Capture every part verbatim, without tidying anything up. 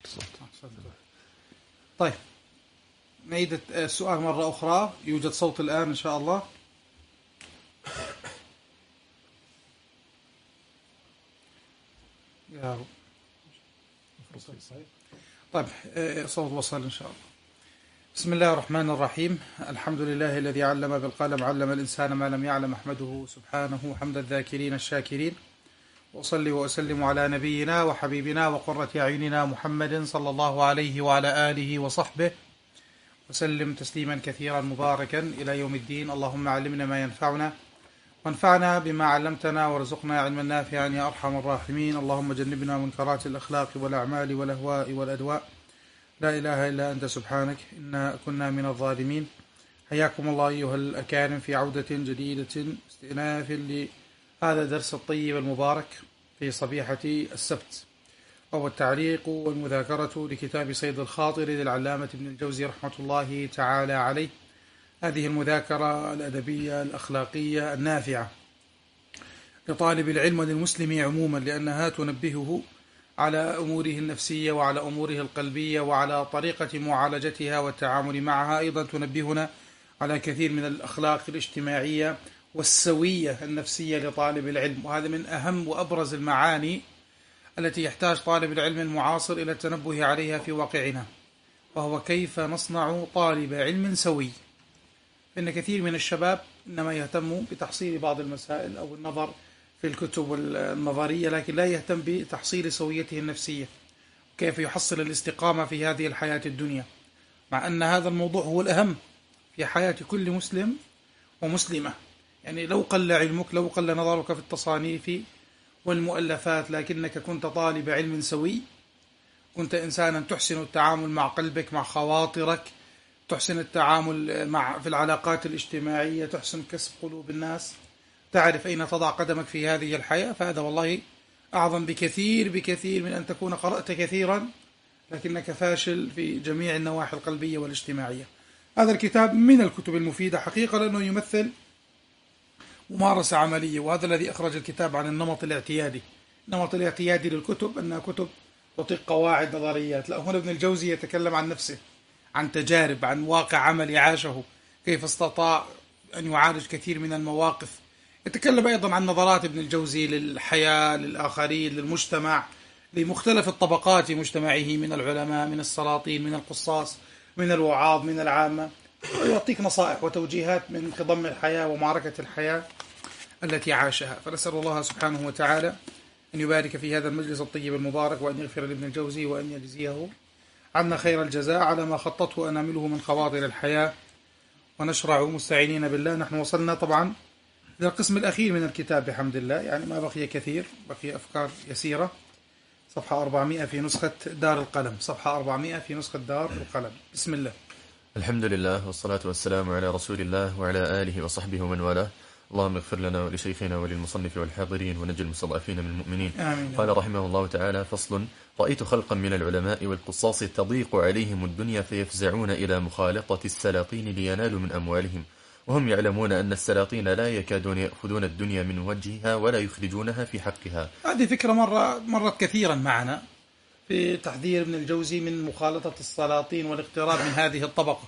طيب نعيد السؤال مرة أخرى. يوجد صوت الآن إن شاء الله. يا رب. طيب صوت وصل إن شاء الله. بسم الله الرحمن الرحيم. الحمد لله الذي علم بالقلم علم الإنسان ما لم يعلم، أحمده سبحانه حمد الذاكرين الشاكرين، وأصلي وأسلم على نبينا وحبيبنا وقرة أعيننا محمد صلى الله عليه وعلى آله وصحبه وسلم تسليما كثيرا مباركا إلى يوم الدين. اللهم علمنا ما ينفعنا وانفعنا بما علمتنا وارزقنا علما نافعا يا أرحم الراحمين. اللهم جنبنا منكرات الأخلاق والأعمال والأهواء والأدواء، لا إله إلا أنت سبحانك إنا كنا من الظالمين. حياكم الله أيها الأكارم في عودة جديدة استئناف لهذا الدرس الطيب المبارك في صبيحة السبت، وهو التعليق والمذاكرة لكتاب صيد الخاطر للعلامة ابن الجوزي رحمة الله تعالى عليه. هذه المذاكرة الأدبية الأخلاقية النافعة لطالب العلم وللمسلم عموما، لأنها تنبهه على أموره النفسية وعلى أموره القلبية وعلى طريقة معالجتها والتعامل معها. أيضا تنبهنا على كثير من الأخلاق الاجتماعية والسوية النفسية لطالب العلم، وهذا من أهم وأبرز المعاني التي يحتاج طالب العلم المعاصر إلى التنبه عليها في واقعنا، وهو كيف نصنع طالب علم سوي. إن كثير من الشباب إنما يهتم بتحصيل بعض المسائل أو النظر في الكتب النظرية، لكن لا يهتم بتحصيل سويته النفسية، كيف يحصل الاستقامة في هذه الحياة الدنيا، مع أن هذا الموضوع هو الأهم في حياة كل مسلم ومسلمة. يعني لو قل علمك، لو قل نظرك في التصانيف والمؤلفات، لكنك كنت طالب علم سوي، كنت إنسانا تحسن التعامل مع قلبك، مع خواطرك، تحسن التعامل مع في العلاقات الاجتماعية، تحسن كسب قلوب الناس، تعرف أين تضع قدمك في هذه الحياة، فهذا والله أعظم بكثير بكثير من أن تكون قرأت كثيرا لكنك فاشل في جميع النواحي القلبية والاجتماعية. هذا الكتاب من الكتب المفيدة حقيقة، لأنه يمثل ممارسة عملية، وهذا الذي أخرج الكتاب عن النمط الاعتيادي. النمط الاعتيادي للكتب أنها كتب تطيق قواعد نظريات. لا، هنا ابن الجوزي يتكلم عن نفسه، عن تجارب، عن واقع عملي عاشه، كيف استطاع أن يعالج كثير من المواقف. يتكلم أيضا عن نظرات ابن الجوزي للحياة، للآخرين، للمجتمع، لمختلف الطبقات في مجتمعه، من العلماء، من السلاطين، من القصاص، من الوعاظ، من العامة، ويعطيك نصائح وتوجيهات من خضم الحياة ومعركة الحياة التي عاشها. فنسأل الله سبحانه وتعالى أن يبارك في هذا المجلس الطيب المبارك، وأن يغفر لابن الجوزي، وأن يجزيه عنا خير الجزاء على ما خطته أنامله من خواطر الحياة. ونشرع مستعينين بالله. نحن وصلنا طبعا إلى القسم الأخير من الكتاب بحمد الله، يعني ما بقي كثير، بقي أفكار يسيرة. صفحة أربعمائة في نسخة دار القلم، صفحة أربعمائة في نسخة دار القلم. بسم الله. الحمد لله والصلاة والسلام على رسول الله وعلى آله وصحبه ومن والاه. اللهم اغفر لنا ولشيخنا وللمصنف والحاضرين ونجل المستضعفين من المؤمنين. آمين. قال رحمه الله تعالى: فصل: رأيت خلقا من العلماء والقصاص تضيق عليهم الدنيا فيفزعون إلى مخالطة السلاطين لينالوا من أموالهم، وهم يعلمون أن السلاطين لا يكادون يأخذون الدنيا من وجهها ولا يخرجونها في حقها. هذه فكرة مرة مرت كثيرا معنا في تحذير ابن الجوزي من مخالطة السلاطين والاقتراب من هذه الطبقة،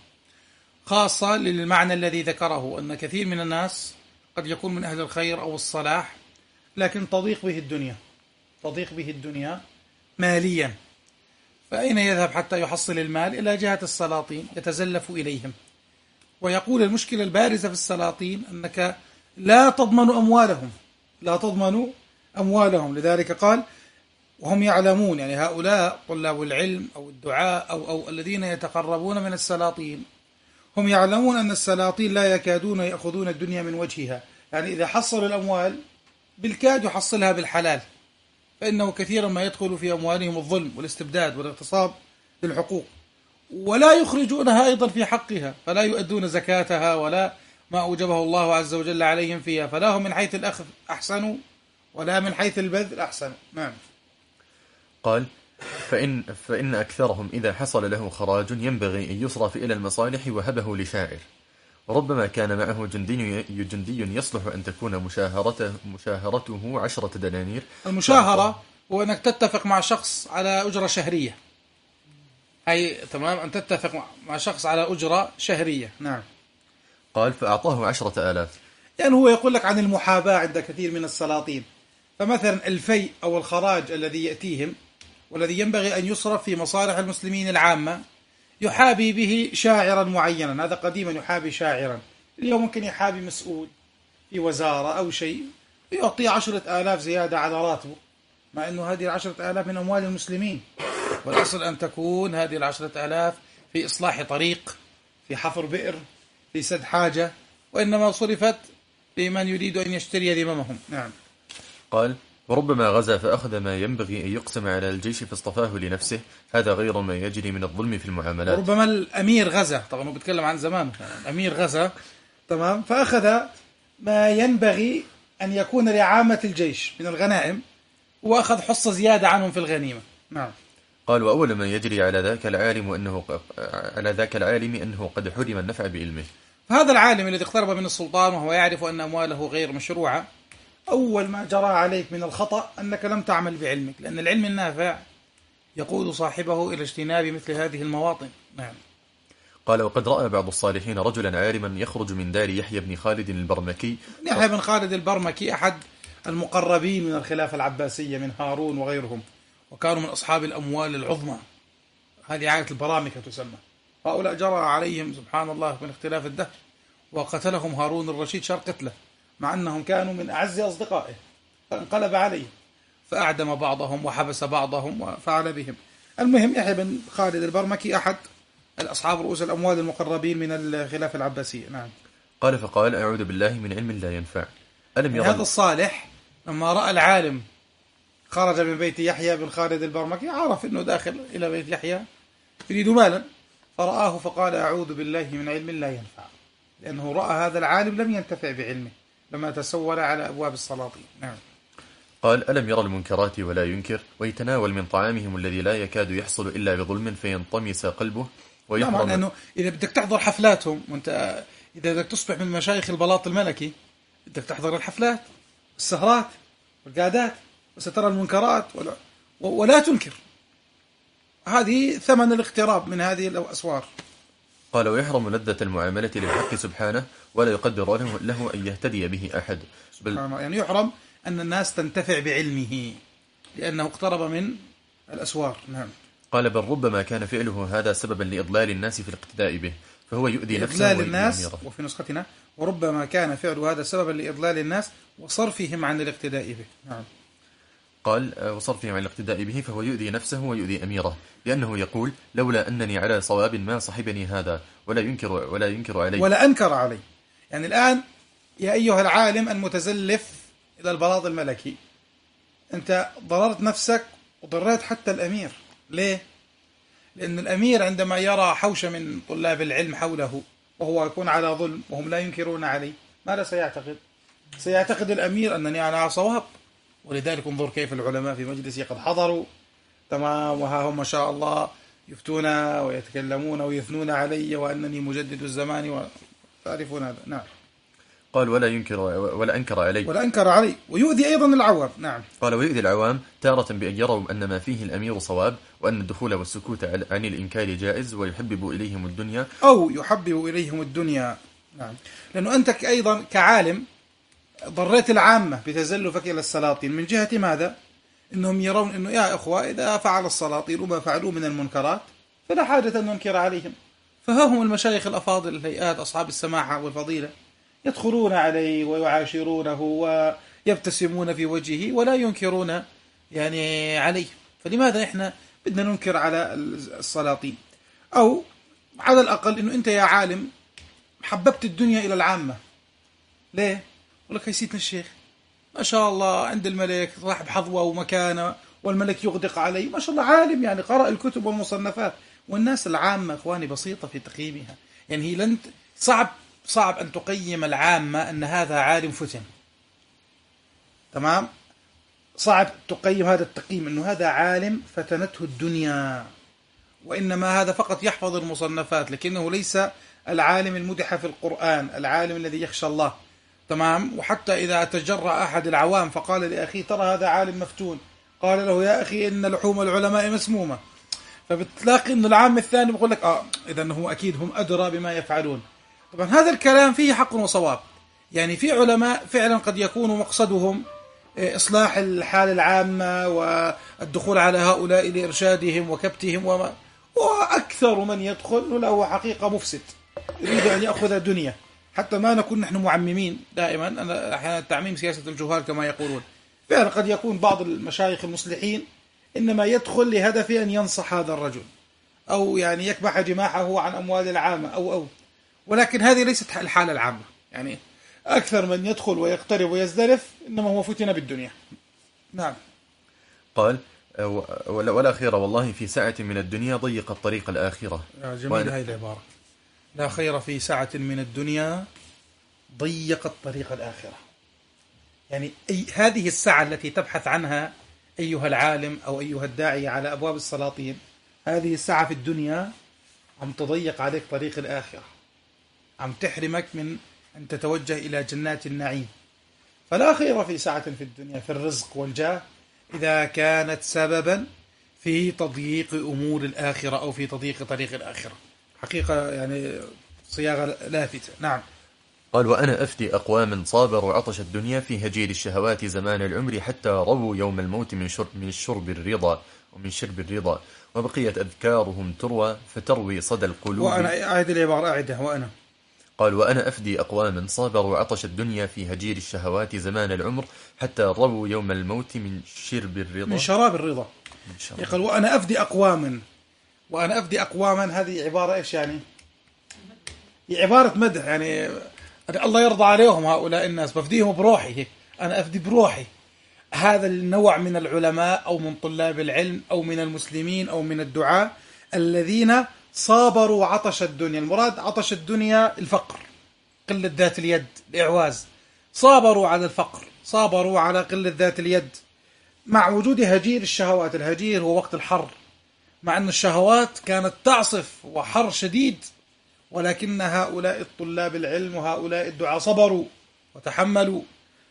خاصة للمعنى الذي ذكره، أن كثير من الناس قد يكون من أهل الخير أو الصلاح، لكن تضيق به الدنيا، تضيق به الدنيا ماليا، فأين يذهب حتى يحصل المال؟ إلى جهة السلاطين، يتزلف إليهم. ويقول المشكلة البارزة في السلاطين أنك لا تضمن أموالهم، لا تضمن أموالهم. لذلك قال: وهم يعلمون، يعني هؤلاء طلاب العلم أو الدعاء أو, أو الذين يتقربون من السلاطين، هم يعلمون أن السلاطين لا يكادون يأخذون الدنيا من وجهها، يعني إذا حصلوا الأموال بالكاد يحصلها بالحلال، فإنه كثيرا ما يدخل في أموالهم الظلم والاستبداد والاغتصاب للحقوق، ولا يخرجونها أيضا في حقها، فلا يؤدون زكاتها ولا ما أوجبه الله عز وجل عليهم فيها، فلا هم من حيث الأخذ أحسنوا ولا من حيث البذل أحسنوا. نعم. قال: فإن, فإن أكثرهم إذا حصل له خراج ينبغي أن يصرف إلى المصالح وهبه لشاعر، وربما كان معه جندي, جندي يصلح أن تكون مشاهرته, مشاهرته عشرة دنانير. المشاهرة هو أنك تتفق مع شخص على أجرة شهرية، هي تمام أن تتفق مع شخص على أجرة شهرية. نعم. قال فأعطاه عشرة آلاف. يعني هو يقول لك عن المحاباة عند كثير من السلاطين، فمثلا الفيء أو الخراج الذي يأتيهم والذي ينبغي أن يصرف في مصالح المسلمين العامة يحابي به شاعرا معينا. هذا قديما يحابي شاعرا، اليوم ممكن يحابي مسؤول في وزارة أو شيء يعطيه عشرة آلاف زيادة على راتبه، مع أنه هذه العشرة آلاف من أموال المسلمين، والأصل أن تكون هذه العشرة آلاف في إصلاح طريق، في حفر بئر، في سد حاجة، وإنما صرفت لمن يريد أن يشتري ذممهم. نعم. قال وربما غزا فأخذ ما ينبغي أن يقسم على الجيش فاصطفاه لنفسه، هذا غير ما يجري من الظلم في المعاملات. وربما الأمير غزا، طبعا هو بيتكلم عن زمان، الأمير غزا تمام فأخذ ما ينبغي أن يكون لعامة الجيش من الغنائم وأخذ حصة زيادة عنهم في الغنيمة. نعم. قال وأول ما يجري على ذاك العالم أنه على ذاك العالم أنه قد حرم النفع بعلمه. فهذا العالم الذي اقترب من السلطان وهو يعرف أن أمواله غير مشروعة، أول ما جرى عليك من الخطأ أنك لم تعمل بعلمك، لأن العلم النافع يقود صاحبه إلى اجتناب مثل هذه المواطن. نعم. قال وقد رأى بعض الصالحين رجلا عالما يخرج من دار يحيى بن خالد البرمكي. يحيى بن خالد البرمكي أحد المقربين من الخلافة العباسية من هارون وغيرهم، وكانوا من أصحاب الأموال العظمى، هذه عائلة البرامكة تسمى. هؤلاء جرى عليهم سبحان الله من اختلاف الدهر، وقتلهم هارون الرشيد شر قتله، مع أنهم كانوا من أعز أصدقائه، فانقلب عليهم فأعدم بعضهم وحبس بعضهم وفعل بهم. المهم يحيى بن خالد البرمكي أحد الأصحاب رؤوس الأموال المقربين من الخلافة العباسية. نعم. قال فقال أعوذ بالله من علم لا ينفع. ألم يرى هذا الصالح لما رأى العالم خرج من بيت يحيى بن خالد البرمكي عرف أنه داخل إلى بيت يحيى يريد مالا، فرآه فقال أعوذ بالله من علم لا ينفع، لأنه رأى هذا العالم لم ينتفع بعلمه لما تسول على أبواب السلاطين. نعم. قال ألم يرى المنكرات ولا ينكر ويتناول من طعامهم الذي لا يكاد يحصل إلا بظلم فينطمس قلبه ويحرم. نعم، لأنه إذا بدك تحضر حفلاتهم، وأنت إذا بدك تصبح من مشايخ البلاط الملكي بدك تحضر الحفلات السهرات والقعدات، وسترى المنكرات ولا, ولا تنكر. هذه ثمن الاقتراب من هذه الأسوار. قال ويحرم لذة المعاملة للحق سبحانه ولا يقدر له, له أن يهتدي به أحد. بل يعني يحرم أن الناس تنتفع بعلمه لأنه اقترب من الأسوار. نعم. قال بل ربما كان فعله هذا سببا لإضلال الناس في الاقتداء به فهو يؤذي نفسه إضلال الناس. وفي نسختنا وربما كان فعل هذا سببا لإضلال الناس وصرفهم عن الاقتداء به. نعم. قال وصرفهم عن الاقتداء به فهو يؤذي نفسه ويؤذي أميره، لأنه يقول لولا أنني على صواب ما صحبني هذا ولا ينكر ولا ينكر علي ولا أنكر علي. يعني الآن يا أيها العالم المتزلف إلى البلاط الملكي، أنت ضررت نفسك وضررت حتى الأمير. ليه؟ لأن الأمير عندما يرى حوشة من طلاب العلم حوله وهو يكون على ظلم وهم لا ينكرون عليه، ماذا سيعتقد؟ سيعتقد الأمير أنني أنا على صواب. ولذلك انظر كيف العلماء في مجلسي قد حضروا تمام، وها هم ما شاء الله يفتون ويتكلمون ويثنون علي وأنني مجدد الزمان، وتعرفون هذا. نعم. قال ولا ينكر ولا أنكر علي ولا أنكر علي ويؤذي أيضا العوام. نعم. قال ويؤذي العوام تارة بأن يروا أن ما فيه الأمير صواب وأن الدخول والسكوت عن الإنكار جائز ويحبب إليهم الدنيا أو يحبب إليهم الدنيا. نعم. لأنه أنت أيضا كعالم ضريت العامة بتزلفك إلى السلاطين من جهة ماذا؟ إنهم يرون إنه يا إخوة إذا فعل السلاطين وما فعلوا من المنكرات فلا حاجة أن ننكر عليهم. فها هم المشايخ الأفاضل الهيئات أصحاب السماحة والفضيلة يدخلون عليه ويعاشرونه ويبتسمون في وجهه ولا ينكرون يعني عليه. فلماذا إحنا بدنا ننكر على السلاطين؟ أو على الأقل إنه أنت يا عالم حببت الدنيا إلى العامة. ليه؟ يقول لك يا سيدنا الشيخ ما شاء الله عند الملك صاحب حظوة ومكانة والملك يغدق عليه، ما شاء الله عالم يعني قرأ الكتب والمصنفات، والناس العامة إخواني بسيطة في تقييمها. يعني هي لن صعب صعب أن تقيم العامة أن هذا عالم فتن. تمام؟ صعب تقيم هذا التقييم أنه هذا عالم فتنته الدنيا، وإنما هذا فقط يحفظ المصنفات لكنه ليس العالم المدح في القرآن، العالم الذي يخشى الله. تمام. وحتى إذا تجرأ أحد العوام فقال لأخيه ترى هذا عالم مفتون، قال له يا أخي إن لحوم العلماء مسمومة. فبتلاقي أن العام الثاني بيقول لك آه إذا هم أكيد هم أدرى بما يفعلون. طبعا هذا الكلام فيه حق وصواب، يعني في علماء فعلا قد يكون مقصدهم إصلاح الحالة العامة والدخول على هؤلاء لإرشادهم وكبتهم، وما وأكثر من يدخل له حقيقة مفسد يريد أن يأخذ الدنيا، حتى ما نكون نحن معممين دائما. أنا أحيانا التعميم سياسة الجهال كما يقولون. فعلا قد يكون بعض المشايخ المصلحين إنما يدخل لهدف أن ينصح هذا الرجل أو يعني يكبح جماحه عن أموال العامة أو أو ولكن هذه ليست الحالة العامة. يعني أكثر من يدخل ويقترب ويزدرف إنما هو فتن بالدنيا. نعم. قال ولا خير والله في ساعة من الدنيا ضيق الطريق الآخرة. جميل هذه العبارة، لا خير في ساعة من الدنيا ضيق الطريق الآخرة. يعني أي هذه الساعة التي تبحث عنها أيها العالم أو أيها الداعي على أبواب السلاطين، هذه الساعة في الدنيا عم تضيق عليك طريق الآخرة، عم تحرمك من أن تتوجه إلى جنات النعيم. فلا خير في ساعة في الدنيا في الرزق والجاه إذا كانت سببا في تضييق أمور الآخرة أو في تضييق طريق الآخرة. حقيقة يعني صياغة لافتة. نعم. قال وأنا أفتي أقواما صابروا عطش الدنيا في هجير الشهوات زمان العمر حتى رووا يوم الموت من شرب, من الشرب الرضا ومن شرب الرضا وبقيت أذكارهم تروى فتروي صدى القلوب. وأنا أعد العبارة أعدها وأنا قال وأنا أفدي أقواما صابروا عطش الدنيا في هجير الشهوات زمان العمر حتى رووا يوم الموت من شرب الرضا من شراب الرضا. يقول وأنا أفدي أقواما، وأنا أفدي أقواما هذه عبارة إيش يعني؟ هي عبارة مدح، يعني الله يرضى عليهم هؤلاء الناس بفديهم بروحي، أنا أفدي بروحي. هذا النوع من العلماء أو من طلاب العلم أو من المسلمين أو من الدعاة الذين صابروا عطش الدنيا. المراد عطش الدنيا الفقر، قلة ذات اليد، الإعواز. صابروا على الفقر، صابروا على قلة ذات اليد مع وجود هجير الشهوات. الهجير هو وقت الحر، مع أن الشهوات كانت تعصف وحر شديد، ولكن هؤلاء الطلاب العلم وهؤلاء الدعاة صبروا وتحملوا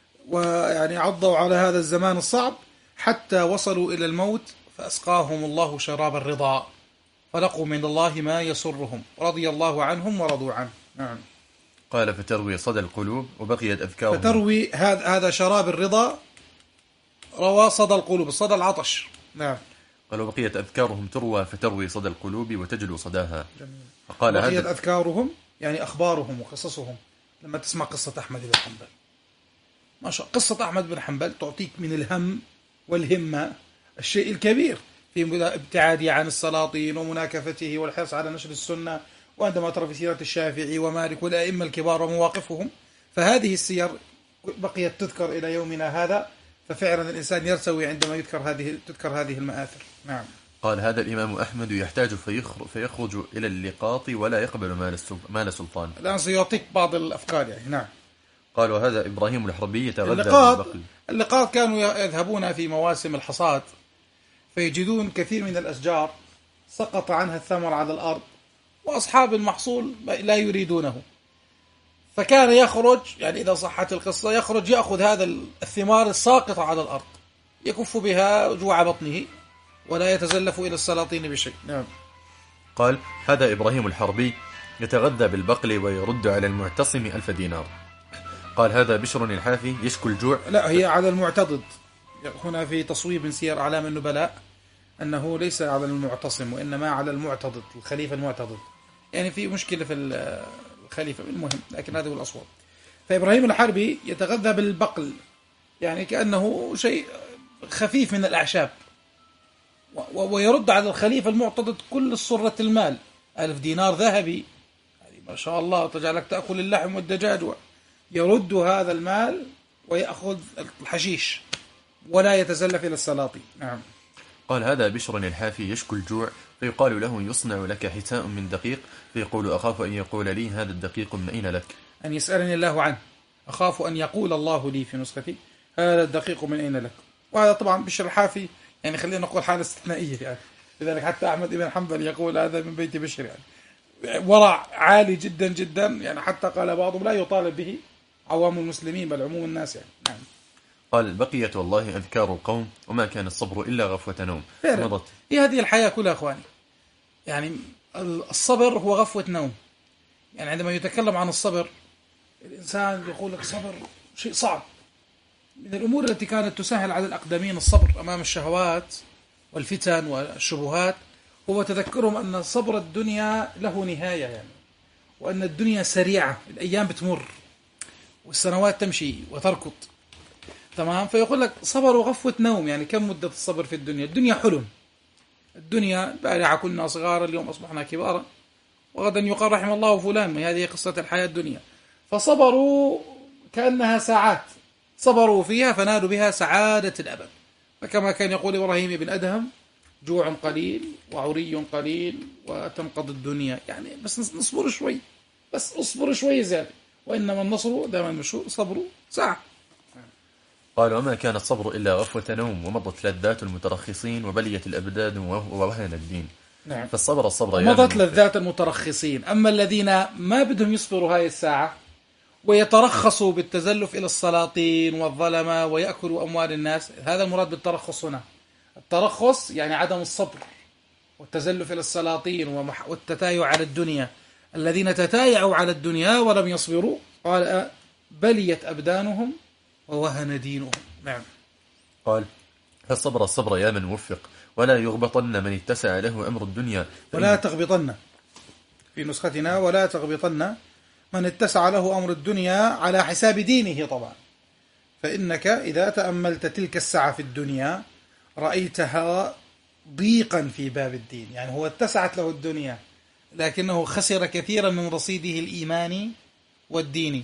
ويعني عضوا على هذا الزمان الصعب حتى وصلوا إلى الموت فأسقاهم الله شراب الرضا، فلقوا من الله ما يسرهم، رضي الله عنهم ورضوا عنه. نعم. قال فتروي صدى القلوب وبقيت أذكارهم. فتروي هذا هذا شراب الرضا روى صدى القلوب، صدى العطش. نعم. قال وبقيت أذكارهم تروى فتروي صدى القلوب وتجلو صداها. جميل. فقال بقيت هذا أذكارهم يعني أخبارهم وقصصهم. لما تسمع قصة أحمد بن حنبل، ما شاء قصة أحمد بن حنبل تعطيك من الهم والهمة الشيء الكبير في ابتعاده عن السلاطين ومناكفته والحرص على نشر السنة. وعندما ترى في سيرة الشافعي ومالك والأئمة الكبار ومواقفهم، فهذه السير بقيت تذكر إلى يومنا هذا. ففعلا الإنسان يرتوي عندما يذكر هذه تذكر هذه المآثر. نعم. قال هذا الإمام أحمد يحتاج فيخرج إلى اللقاط ولا يقبل مال سلطان. الآن سيعطيك بعض الأفكار يعني. نعم. قال وهذا إبراهيم الحربي يتغذى اللقاط بالبقل. اللقاط كانوا يذهبون في مواسم الحصاد فيجدون كثير من الأشجار سقط عنها الثمر على الأرض وأصحاب المحصول لا يريدونه، فكان يخرج يعني إذا صحت القصة يخرج يأخذ هذا الثمار الساقطة على الأرض يكف بها جوع بطنه ولا يتزلف إلى السلاطين بشيء. نعم. قال هذا إبراهيم الحربي يتغذى بالبقل ويرد على المعتصم ألف دينار. قال هذا بشر الحافي يشكو الجوع. لا، هي على المعتضد. هنا في تصويب من سير أعلام النبلاء أنه ليس على المعتصم وإنما على المعتضد، الخليفة المعتضد. يعني في مشكلة في الخليفة، المهم، لكن هذا هو الأصوات. فإبراهيم الحربي يتغذى بالبقل، يعني كأنه شيء خفيف من الأعشاب، ويرد على الخليفة المعتضد كل الصرة المال، ألف دينار ذهبي، يعني ما شاء الله تجعلك تأكل اللحم والدجاج. يرد هذا المال ويأخذ الحشيش ولا يتزلف إلى السلاطين. نعم. قال هذا بشر الحافي يشكو الجوع فيقال له يصنع لك حساء من دقيق فيقول أخاف أن يقول لي هذا الدقيق من أين لك، أن يسألني الله عنه، أخاف أن يقول الله لي في نسختي هذا الدقيق من أين لك. وهذا طبعا بشر الحافي يعني خلينا نقول حالة استثنائية يعني. لذلك حتى أحمد بن حنبل يقول هذا من بيت بشر، يعني ورع عالي جدا جدا، يعني حتى قال بعضهم لا يطالب به عوام المسلمين بل عموم الناس يعني. نعم. قال بقيت والله أذكار القوم وما كان الصبر إلا غفوة نوم. مضت. هي هذه الحياة كلها أخواني، يعني الصبر هو غفوة نوم. يعني عندما يتكلم عن الصبر الإنسان يقول لك صبر شيء صعب. من الأمور التي كانت تسهل على الأقدمين الصبر أمام الشهوات والفتن والشبهات هو تذكرهم أن صبر الدنيا له نهاية، يعني وأن الدنيا سريعة، الأيام بتمر والسنوات تمشي وتركض. تمام. فيقول لك صبر وغفوة نوم. يعني كم مدة الصبر في الدنيا؟ الدنيا حلم. الدنيا البارحة كنا صغارا اليوم أصبحنا كبارا وغدا يقال رحم الله فلان. هذه قصة الحياة الدنيا. فصبروا كأنها ساعات صبروا فيها فنالوا بها سعادة الأبد. فكما كان يقول إبراهيم بن أدهم جوع قليل وعري قليل وتنقضي الدنيا. يعني بس نصبر شوي، بس اصبر شوي زيادة. وإنما النصر دائما مشهور صبروا ساعة. قال وما كان الصبر إلا غفوة نوم ومضت لذات المترخصين وبليت الأبدان ووهن الدين. نعم. فالصبر الصبر مضت لذات المترخصين. أما الذين ما بدهم يصبروا هاي الساعة ويترخصوا بالتزلف إلى السلاطين والظلمة ويأكلوا أموال الناس، هذا المراد بالترخص هنا. الترخص يعني عدم الصبر والتزلف إلى السلاطين والتتايع على الدنيا. الذين تتايعوا على الدنيا ولم يصبروا قال بليت أبدانهم ووهن دينهم. نعم. قال فالصبر الصبر يا من وفق ولا يغبطن من اتسع له أمر الدنيا. ولا تغبطن في نسختنا ولا تغبطن من اتسع له أمر الدنيا على حساب دينه طبعا. فإنك إذا تأملت تلك السعة في الدنيا رأيتها ضيقا في باب الدين. يعني هو اتسعت له الدنيا لكنه خسر كثيرا من رصيده الإيماني والديني.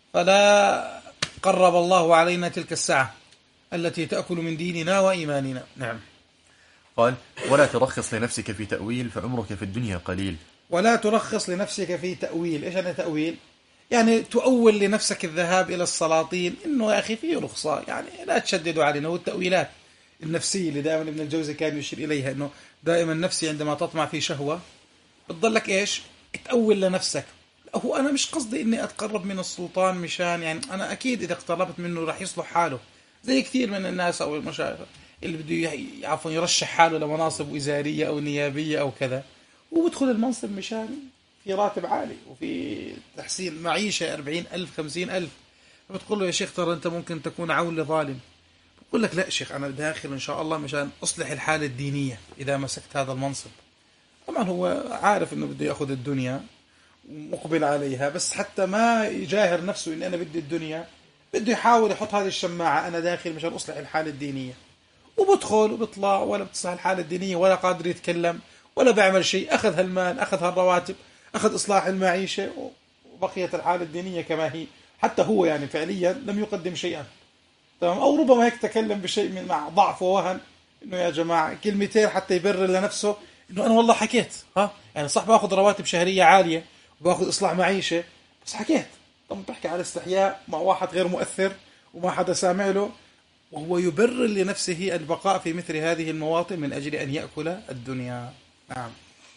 فلا قرب الله علينا تلك السعة التي تأكل من ديننا وإيماننا. نعم. قال ولا ترخص لنفسك في تأويل فعمرك في الدنيا قليل. ولا ترخص لنفسك في تأويل. إيش يعني تأويل؟ يعني تؤول لنفسك الذهاب إلى السلاطين. إنه يا أخي فيه رخصة، يعني لا تشددوا علينا. والتأويلات النفسية اللي دائما ابن الجوزي كان يشير إليها، إنه دائما نفسي عندما تطمع في شهوة بتضلك إيش؟ تأول لنفسك. هو أنا مش قصدي إني أتقرب من السلطان مشان، يعني أنا أكيد إذا اقتربت منه راح يصلح حاله، زي كثير من الناس أو المشايخ اللي بده يعرفوا يرشح حاله لمناصب وزارية أو نيابية أو كذا، وبدخل المنصب مشان في راتب عالي وفي تحسين معيشة أربعين ألف خمسين ألف. فبتقول له يا شيخ ترى أنت ممكن تكون عون لظالم. بقول لك لا شيخ أنا داخل إن شاء الله مشان أصلح الحالة الدينية إذا مسكت هذا المنصب. طبعا هو عارف إنه بده يأخذ الدنيا ومقبل عليها، بس حتى ما يجاهر نفسه إن أنا بدي الدنيا، بده يحاول يحط هذه الشماعة أنا داخل مشان أصلح الحالة الدينية. وبدخل وبطلع ولا بتصلح الحالة الدينية ولا قادر يتكلم ولا بيعمل شيء. أخذ هالمال، أخذ هالرواتب، أخذ إصلاح المعيشة، وبقيت الحالة الدينية كما هي. حتى هو يعني فعليا لم يقدم شيئا. تمام. أو ربما هيك تكلم بشيء من مع ضعف ووهن، إنه يا جماعة كلمتين حتى يبرر لنفسه إنه أنا والله حكيت. ها يعني صح باخذ رواتب شهرية عالية وباخذ إصلاح معيشة بس حكيت. طب بحكي على استحياء مع واحد غير مؤثر وما حدا سامع له، وهو يبرر لنفسه البقاء في مثل هذه المواطن من أجل أن يأكل الدنيا. نعم.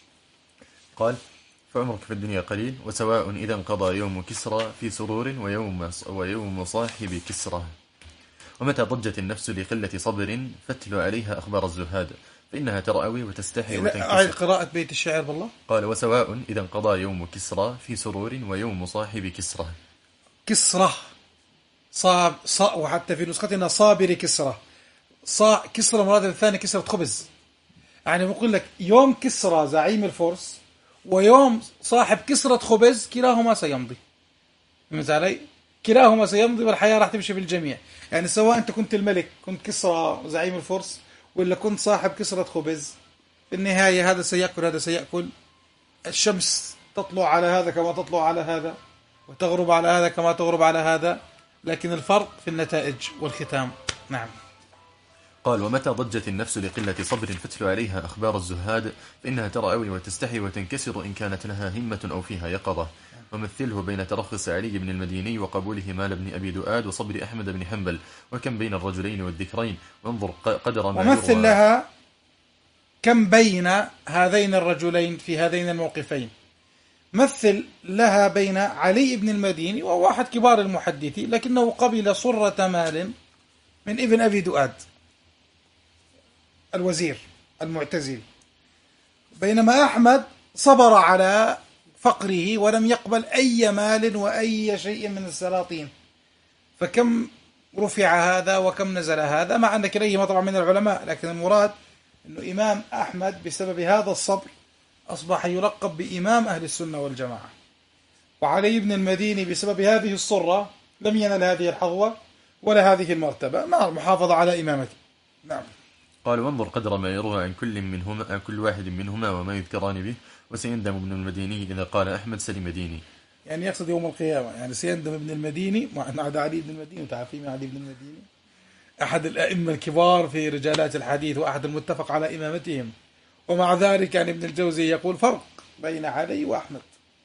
قال فعمرك في الدنيا قليل وسواء إذا انقضى يوم كسرى في سرور ويوم ويوم صاحب كسرى. ومتى ضجت النفس لقلة صبر فاتل عليها أخبار الزهاد فإنها ترأوي وتستحي وتنكسر. قراءة بيت الشاعر بالله. قال وسواء إذا انقضى يوم كسرى في سرور ويوم صاحب كسرى. كسرى صاب صا وحتى في نسختنا صابر كسرى. صا كسرى مراد الثاني كسرة خبز. يعني بقول لك يوم كسرى زعيم الفرس ويوم صاحب كسرة خبز كلاهما سيمضي. فهمت علي؟ كلاهما سيمضي والحياة راح تمشي بالجميع. يعني سواء أنت كنت الملك كنت كسرى زعيم الفرس ولا كنت صاحب كسرة خبز، في النهاية هذا سيأكل هذا سيأكل. الشمس تطلع على هذا كما تطلع على هذا وتغرب على هذا كما تغرب على هذا، لكن الفرق في النتائج والختام. نعم. قال ومتى ضجت النفس لقلة صبر فتل عليها أخبار الزهاد فإنها ترأوي وتستحي وتنكسر إن كانت لها همة أو فيها يقظة. ومثله بين ترخص علي بن المديني وقبوله مال بن أبي دؤاد وصبر أحمد بن حنبل وكم بين الرجلين والذكرين وانظر قدر ما ومثل لها كم بين هذين الرجلين في هذين الموقفين. مثل لها بين علي بن المديني وهو واحد كبار المحدثين لكنه قبل صرة مال من ابن أبي دؤاد الوزير المعتزل، بينما أحمد صبر على فقره ولم يقبل أي مال وأي شيء من السلاطين. فكم رفع هذا وكم نزل هذا، مع أن كليهما طبعا من العلماء، لكن المراد أنه إمام أحمد بسبب هذا الصبر أصبح يلقب بإمام أهل السنة والجماعة، وعلي بن المديني بسبب هذه الصرة لم ينل هذه الحظوة ولا هذه المرتبة مع المحافظة على إمامته. نعم. قال: وانظر قدر ما يروى عن كل منهما عن كل واحد منهما وما يذكران به، وسيندم ابن المديني إذا قال أحمد سلم ديني، يعني يقصد يوم القيامة، يعني سيندم ابن المديني مع علي بن المديني، وتعرفين علي بن المديني أحد الأئمة الكبار في رجالات الحديث وأحد المتفق على إمامتهم، ومع ذلك يعني ابن الجوزي يقول فرق بين علي وأحمد.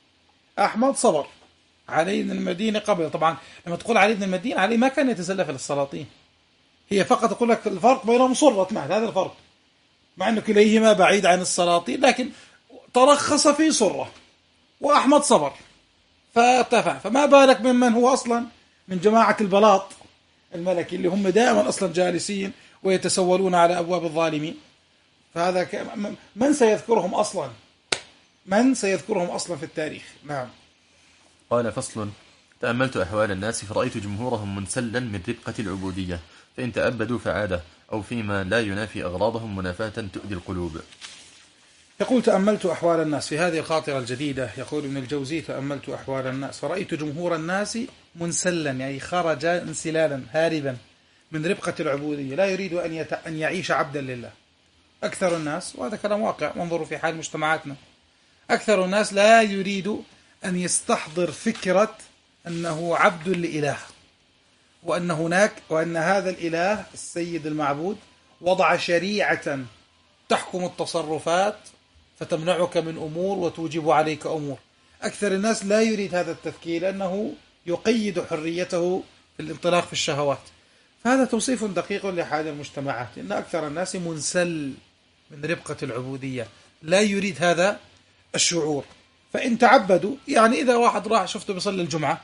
أحمد صبر، علي بن المديني قبل. طبعا لما تقول علي بن المديني، علي ما كان يتسلف للسلاطين، هي فقط تقول لك الفرق بينهم صرة مهد، هذا الفرق، مع أنه كليهما بعيد عن السلاطين، لكن ترخص في صرة، وأحمد صبر فارتفع. فما بالك ممن هو أصلا من جماعة البلاط الملكي اللي هم دائما أصلا جالسين ويتسولون على أبواب الظالمين. فهذا ك... من سيذكرهم أصلا من سيذكرهم أصلا في التاريخ. نعم. قال: فصل: تأملت أحوال الناس فرأيت جمهورهم منسلا من ربقة العبودية، فإن تأبدوا فعادة، أو فيما لا ينافي أغراضهم منافاة تؤذي القلوب. يقول: تأملت أحوال الناس، في هذه الخاطرة الجديدة يقول ابن الجوزي: تأملت أحوال الناس فرأيت جمهور الناس منسلا، يعني خرج انسلالا هاربا من ربقة العبودية، لا يريد أن, يت... أن يعيش عبدا لله. أكثر الناس، وهذا كلام واقع، وانظروا في حال مجتمعاتنا، أكثر الناس لا يريد أن يستحضر فكرة أنه عبد لإله، وأن هناك وأن هذا الإله السيد المعبود وضع شريعة تحكم التصرفات فتمنعك من أمور وتوجب عليك أمور. أكثر الناس لا يريد هذا التفكير لأنه يقيد حريته في الانطلاق في الشهوات. فهذا توصيف دقيق لحال المجتمعات، إن أكثر الناس منسل من ربقة العبودية، لا يريد هذا الشعور. فإن تعبدوا، يعني إذا واحد راح شفته بيصلي الجمعة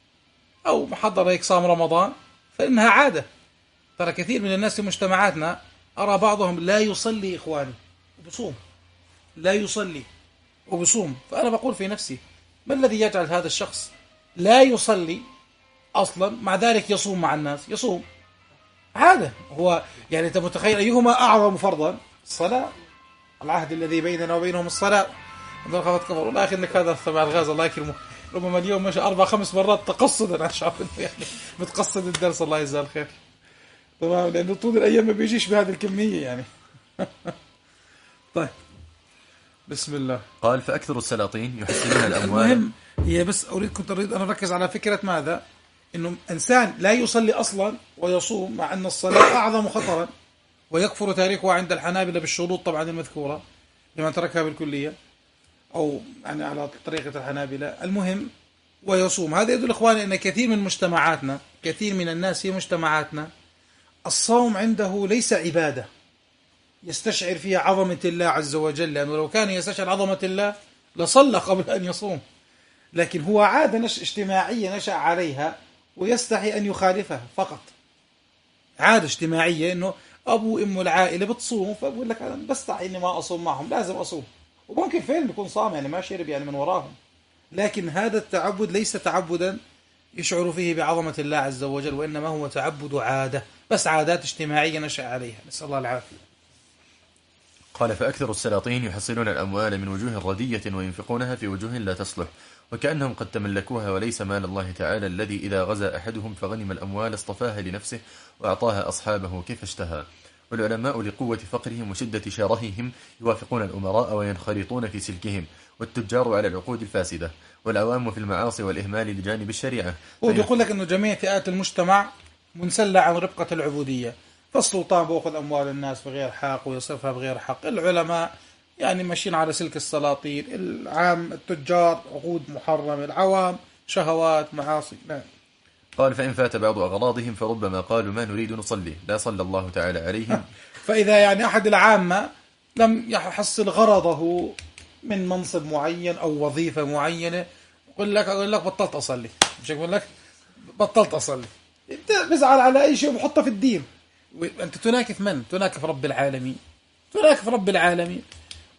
أو محضر هيك صام رمضان فإنها عادة. ترى كثير من الناس في مجتمعاتنا أرى بعضهم لا يصلي إخواني وبصوم، لا يصلي وبصوم. فأنا بقول في نفسي: ما الذي يجعل هذا الشخص لا يصلي أصلا مع ذلك يصوم مع الناس؟ يصوم عادة. هو يعني أنت متخيل أيهما أعظم فرضا؟ الصلاة، العهد الذي بيننا وبينهم الصلاة. عندما خافت كفر والله أخي إنك هذا تبع الغاز الله يكرمه، ربما اليوم ماشي أربع خمس مرات تقصدا عشان يعني متقصد الدرس، الله يجزاه الخير. تمام، لأنه طول الأيام ما بيجيش بهذه الكمية يعني. طيب، بسم الله. قال: فأكثر السلاطين يحسنون الأموال. المهم هي بس أريد كنت أريد أن أركز على فكرة ماذا؟ إنه إنسان لا يصلي أصلا ويصوم، مع أن الصلاة أعظم خطرا، ويكفر تاريخها عند الحنابلة بالشروط طبعا المذكورة لمن تركها بالكلية، أو يعني على طريقة الحنابلة. المهم ويصوم. هذا يدل إخواني أن كثير من مجتمعاتنا، كثير من الناس في مجتمعاتنا الصوم عنده ليس عبادة يستشعر فيها عظمة الله عز وجل، لأنه لو كان يستشعر عظمة الله لصلى قبل أن يصوم، لكن هو عادة نش اجتماعية نشأ عليها ويستحي أن يخالفها فقط. عادة اجتماعية إنه أبو أم العائلة بتصوم، فأقول لك أنا بستحي إني ما أصوم معهم، لازم أصوم. وممكن فين بيكون صام يعني ما شرب يعني من وراهم، لكن هذا التعبد ليس تعبدا يشعر فيه بعظمة الله عز وجل، وإنما هو تعبد عادة، بس عادات اجتماعية نشأ عليها، نسأل الله العافية. قال: فأكثر السلاطين يحصلون الأموال من وجوه ردية وينفقونها في وجوه لا تصلح، وكأنهم قد تملكوها، وليس مال الله تعالى الذي إذا غزا أحدهم فغنم الأموال اصطفاها لنفسه وأعطاها أصحابه كيف اشتهى. والعلماء لقوة فقرهم وشدة شرههم يوافقون الأمراء وينخرطون في سلكهم، والتجار على العقود الفاسدة، والعوام في المعاصي والإهمال لجانب الشريعة. هو بيقول لك أنه جميع فئات المجتمع منسلة عن ربقة العبودية. فالسلطان بأخذ أموال الناس بغير حق ويصرفها بغير حق، العلماء يعني ماشيين على سلك السلاطين، العام التجار عقود محرمة، العوام شهوات معاصي. نعم. قال: فإن فات بعض أغراضهم فربما قالوا ما نريد نصلي، لا صلى الله تعالى عليهم. فإذا يعني أحد العامة لم يحصل غرضه من منصب معين أو وظيفة معينة، يقول لك أقول لك بطلت أصلي، مش يقول لك بطلت أصلي، أنت بزعل على أي شيء وبحطه في الدين. أنت تناكف من؟ تناكف رب العالمين، تناكف رب العالمين.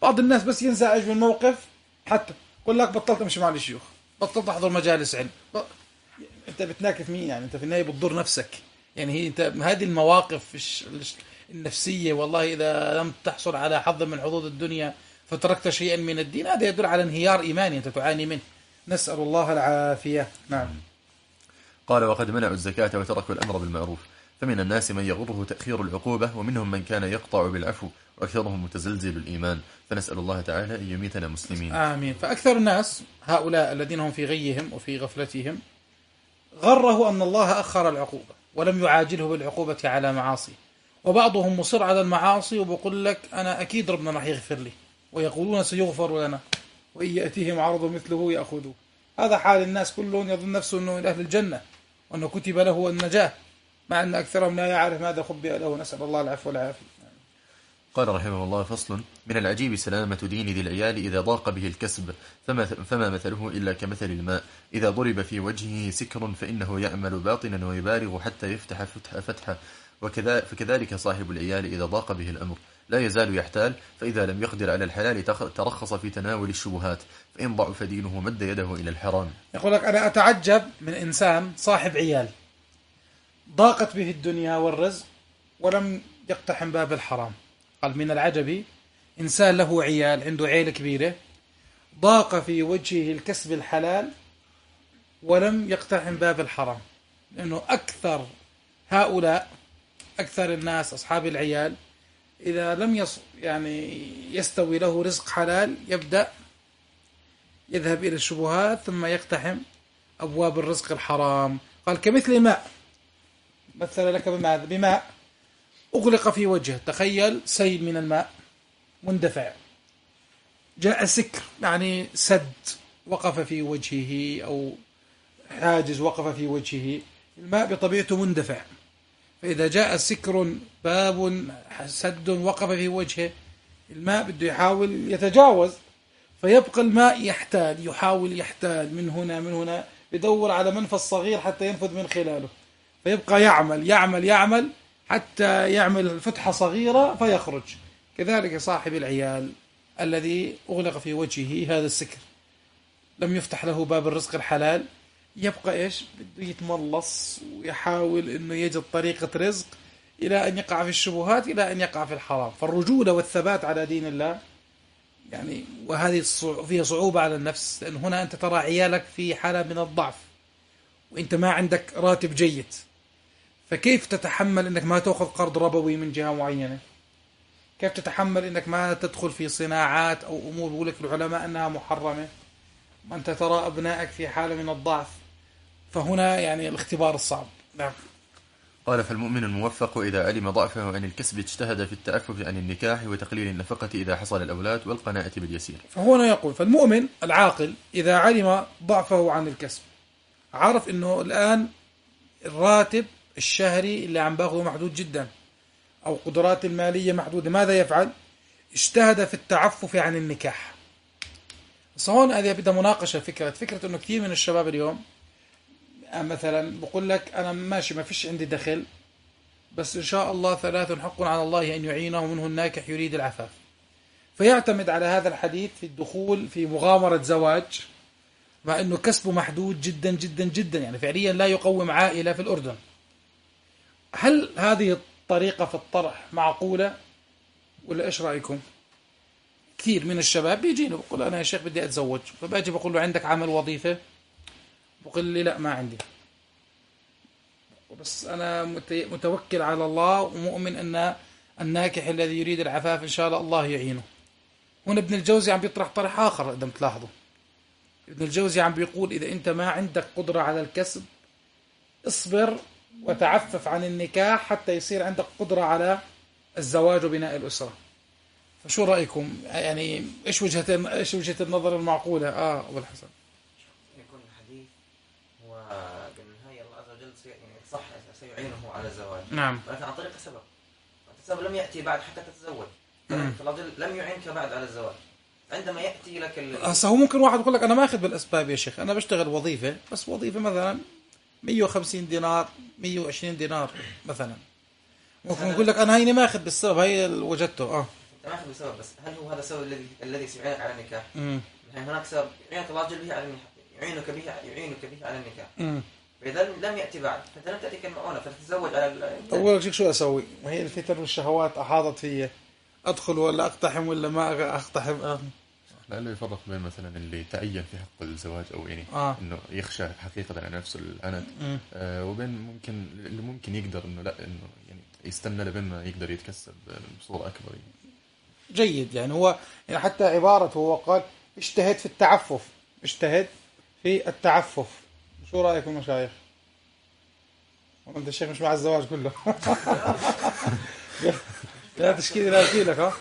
بعض الناس بس ينزعج من موقف، حتى يقول لك بطلت امشي مع الشيوخ، بطلت احضر مجالس علم. انت بتناكف مين يعني؟ انت في النهايه بتضر نفسك. يعني هي انت هذه المواقف النفسيه، والله اذا لم تحصل على حظ من حظوظ الدنيا فتركت شيئا من الدين، هذا يدل على انهيار ايماني انت تعاني منه. نسال الله العافيه. نعم. قال: وقد منعوا الزكاة وتركوا الأمر بالمعروف، فمن الناس من يغره تأخير العقوبة، ومنهم من كان يقطع بالعفو، وأكثرهم متزلزل الإيمان، فنسأل الله تعالى أن يميتنا مسلمين. آمين. فأكثر الناس هؤلاء الذين هم في غيهم وفي غفلتهم غره أن الله أخر العقوبة ولم يعاجله بالعقوبة على معاصي، وبعضهم مصر على المعاصي وبقول لك أنا أكيد ربنا راح يغفر لي، ويقولون سيغفر لنا وإن يأتيهم عرض مثله يأخذوه. هذا حال الناس كلهم، يظن نفسه أنه من أهل الجنة وأنه كتب له النجاة، مع أن أكثرهم لا يعرف ماذا خبئ له. نسأل الله العفو والعافية. قال رحمه الله: فصل: من العجيب سلامة دين ذي العيال إذا ضاق به الكسب، فما, فما مثله إلا كمثل الماء إذا ضرب في وجهه سكر فإنه يعمل باطنا ويبالغ حتى يفتح فتح فتحة، وكذا فكذلك صاحب العيال إذا ضاق به الأمر لا يزال يحتال، فإذا لم يقدر على الحلال ترخص في تناول الشبهات، فإن ضعف دينه مد يده إلى الحرام. يقول لك أنا أتعجب من إنسان صاحب عيال ضاقت به الدنيا والرزق ولم يقتحم باب الحرام. قال: من العجب إنسان له عيال، عنده عيلة كبيرة، ضاق في وجهه الكسب الحلال ولم يقتحم باب الحرام. لأنه أكثر هؤلاء، أكثر الناس أصحاب العيال، إذا لم يص يعني يستوي له رزق حلال يبدأ يذهب إلى الشبهات ثم يقتحم أبواب الرزق الحرام. قال: كمثل ماء، مثل لك بماذا؟ بماء أغلق في وجهه. تخيل سيل من الماء مندفع، جاء سكر يعني سد وقف في وجهه، أو حاجز وقف في وجهه. الماء بطبيعته مندفع، فإذا جاء سكر باب سد وقف في وجهه، الماء بده يحاول يتجاوز، فيبقى الماء يحتال، يحاول يحتال من هنا من هنا، يدور على منفذ صغير حتى ينفذ من خلاله، فيبقى يعمل يعمل يعمل حتى يعمل فتحة صغيرة فيخرج. كذلك صاحب العيال الذي أغلق في وجهه هذا السكر، لم يفتح له باب الرزق الحلال، يبقى إيش؟ بده يتملص ويحاول أنه يجد طريقة رزق إلى أن يقع في الشبهات، إلى أن يقع في الحرام. فالرجولة والثبات على دين الله يعني، وهذه فيها صعوبة على النفس، لأن هنا أنت ترى عيالك في حالة من الضعف وإنت ما عندك راتب جيد، فكيف تتحمل أنك ما تأخذ قرض ربوي من جهة معينة؟ كيف تتحمل أنك ما تدخل في صناعات أو أمور بيقول لك العلماء أنها محرمة، وأنت ترى أبنائك في حالة من الضعف؟ فهنا يعني الاختبار الصعب. نعم. قال: فالمؤمن الموفق إذا علم ضعفه عن الكسب اجتهد في التعفف عن النكاح وتقليل النفقة إذا حصل الأولاد والقناعة باليسير. فهنا يقول: فالمؤمن العاقل إذا علم ضعفه عن الكسب، عرف أنه الآن الراتب الشهري اللي عم باخذه محدود جدا، أو قدرات المالية محدودة، ماذا يفعل؟ اجتهد في التعفف عن النكاح. بس هون هذه بدها مناقشة. فكرة فكرة أنه كثير من الشباب اليوم مثلا بقول لك أنا ماشي ما فيش عندي دخل، بس إن شاء الله ثلاث حق على الله أن يعينه، منه الناكح يريد العفاف، فيعتمد على هذا الحديث في الدخول في مغامرة زواج، مع أنه كسبه محدود جدا جدا جدا، يعني فعليا لا يقوم عائلة في الأردن. هل هذه الطريقة في الطرح معقولة ولا إيش رأيكم؟ كثير من الشباب بيجيني بقول أنا يا شيخ بدي أتزوج، فباجي بقول له عندك عمل وظيفة؟ بقول لي لا ما عندي، بس أنا متوكل على الله ومؤمن أن الناكح الذي يريد العفاف إن شاء الله الله يعينه. هنا ابن الجوزي عم بيطرح طرح آخر إذا تلاحظوا. ابن الجوزي عم بيقول إذا أنت ما عندك قدرة على الكسب اصبر وتعفف عن النكاح حتى يصير عندك قدرة على الزواج وبناء الأسرة. فشو رأيكم؟ يعني إيش وجهة إيش وجهة النظر المعقولة؟ آه أبو الحسن. يكون الحديث هو بالنهاية الله عز وجل يعني صح سيعينه على الزواج. نعم. ولكن عن طريق السبب. السبب لم يأتي بعد حتى تتزوج. فالله لم يعينك بعد على الزواج. عندما يأتي لك ال... هسه هو ممكن واحد يقول لك أنا ما أخذ بالأسباب يا شيخ، أنا بشتغل وظيفة، بس وظيفة مثلا مية وخمسين دينار مية وعشرين دينار مثلا، ممكن يقول لك أنا هيني ما أخذ بالسبب، هي وجدته. آه تماخذ بسبب، بس هل هو هذا السبب الذي الذي سيعينك على النكاح؟ امم يعني هناك سبب يعينك الله جل به على النكاح، يعينك به يعينك به على النكاح. امم فإذا لم يأتي بعد فأنت لم تأتيك المؤونة فتتزوج على ال... أول شيء شو أسوي؟ وهي الفتن والشهوات أحاطت فيا، أدخل ولا أقتحم ولا ما أقتحم؟ آه. لأنه يفرق بين مثلا اللي تعين في حق الزواج أو يعني آه. إنه يخشى حقيقة على نفسه العنت، آه وبين ممكن اللي ممكن يقدر إنه لا إنه يعني يستنى لبين ما يقدر يتكسب بصورة أكبر يعني. جيد، يعني هو يعني حتى عبارة هو قال اجتهد في التعفف، اجتهد في التعفف. شو رأيكم مشايخ؟ وانت الشيخ مش مع الزواج كله. لا تشكيلي لا أشكيلك. ها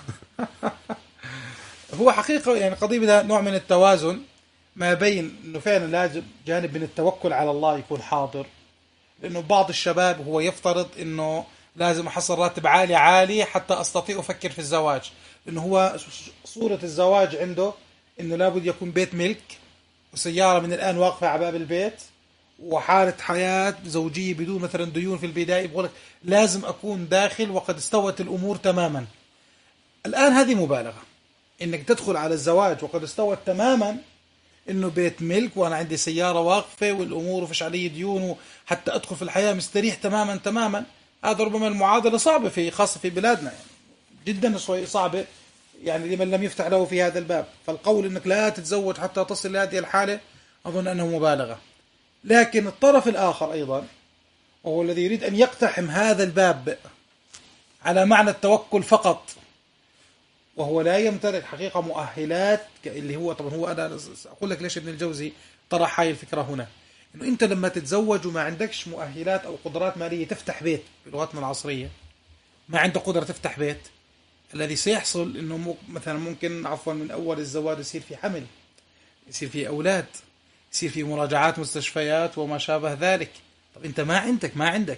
هو حقيقة يعني قضية بدها نوع من التوازن ما بين انه فعلا لازم جانب من التوكل على الله يكون حاضر، لانه بعض الشباب هو يفترض انه لازم احصل راتب عالي عالي حتى استطيع افكر في الزواج، لانه هو صورة الزواج عنده انه لابد يكون بيت ملك وسيارة من الان واقفة على باب البيت وحالة حياة زوجية بدون مثلا ديون في البداية. بقول لك لازم أكون داخل وقد استوت الأمور تماما. الآن هذه مبالغة إنك تدخل على الزواج وقد استوت تماما، إنه بيت ملك وأنا عندي سيارة واقفة والأمور وفيش علي ديون حتى أدخل في الحياة مستريح تماما تماما. هذا ربما المعادلة صعبة في خاصة في بلادنا، يعني جدا صعبة يعني لمن لم يفتح له في هذا الباب. فالقول إنك لا تتزوج حتى تصل لهذه الحالة أظن أنه مبالغة. لكن الطرف الآخر أيضا وهو الذي يريد أن يقتحم هذا الباب على معنى التوكل فقط، وهو لا يمتلك حقيقة مؤهلات اللي هو طبعا هو أنا أقول لك ليش ابن الجوزي طرح هاي الفكرة هنا، إنه أنت لما تتزوج وما عندكش مؤهلات أو قدرات مالية تفتح بيت بلغتنا العصرية، ما عندك قدرة تفتح بيت، الذي سيحصل إنه مثلا ممكن عفوا من أول الزواج يصير في حمل، يصير في أولاد، يصير في مراجعات مستشفيات وما شابه ذلك. طب أنت ما عندك ما عندك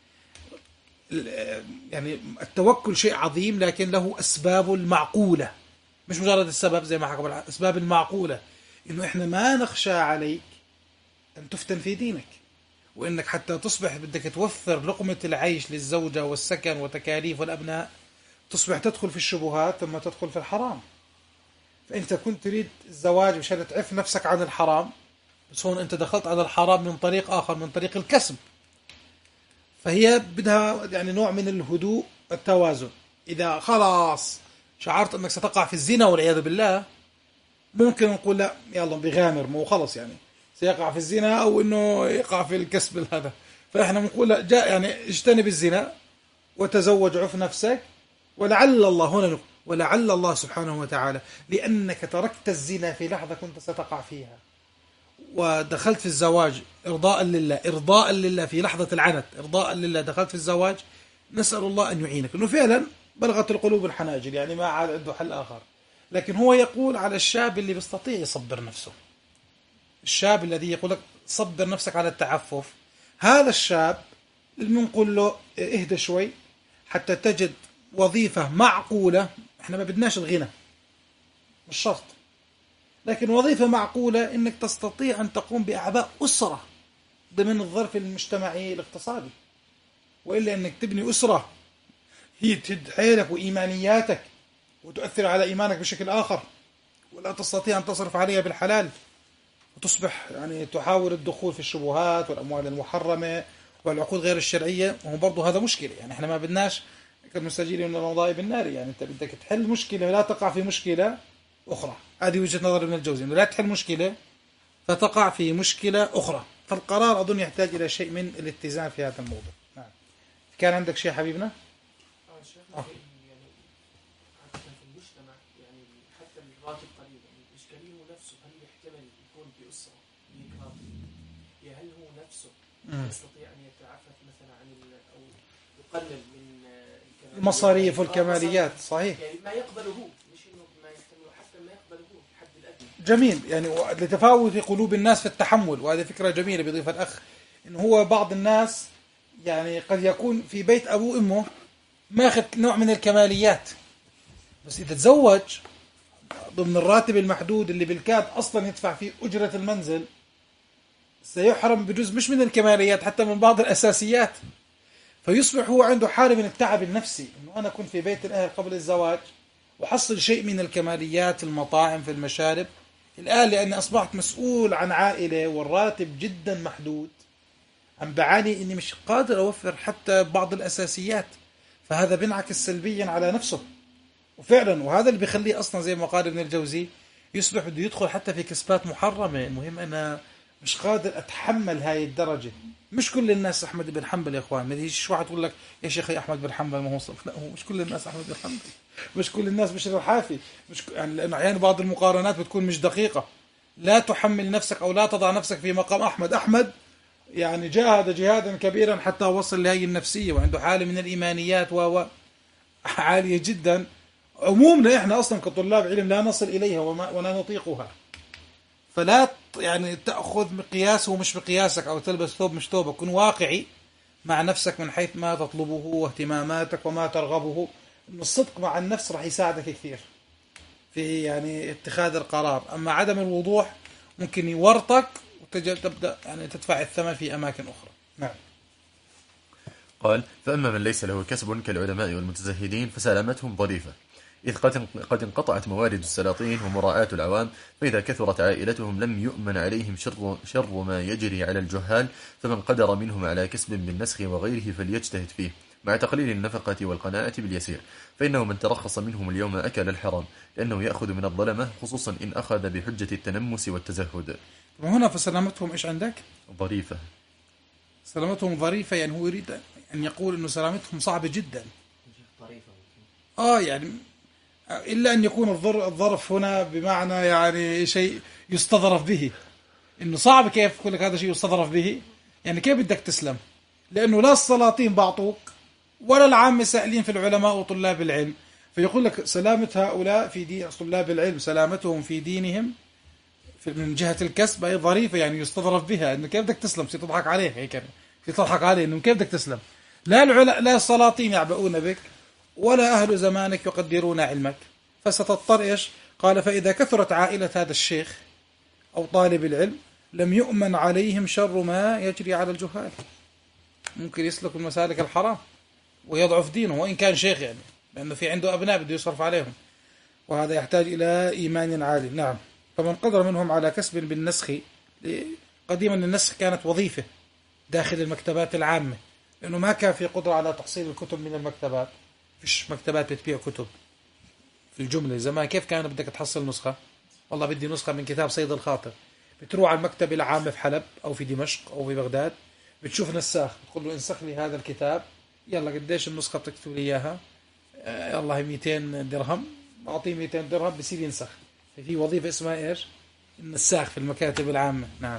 يعني التوكل شيء عظيم لكن له أسباب المعقولة، مش مجرد السبب زي ما حكى الأسباب المعقولة، إنه إحنا ما نخشى عليك أن تفتن في دينك، وإنك حتى تصبح بدك توفر لقمة العيش للزوجة والسكن وتكاليف والأبناء تصبح تدخل في الشبهات ثم تدخل في الحرام. فأنت كنت تريد الزواج مشان تعف نفسك عن الحرام، بس هون أنت دخلت على الحرام من طريق آخر من طريق الكسب. فهي بدها يعني نوع من الهدوء التوازن. إذا خلاص شعرت أنك ستقع في الزنا والعياذ بالله ممكن نقول لا يلا بغامر مو خلص يعني سيقع في الزنا أو أنه يقع في الكسب هذا، فإحنا بنقول لا جاء يعني اجتنب الزنا وتزوج عف نفسك، ولعل الله هنا ولعل الله سبحانه وتعالى لأنك تركت الزنا في لحظة كنت ستقع فيها ودخلت في الزواج إرضاء لله إرضاء لله في لحظة العنت إرضاء لله دخلت في الزواج، نسأل الله أن يعينك، إنه فعلا بلغت القلوب الحناجر يعني ما عاد عنده حل آخر. لكن هو يقول على الشاب اللي بيستطيع يصبر نفسه، الشاب الذي يقول لك صبر نفسك على التعفف، هذا الشاب اللي بنقول له اهدى شوي حتى تجد وظيفة معقولة. احنا ما بدناش الغنى مش شرط، لكن وظيفة معقولة انك تستطيع ان تقوم بأعباء أسرة ضمن الظرف المجتمعي الاقتصادي، وإلا انك تبني أسرة هي تهد حيلك وإيمانياتك وتؤثر على إيمانك بشكل آخر ولا تستطيع أن تصرف عليها بالحلال، وتصبح يعني تحاول الدخول في الشبهات والأموال المحرمة والعقود غير الشرعية، وهو برضو هذا مشكلة. يعني احنا ما بدناش كالمستجيرين من المضايب النار، يعني انت بدك تحل مشكلة لا تقع في مشكلة أخرى. هذه وجهة نظر ابن الجوزي، لا تحل مشكلة فتقع في مشكلة أخرى. فالقرار أظن يحتاج إلى شيء من الاتزان في هذا الموضوع. نعم. كان عندك شيء حبيبنا؟ اه شيخنا آه. يعني حتى في المجتمع يعني حتى الراتب قليل، يعني الإشكالية هو نفسه هل يحتمل يكون بأسرة راتب؟ يعني هل هو نفسه م. يستطيع أن يتعفف مثلا عن أو يقلل من المصاريف والكماليات؟ صحيح، يعني ما يقبله هو مش إنه ما يحتمله، حتى ما يقبله هو الحد الأدنى. جميل، يعني لتفاوت في قلوب الناس في التحمل، وهذه فكرة جميلة بيضيفها الأخ، إنه هو بعض الناس يعني قد يكون في بيت أبوه أمه ماخذ نوع من الكماليات، بس إذا تزوج ضمن الراتب المحدود اللي بالكاد أصلا يدفع فيه أجرة المنزل سيحرم بجزء مش من الكماليات حتى من بعض الأساسيات، فيصبح هو عنده حالة من التعب النفسي، إنه أنا كنت في بيت الأهل قبل الزواج وحصل شيء من الكماليات، المطاعم، في المشارب. الآن لأني أصبحت مسؤول عن عائلة والراتب جدا محدود، عم بعاني إني مش قادر أوفر حتى بعض الأساسيات، فهذا بينعكس سلبيا على نفسه. وفعلا وهذا اللي بيخليه أصلا زي ما قال ابن الجوزي يصبح بده يدخل حتى في كسبات محرمة. المهم أنا مش قادر أتحمل هاي الدرجة. مش كل الناس أحمد بن حنبل يا إخوان. ما يجيش واحد يقول لك يا شيخ أحمد بن حنبل ما هو صف. لا، هو مش كل الناس أحمد بن حنبل، مش كل الناس بشر الحافي، مش يعني لأنه أحيانا بعض المقارنات بتكون مش دقيقة. لا تحمل نفسك أو لا تضع نفسك في مقام أحمد. أحمد يعني جاهد جهادا كبيرا حتى وصل لهي النفسية، وعنده حالة من الإيمانيات و عالية جدا. عمومنا إحنا أصلا كطلاب علم لا نصل إليها وما ولا نطيقها. فلا يعني تأخذ مقياس ومش مقياسك، أو تلبس ثوب مش ثوبك. كن واقعي مع نفسك من حيث ما تطلبه واهتماماتك وما ترغبه. إن الصدق مع النفس راح يساعدك كثير في يعني اتخاذ القرار. أما عدم الوضوح ممكن يورطك وتبدأ يعني تدفع الثمن في أماكن أخرى. نعم. قال: فأما من ليس له كسب كالعلماء والمتزهدين فسلامتهم ضريفة، إذ قد قد انقطعت موارد السلاطين ومراعاة العوام، فإذا كثرت عائلتهم لم يؤمن عليهم شر, شر ما يجري على الجهال، فمن قدر منهم على كسب بالنسخ وغيره فليجتهد فيه، مع تقليل النفقة والقناعة باليسير، فإنه من ترخص منهم اليوم أكل الحرام، لأنه يأخذ من الظلمة، خصوصا إن أخذ بحجة التنمس والتزهد. وهنا فسلامتهم إيش عندك؟ ظريفة. سلامتهم ظريفة، يعني هو يريد أن يقول أنه سلامتهم صعبة جدا. آه يعني إلا أن يكون الظرف هنا بمعنى يعني شيء يستظرف به. إنه صعب كيف يقول لك هذا شيء يستظرف به؟ يعني كيف بدك تسلم؟ لأنه لا السلاطين بعطوك ولا العامة سائلين في العلماء وطلاب العلم. فيقول لك سلامة هؤلاء في دين طلاب العلم، سلامتهم في دينهم من جهة الكسب أي ظريفة، يعني يستظرف بها. إنه كيف بدك تسلم؟ تضحك عليه هيك، تضحك عليه إنه كيف بدك تسلم؟ لا العلماء لا السلاطين يعبؤون بك ولا أهل زمانك يقدرون علمك، فستضطر إيش؟ قال: فإذا كثرت عائلة هذا الشيخ أو طالب العلم لم يؤمن عليهم شر ما يجري على الجهال. ممكن يسلك المسالك الحرام ويضعف دينه وإن كان شيخ، يعني لأنه في عنده أبناء بده يصرف عليهم، وهذا يحتاج إلى إيمان عالي. نعم. فمن قدر منهم على كسب بالنسخ، قديما النسخ كانت وظيفة داخل المكتبات العامة، لأنه ما كان في قدرة على تحصيل الكتب من المكتبات. فيش مكتبات بتبيع كتب في الجملة. زمان كيف كان بدك تحصل نسخة؟ والله بدي نسخة من كتاب صيد الخاطر، بتروح على المكتبة العامة في حلب أو في دمشق أو في بغداد، بتشوف نساخ بتقول له انسخ لي هذا الكتاب، يلا قديش النسخة بتكتب لي إياها؟ آه يلا مئتين درهم، أعطيه مئتين درهم بصير ينسخ. في وظيفة اسمها إيش؟ النساخ في المكاتب العامة. نعم.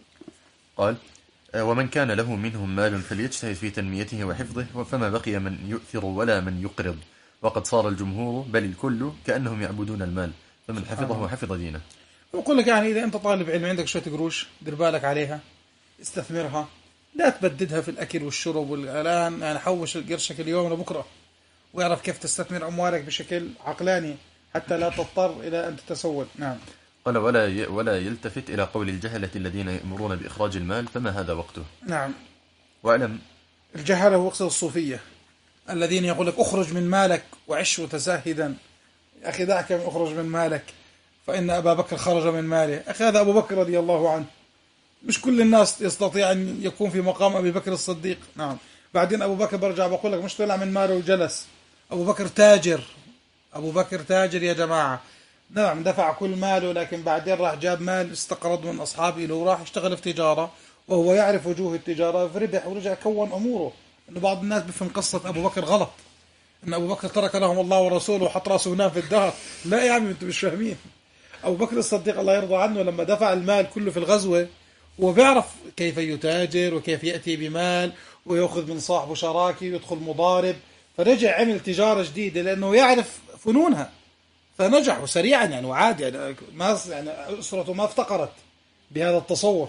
قال: ومن كان له منهم مال فليجتهد في تنميته وحفظه، فما بقي من يؤثر ولا من يقرض، وقد صار الجمهور بل الكل كأنهم يعبدون المال، فمن حفظه حفظ دينه. وأقول لك يعني إذا أنت طالب علم عندك شوية قروش دير بالك عليها، استثمرها، لا تبددها في الأكل والشرب والآلان. يعني حوش قرشك اليوم لبكرة، ويعرف كيف تستثمر أموالك بشكل عقلاني حتى لا تضطر إلى أن تتسول. نعم. قال: ولا ولا يلتفت إلى قول الجهلة الذين يأمرون بإخراج المال، فما هذا وقته. نعم. واعلم الجهلة هو وقت الصوفية الذين يقول لك أخرج من مالك وعش متزاهدا. أخي دعك من أخرج من مالك فإن أبا بكر خرج من ماله. أخي هذا أبو بكر رضي الله عنه، مش كل الناس يستطيع أن يكون في مقام أبي بكر الصديق. نعم. بعدين أبو بكر برجع بقول لك مش طلع من ماله وجلس. أبو بكر تاجر، أبو بكر تاجر يا جماعة. نعم دفع كل ماله، لكن بعدين راح جاب مال استقرض من أصحابه له وراح اشتغل في تجارة وهو يعرف وجوه التجارة، فربح ورجع كون أموره. إنه بعض الناس بفهم قصة أبو بكر غلط، إن أبو بكر ترك لهم الله ورسوله وحط راسه هنا في الدهر. لا يا عمي أنتم مش فاهمين. أبو بكر الصديق الله يرضى عنه لما دفع المال كله في الغزوة هو بيعرف كيف يتاجر وكيف يأتي بمال ويأخذ من صاحبه شراكي ويدخل مضارب، فرجع عمل تجارة جديدة لأنه يعرف فنونها، فنجحوا سريعا يعني وعادي يعني ما يعني أسرته ما افتقرت بهذا التصور.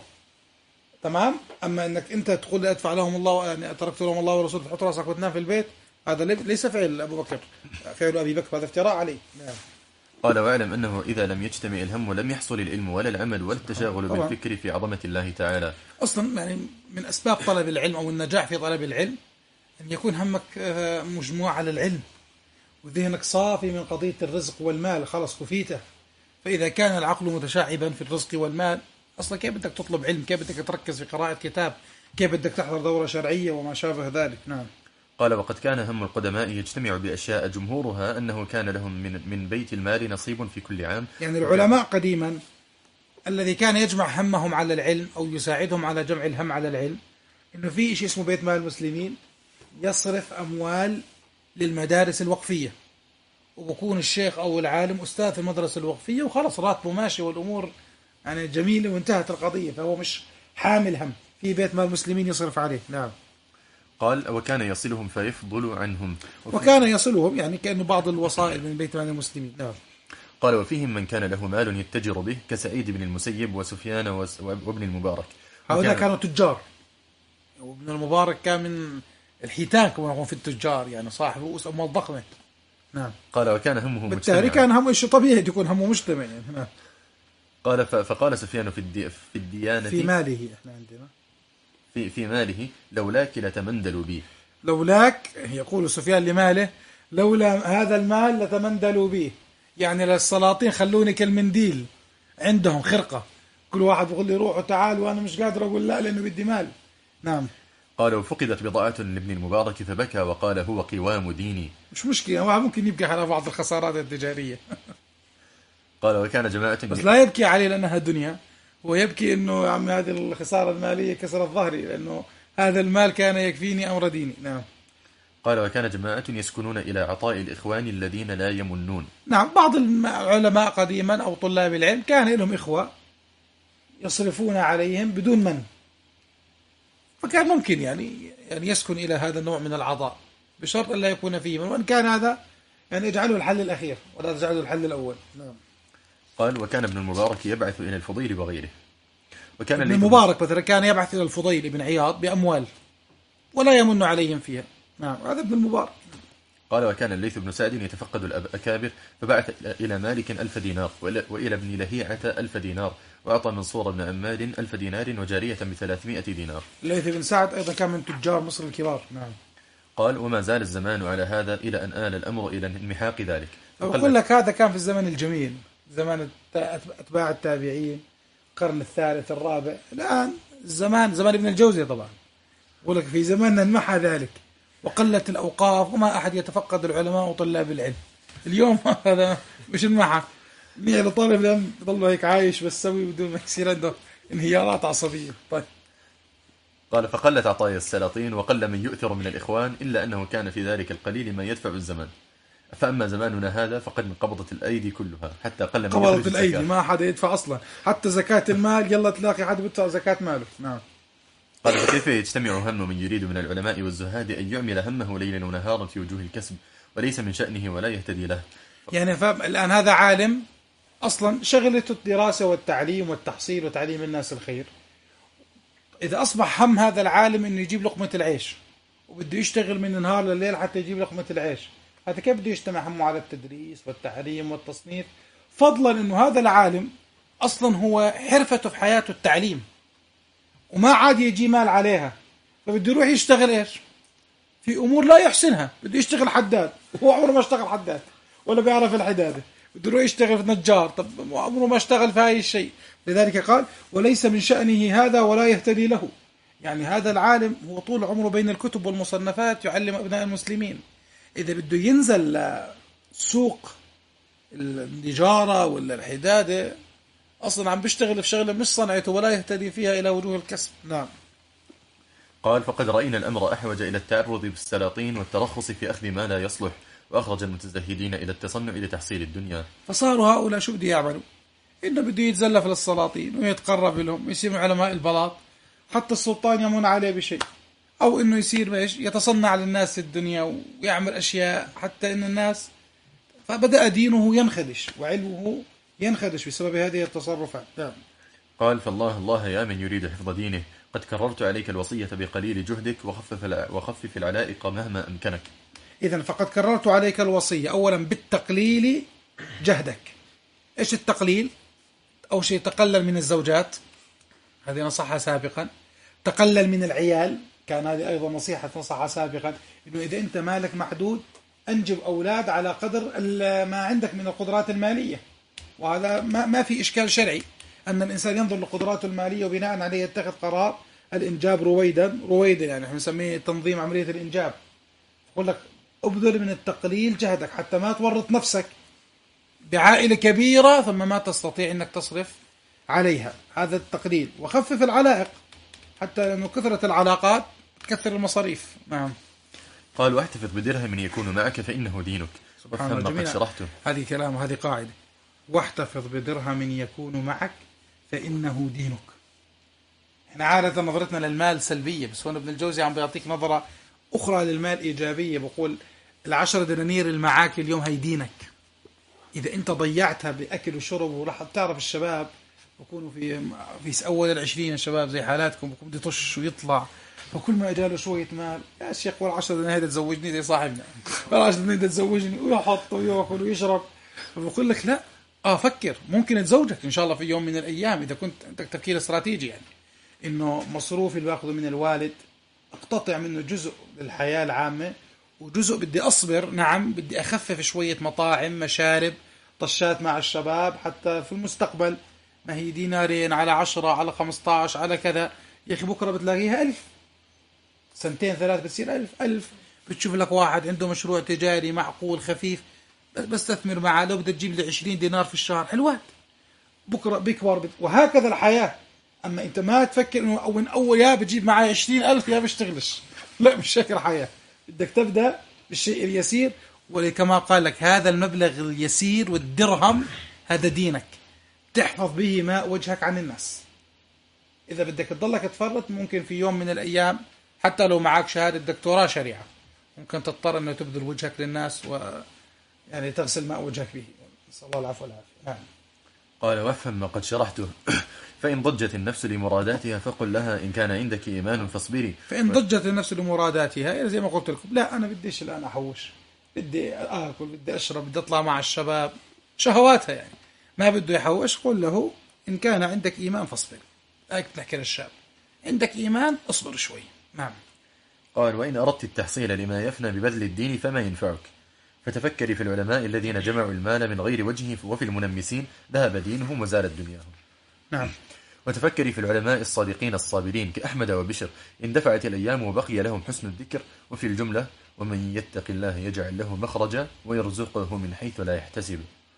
تمام. أما أنك أنت تقول لي أدفع لهم الله، يعني تركت لهم الله ورسوله تحط راسك وتنام في البيت، هذا ليس فعل أبو بكر، فعل أبي بكر، هذا افتراء عليه. نعم. قال: واعلم أنه إذا لم يجتمع الهم لم يحصل العلم ولا العمل ولا التشاغل بالفكر في عظمة الله تعالى. أصلا يعني من أسباب طلب العلم أو النجاح في طلب العلم أن يكون همك مجموع على العلم، وذهنك صافي من قضية الرزق والمال، خلص كفيته. فإذا كان العقل متشعبا في الرزق والمال، أصلا كيف بدك تطلب علم؟ كيف بدك تركز في قراءة كتاب؟ كيف بدك تحضر دورة شرعية وما شابه ذلك؟ نعم. قال وقد كان هم القدماء يجتمع بأشياء جمهورها أنه كان لهم من, من بيت المال نصيب في كل عام. يعني العلماء قديما الذي كان يجمع همهم على العلم أو يساعدهم على جمع الهم على العلم، إنه في شيء اسمه بيت مال المسلمين يصرف أموال للمدارس الوقفية، وبكون الشيخ أو العالم أستاذ في المدرسة الوقفية وخلص راتبه ماشي والأمور يعني جميلة وانتهت القضية، فهو مش حامل هم، في بيت مال المسلمين يصرف عليه. نعم. قال وكان يصلهم فيفضل عنهم، وكان يصلهم يعني كأنه بعض الوسائل من بيت مال المسلمين. نعم. قال وفيهم من كان له مال يتجر به كسعيد بن المسيب وسفيان وابن المبارك، هؤلاء كانوا تجار، وابن المبارك كان من الحيتان كما يقولون في التجار، يعني صاحب رؤوس أموال ضخمة. نعم. قال وكان همه بالتالي كان همه شيء طبيعي يكون همه مجتمع يعني. نعم. قال فقال سفيان في الدي في الديانة في ماله، احنا عندنا في في ماله لولاك لتمندلوا بي. لولاك يقول سفيان لماله لولا هذا المال لتمندلوا به، يعني للسلاطين خلوني كالمنديل عندهم خرقة، كل واحد بيقول لي روح وتعال وأنا مش قادر أقول لا لأنه بدي مال. نعم. قال وفقدت بضاعة لابن المبارك فبكى وقال هو قوام ديني. مش مشكلة، واحد ممكن يبكي على بعض الخسارات التجارية. قال وكان جماعة بس لا يبكي عليه لأنها دنيا، هو يبكي إنه يا عم هذه الخسارة المالية كسرت ظهري، لأنه هذا المال كان يكفيني أمر ديني. نعم. قال وكان جماعة يسكنون إلى عطاء الإخوان الذين لا يمنون. نعم. بعض العلماء قديما أو طلاب العلم كان لهم إخوة يصرفون عليهم بدون من، فكان ممكن يعني يعني يسكن إلى هذا النوع من العطاء بشرط أن لا يكون فيه من، وإن كان هذا يعني اجعله الحل الأخير ولا تجعله الحل الأول. نعم. قال وكان ابن المبارك يبعث إلى الفضيل وغيره. وكان ابن المبارك مثلا كان يبعث إلى الفضيل بن عياض بأموال ولا يمن عليهم فيها. نعم. هذا ابن المبارك. قال وكان الليث بن سعد يتفقد الأكابر فبعث إلى مالك ألف دينار وإلى ابن لهيعة ألف دينار، وأعطى منصور بن عماد ألف دينار وجارية بثلاثمائة دينار. الليث بن سعد أيضا كان من تجار مصر الكبار. نعم. قال وما زال الزمان على هذا إلى أن آل الأمر إلى انمحاق ذلك. أقول لك هذا كان في الزمن الجميل، زمان أتباع التابعين، القرن الثالث الرابع. الآن زمان زمان ابن الجوزي طبعا، أقول لك في زماننا انمحى ذلك وقلت الأوقاف وما أحد يتفقد العلماء وطلاب العلم. اليوم هذا مش انمحى، نية لطالب العلم يضل هيك عايش بس سوي بدون ما يصير عنده انهيارات عصبية. طيب. قال فقلت عطايا السلاطين وقل من يؤثر من الإخوان، إلا أنه كان في ذلك القليل ما يدفع الزمان. فأما زماننا هذا فقد انقبضت الأيدي كلها حتى قل من قبضت الأيدي، ما أحد يدفع أصلا حتى زكاة المال، يلا تلاقي حد بيدفع زكاة ماله. نعم. قال فكيف يجتمع هم من يريد من العلماء والزهاد أن يعمل همه ليلا ونهارا في وجوه الكسب وليس من شأنه ولا يهتدي له. يعني فهم الآن هذا عالم أصلا شغلته الدراسة والتعليم والتحصيل وتعليم الناس الخير، إذا أصبح هم هذا العالم إنه يجيب لقمة العيش وبده يشتغل من النهار لليل حتى يجيب لقمة العيش، هذا كيف بده يجتمع همه على التدريس والتعليم والتصنيف، فضلا إنه هذا العالم أصلا هو حرفته في حياته التعليم وما عاد يجي مال عليها، فبده يروح يشتغل إيش في أمور لا يحسنها، بده يشتغل حداد وهو عمره ما اشتغل حداد ولا بيعرف الحدادة، بده يروح يشتغل في نجار، طب عمره ما اشتغل في هاي الشيء. لذلك قال وليس من شأنه هذا ولا يهتدي له، يعني هذا العالم هو طول عمره بين الكتب والمصنفات يعلم أبناء المسلمين، إذا بده ينزل سوق النجارة ولا الحدادة أصلا عم بيشتغل في شغلة مش صنعته ولا يهتدي فيها إلى وجوه الكسب. نعم. قال فقد رأينا الأمر أحوج إلى التعرض بالسلاطين والترخص في أخذ ما لا يصلح، وأخرج المتزهدين إلى التصنع لتحصيل الدنيا. فصاروا هؤلاء شو بده يعملوا؟ إنه بده يتزلف للسلاطين ويتقرب لهم، يصير من علماء البلاط حتى السلطان يمن عليه بشيء، أو إنه يصير إيش يتصنع للناس الدنيا ويعمل أشياء حتى إن الناس، فبدأ دينه ينخدش وعلمه ينخدش بسبب هذه التصرفات. نعم. قال فالله الله يا من يريد حفظ دينه قد كررت عليك الوصية بقليل جهدك وخفف وخفف العلائق مهما أمكنك. إذن فقد كررت عليك الوصية أولا بالتقليل جهدك. إيش التقليل؟ أو شيء تقلل من الزوجات، هذه نصحها سابقا. تقلل من العيال، كان هذه أيضا نصيحة نصحها سابقا، إنه إذا أنت مالك محدود أنجب أولاد على قدر ما عندك من القدرات المالية، وهذا ما, ما في إشكال شرعي أن الإنسان ينظر لقدراته المالية وبناء عليه يتخذ قرار الإنجاب رويدا رويدا، يعني احنا نسميه تنظيم عملية الإنجاب. يقول لك أبذل من التقليل جهدك حتى ما تورط نفسك بعائلة كبيرة ثم ما تستطيع أنك تصرف عليها، هذا التقليل. وخفف العلائق حتى لأنه كثرة العلاقات تكثر المصاريف. نعم. قال واحتفظ بدرهم يكون معك فإنه دينك. وافهم ما قد شرحته. هذه كلام وهذه قاعدة، واحتفظ بدرهم يكون معك فإنه دينك. احنا عادة نظرتنا للمال سلبية، بس هون ابن الجوزي عم بيعطيك نظرة أخرى للمال إيجابية. بقول العشر دنانير المعاك اليوم هي دينك، إذا أنت ضيعتها بأكل وشرب. وراح تعرف الشباب بكونوا في في أول العشرين، الشباب زي حالاتكم بكون بده يطش ويطلع، فكل ما اجاله شويه مال يا شيخ ولا عشرة دنانير هيدا تزوجني زي صاحبنا، ولا عشرة دنانير تزوجني، ويحط وياكل ويشرب. فبقول لك لا، اه فكر ممكن تزوجك ان شاء الله في يوم من الايام اذا كنت عندك تفكير استراتيجي، يعني انه مصروفي اللي باخذه من الوالد اقتطع منه جزء للحياه العامه، وجزء بدي اصبر، نعم بدي اخفف شويه مطاعم مشارب طشات مع الشباب حتى في المستقبل. ما هي دينارين على عشرة على خمسة عشر على كذا، يا اخي بكره بتلاقيها ألف، سنتين ثلاث بتصير ألف ألف. بتشوف لك واحد عنده مشروع تجاري معقول خفيف، بس بستثمر معه، لو بدك تجيب لي عشرين دينار في الشهر حلوات، بكره بيكبر بت... وهكذا الحياه. اما انت ما تفكر انه او من اول يا بتجيب معي عشرين ألف يا بشتغلش، لا مش هيك الحياه. بدك تبدا بالشيء اليسير، ولكما قال لك هذا المبلغ اليسير والدرهم هذا دينك، تحفظ به ماء وجهك عن الناس. اذا بدك تضلك تفرط ممكن في يوم من الايام حتى لو معك شهاده دكتوراه شريعه ممكن تضطر انه تبذل وجهك للناس و يعني تغسل ماء وجهك به، نسأل الله العفو والعافية. نعم. قال وافهم ما قد شرحته. فإن ضجت النفس لمراداتها فقل لها إن كان عندك إيمان فاصبري. فإن ضجت النفس لمراداتها زي ما قلت لكم، لا أنا بديش الآن أحوش، بدي آكل بدي أشرب بدي أطلع مع الشباب، شهواتها يعني ما بده يحوش. قل له إن كان عندك إيمان فاصبري. هيك بتحكي للشاب، عندك إيمان اصبر شوي. نعم. قال وإن أردت التحصيل لما يفنى ببذل الدين فما ينفعك، فتفكري في العلماء الذين جمعوا المال من غير وجهه، وفي المنمسين ذهب دينهم وزالت دنياهم. نعم. وتفكري في العلماء الصادقين الصابرين كأحمد وبشر، إن دفعت الأيام وبقي لهم حسن الذكر. وفي الجملة ومن يتق الله يجعل له مخرجا ويرزقه من حيث لا يحتسب.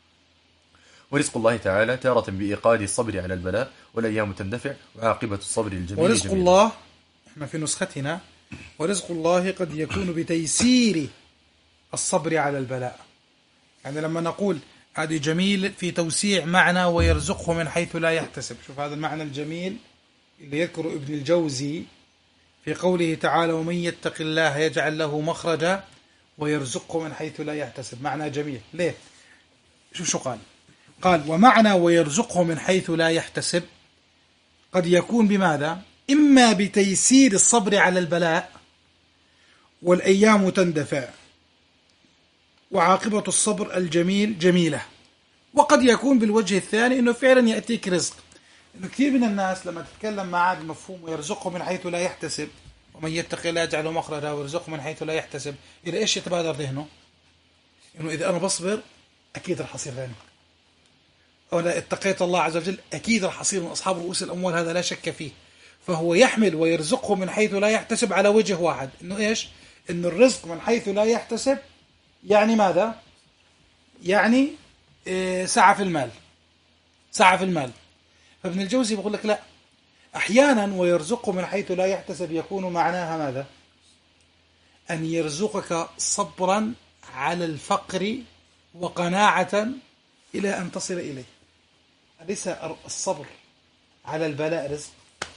ورزق الله تعالى تارة بإيقاد الصبر على البلاء، والأيام تندفع وعاقبة الصبر الجميل. ورزق جميل. الله احنا في نسختنا ورزق الله قد يكون بتيسير الصبر على البلاء. يعني لما نقول هذه جميل في توسيع معنى ويرزقه من حيث لا يحتسب، شوف هذا المعنى الجميل اللي يذكره ابن الجوزي في قوله تعالى ومن يتق الله يجعل له مخرجا ويرزقه من حيث لا يحتسب. معنى جميل ليه؟ شوف شو قال، قال ومعنى ويرزقه من حيث لا يحتسب قد يكون بماذا؟ إما بتيسير الصبر على البلاء والأيام تندفع وعاقبة الصبر الجميل جميلة، وقد يكون بالوجه الثاني إنه فعلا يأتيك رزق. إنه كثير من الناس لما تتكلم معاه بمفهوم ويرزقه من حيث لا يحتسب، ومن يتق الله يجعله مخرجا ويرزقه من حيث لا يحتسب، إذا إيش يتبادر ذهنه؟ إنه إذا أنا بصبر أكيد رح أصير غني، أو لا اتقيت الله عز وجل أكيد رح أصير من أصحاب رؤوس الأموال، هذا لا شك فيه. فهو يحمل ويرزقه من حيث لا يحتسب على وجه واحد، إنه إيش؟ إنه الرزق من حيث لا يحتسب يعني ماذا؟ يعني إيه سعة في المال، سعة في المال. فابن الجوزي بيقول لك لا، أحيانا ويرزقه من حيث لا يحتسب يكون معناها ماذا؟ أن يرزقك صبرا على الفقر وقناعة إلى أن تصل إليه. أليس الصبر على البلاء رزق؟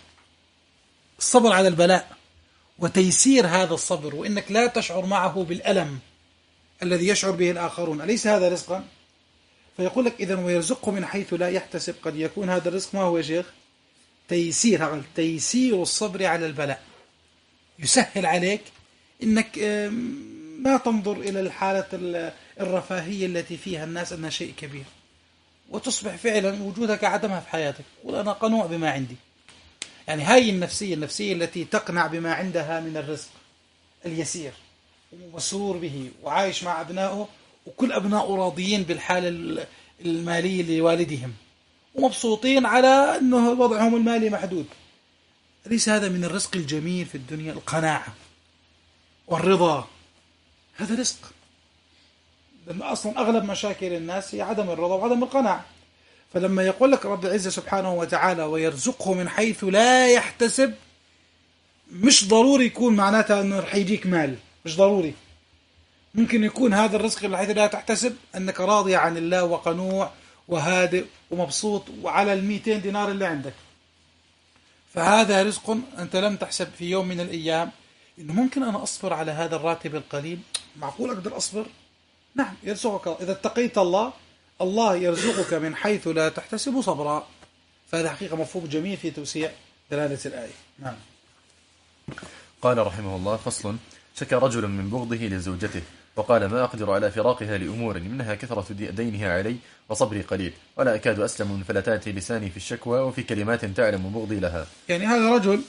الصبر على البلاء وتيسير هذا الصبر، وإنك لا تشعر معه بالألم الذي يشعر به الآخرون، أليس هذا رزقا؟ فيقول لك إذن ويرزقه من حيث لا يحتسب قد يكون هذا الرزق ما هو يا شيخ؟ تيسير، تيسير الصبر على البلاء، يسهل عليك إنك ما تنظر إلى الحالة الرفاهية التي فيها الناس أنها شيء كبير، وتصبح فعلا وجودك عدمها في حياتك، وأنا قنوع بما عندي. يعني هاي النفسية النفسية التي تقنع بما عندها من الرزق اليسير، ومسرور به وعايش مع أبنائه، وكل أبنائه راضيين بالحالة المالية لوالدهم ومبسوطين على أنه وضعهم المالي محدود. ليس هذا من الرزق الجميل في الدنيا؟ القناعة والرضا، هذا رزق. لأن أصلا أغلب مشاكل الناس هي عدم الرضا وعدم القناعة. فلما يقول لك رب العزة سبحانه وتعالى ويرزقه من حيث لا يحتسب، مش ضروري يكون معناتها أنه رح يجيك مال، مش ضروري. ممكن يكون هذا الرزق من حيث لا تحتسب أنك راضي عن الله وقنوع وهادئ ومبسوط وعلى المئتين دينار اللي عندك. فهذا رزق أنت لم تحسب في يوم من الأيام إنه ممكن أنا أصبر على هذا الراتب القليل. معقول أقدر أصبر؟ نعم، يرزقك إذا اتقيت الله، الله يرزقك من حيث لا تحتسب صبرا. فهذا حقيقة مفهوم جميل في توسيع دلالة الآية. نعم. قال رحمه الله: فصل. شكى رجل من بغضه لزوجته وقال: ما أقدر على فراقها لأمور منها كثرة دينها علي وصبري قليل، ولا أكاد أسلم من فلتات لساني في الشكوى وفي كلمات تعلم بغضي لها. يعني هذا رجل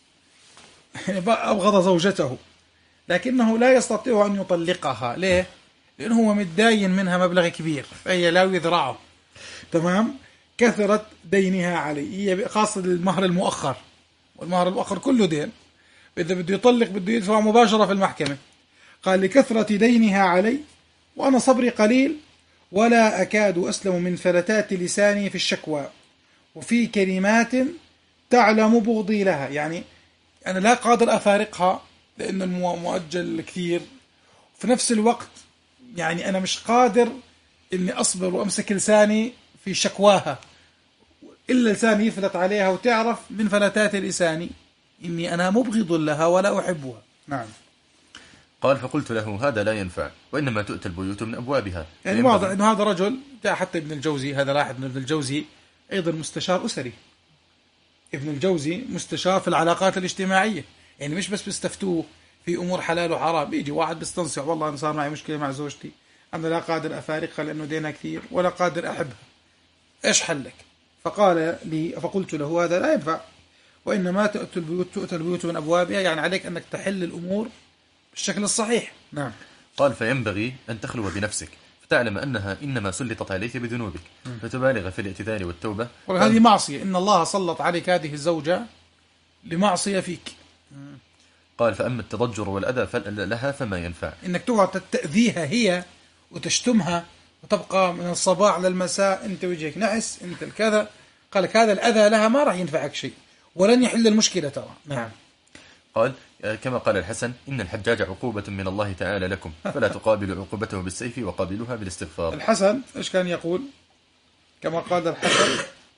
أبغض زوجته لكنه لا يستطيع أن يطلقها. ليه؟ لأنه هو متداين منها مبلغ كبير فهي لا يذرعه. تمام؟ كثرت دينها علي، هي خاصة المهر المؤخر، والمهر المؤخر كله دين، إذا بده يطلق بده يدفع مباشرة في المحكمة. قال: لكثرة دينها علي وأنا صبري قليل، ولا أكاد أسلم من فلتات لساني في الشكوى وفي كلمات تعلم بغضي لها. يعني أنا لا قادر أفارقها لأن المؤجل كثير، في نفس الوقت يعني أنا مش قادر إني أصبر وأمسك لساني في شكواها، إلا لساني يفلت عليها وتعرف من فلتات لساني إني أنا مبغض لها ولا أحبها. نعم. قال: فقلت له: هذا لا ينفع، وإنما تؤتى البيوت من أبوابها. يعني واضح أنه هذا رجل جاء حتى ابن الجوزي، هذا لاحظ أن ابن الجوزي أيضا مستشار أسري. ابن الجوزي مستشار في العلاقات الاجتماعية، يعني مش بس بيستفتوه في أمور حلال وحرام. بيجي واحد بيستنصح: والله أنا صار معي مشكلة مع زوجتي، أنا لا قادر أفارقها لأنه دينها كثير ولا قادر أحبها، إيش حلك؟ فقال لي فقلت له: هذا لا ينفع، وإنما تؤتى البيوت تؤتى البيوت من أبوابها، يعني عليك أنك تحل الأمور بالشكل الصحيح. نعم. قال: فينبغي أن تخلو بنفسك فتعلم أنها إنما سلطت عليك بذنوبك فتبالغ في الاعتذار والتوبة. وهذه معصية، إن الله سلط عليك هذه الزوجة لمعصية فيك. قال: فأما التضجر والأذى لها فما ينفع. إنك تقعد تأذيها هي وتشتمها وتبقى من الصباح للمساء أنت وجهك نعس أنت الكذا. قال لك هذا الأذى لها ما راح ينفعك شيء ولن يحل المشكلة ترى. نعم. قال: كما قال الحسن: إن الحجاج عقوبة من الله تعالى لكم، فلا تقابلوا عقوبته بالسيف وقابلوها بالاستغفار. الحسن إيش كان يقول؟ كما قال الحسن،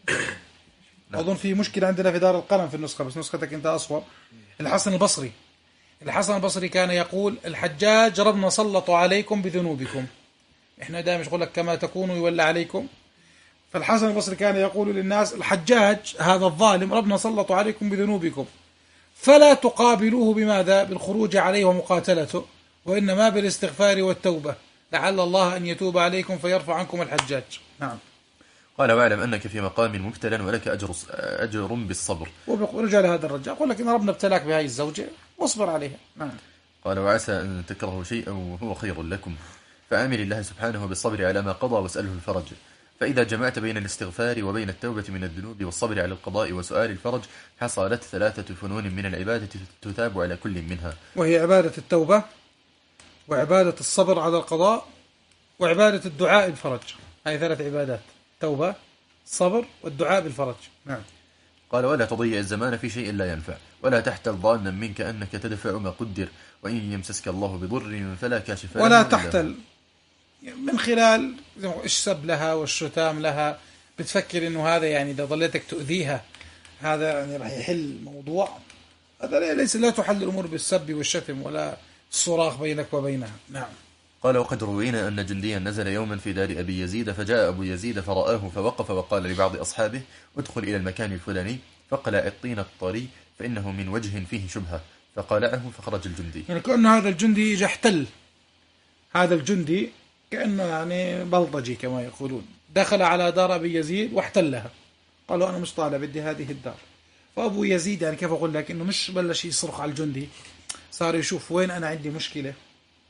أظن في مشكلة عندنا في دار القلم في النسخة، بس نسختك أنت أصور. الحسن البصري الحسن البصري كان يقول: الحجاج ربنا سلطوا عليكم بذنوبكم. إحنا دائما نقول لك كما تكونوا يولى عليكم. فالحسن البصري كان يقول للناس: الحجاج هذا الظالم ربنا سلطوا عليكم بذنوبكم، فلا تقابلوه بماذا؟ بالخروج عليه ومقاتلته، وإنما بالاستغفار والتوبة، لعل الله أن يتوب عليكم فيرفع عنكم الحجاج. نعم. قال: واعلم أنك في مقام مبتلى ولك أجر أجر بالصبر. ورجع لهذا الرجال يقول لك إن ربنا ابتلاك بهذه الزوجة واصبر عليها. نعم. قال: وعسى أن تكرهوا شيئا وهو خير لكم، فآمل الله سبحانه بالصبر على ما قضى واسأله الفرج، فإذا جمعت بين الاستغفار وبين التوبة من الذنوب والصبر على القضاء وسؤال الفرج حصلت ثلاثة فنون من العبادة تتاب على كل منها، وهي عبادة التوبة وعبادة الصبر على القضاء وعبادة الدعاء بالفرج. هذه ثلاث عبادات: توبة، صبر، والدعاء بالفرج. نعم. قال: ولا تضيع الزمان في شيء لا ينفع، ولا تحتل ظانا منك أنك تدفع ما قدر، وإن يمسسك الله بضر فلا كاشف له. ولا تحتل من خلال السب لها والشتام لها، بتفكر إنه هذا يعني إذا ظليتك تؤذيها هذا يعني راح يحل الموضوع. هذا ليس لا تحل الأمور بالسب والشتم ولا الصراخ بينك وبينها. نعم. قال: وقد روينا أن جنديا نزل يوما في دار أبي يزيد، فجاء أبو يزيد فرآه فوقف وقال لبعض أصحابه: ادخل إلى المكان الفلاني فقلع الطين الطري فإنه من وجه فيه شبهة، فقالعه فخرج الجندي. يعني كأنه هذا الجندي يجي احتل، هذا الجندي كأنه يعني بلطجي كما يقولون، دخل على دار أبي يزيد واحتلها. قالوا أنا مش طالع، بدي هذه الدار. فأبو يزيد يعني كيف أقول لك إنه مش بلش يصرخ على الجندي، صار يشوف وين أنا عندي مشكلة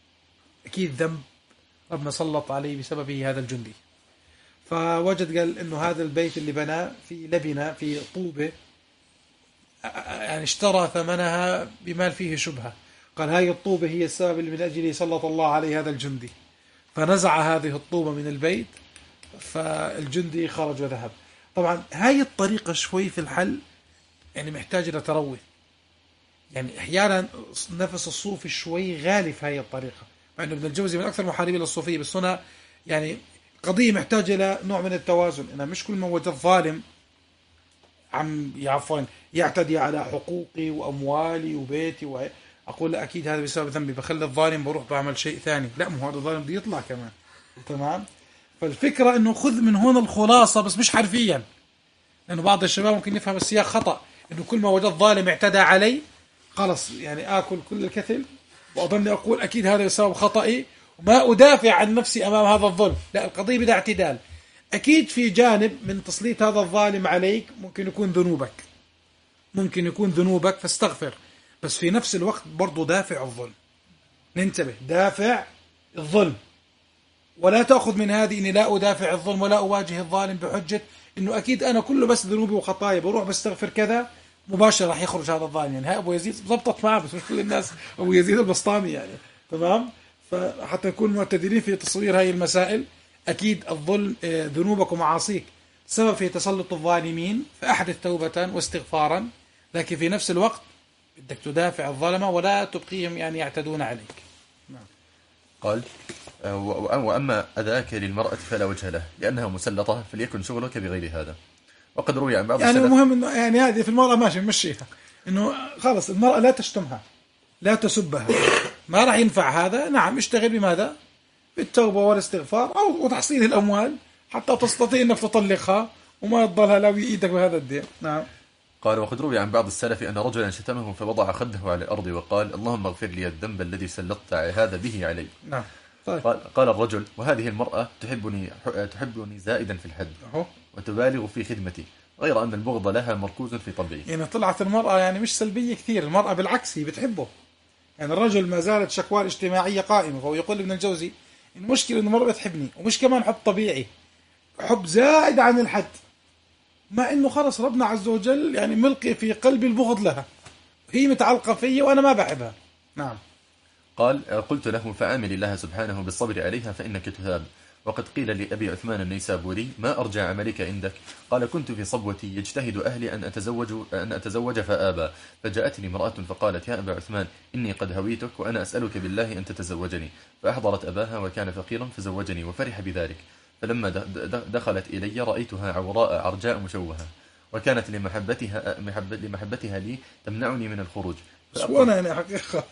أكيد ذنب ربنا سلط عليه بسببه هذا الجندي. فوجد قال إنه هذا البيت اللي بناه في لبنة في طوبة، يعني اشترى ثمنها بمال فيه شبهة، قال هاي الطوبة هي السبب اللي من أجله سلط الله عليه هذا الجندي، فنزع هذه الطوبة من البيت، فالجندي خرج وذهب. طبعا هاي الطريقة شوي في الحل يعني محتاج إلى تروي، يعني أحيانا نفس الصوفي شوي غالي في هاي الطريقة، مع أنه ابن الجوزي من أكثر المحاربين للصوفية، بس هنا يعني قضية محتاجة إلى نوع من التوازن. أنا مش كل ما وجد ظالم عم يعفون يعتدي على حقوقي وأموالي وبيتي و... أقول لا أكيد هذا بسبب ذنبي، بخلي الظالم بروح بعمل شيء ثاني، لا مو هذا الظالم بده يطلع كمان. تمام. فالفكرة إنه خذ من هون الخلاصة بس مش حرفيا، لأنه بعض الشباب ممكن يفهم السياق خطأ، إنه كل ما وجد ظالم اعتدى علي خلص يعني آكل كل الكتل وأظني أقول أكيد هذا بسبب خطئي وما أدافع عن نفسي أمام هذا الظلم. لا، القضية بدها اعتدال. أكيد في جانب من تسليط هذا الظالم عليك ممكن يكون ذنوبك، ممكن يكون ذنوبك فاستغفر، بس في نفس الوقت برضو دافع الظلم. ننتبه، دافع الظلم، ولا تأخذ من هذه إني لا أدافع الظلم ولا أواجه الظالم بحجة إنه أكيد أنا كله بس ذنوبي وخطايا بروح بستغفر كذا مباشرة راح يخرج هذا الظالم. يعني ها أبو يزيد ضبطت معه، بس مش كل الناس أبو يزيد البسطامي يعني. تمام. فحتى نكون معتدلين في تصوير هاي المسائل، أكيد الظلم ذنوبك ومعاصيك سبب في تسلط الظالمين، فأحدث توبة واستغفارا، لكن في نفس الوقت بدك تدافع الظلمة ولا تبقيهم يعني يعتدون عليك. نعم. قال وأما أذاك للمرأة فلا وجه له لأنها مسلطة، فليكن شغلك بغير هذا. وقد روي عن بعض يعني السلف المهم إنه يعني هذه في المرأة ماشي مشيها، إنه خلص المرأة لا تشتمها لا تسبها، ما راح ينفع هذا. نعم، اشتغل بماذا؟ بالتوبة والاستغفار أو وتحصيل الأموال حتى تستطيع أنك تطلقها وما تضلها لو إيدك بهذا الدين. نعم. قال وقد روي عن بعض السلف أن رجلا شتمه فوضع خده على الأرض وقال اللهم اغفر لي الذنب الذي سلطت هذا به علي. نعم. طيب. قال, قال الرجل وهذه المرأة تحبني تحبني زائدا في الحد أهو. وتبالغ في خدمتي، غير أن البغض لها مركوز في طبعي. يعني طلعت المرأة يعني مش سلبية كثير، المرأة بالعكس هي بتحبه. يعني الرجل ما زالت شكوى الاجتماعية قائمة، فهو يقول ابن الجوزي المشكلة إنه المرأة بتحبني، ومش كمان حب طبيعي، حب زائد عن الحد، مع إنه خلص ربنا عز وجل يعني ملقي في قلبي البغض لها، هي متعلقة فيا وأنا ما بحبها. نعم. قال قلت له فعامل الله سبحانه بالصبر عليها فإنك تثاب. وقد قيل لأبي عثمان النيسابوري ما أرجى عملك عندك؟ قال كنت في صبوتي يجتهد أهلي أن أتزوج, أن أتزوج فآبى، فجاءتني امرأة فقالت يا أبا عثمان إني قد هويتك وأنا أسألك بالله أن تتزوجني، فأحضرت أباها وكان فقيرا فزوجني وفرح بذلك. فلما دخلت إلي رأيتها عوراء عرجاء مشوهة، وكانت لمحبتها, لمحبتها لي تمنعني من الخروج. وأنا يعني حقيقة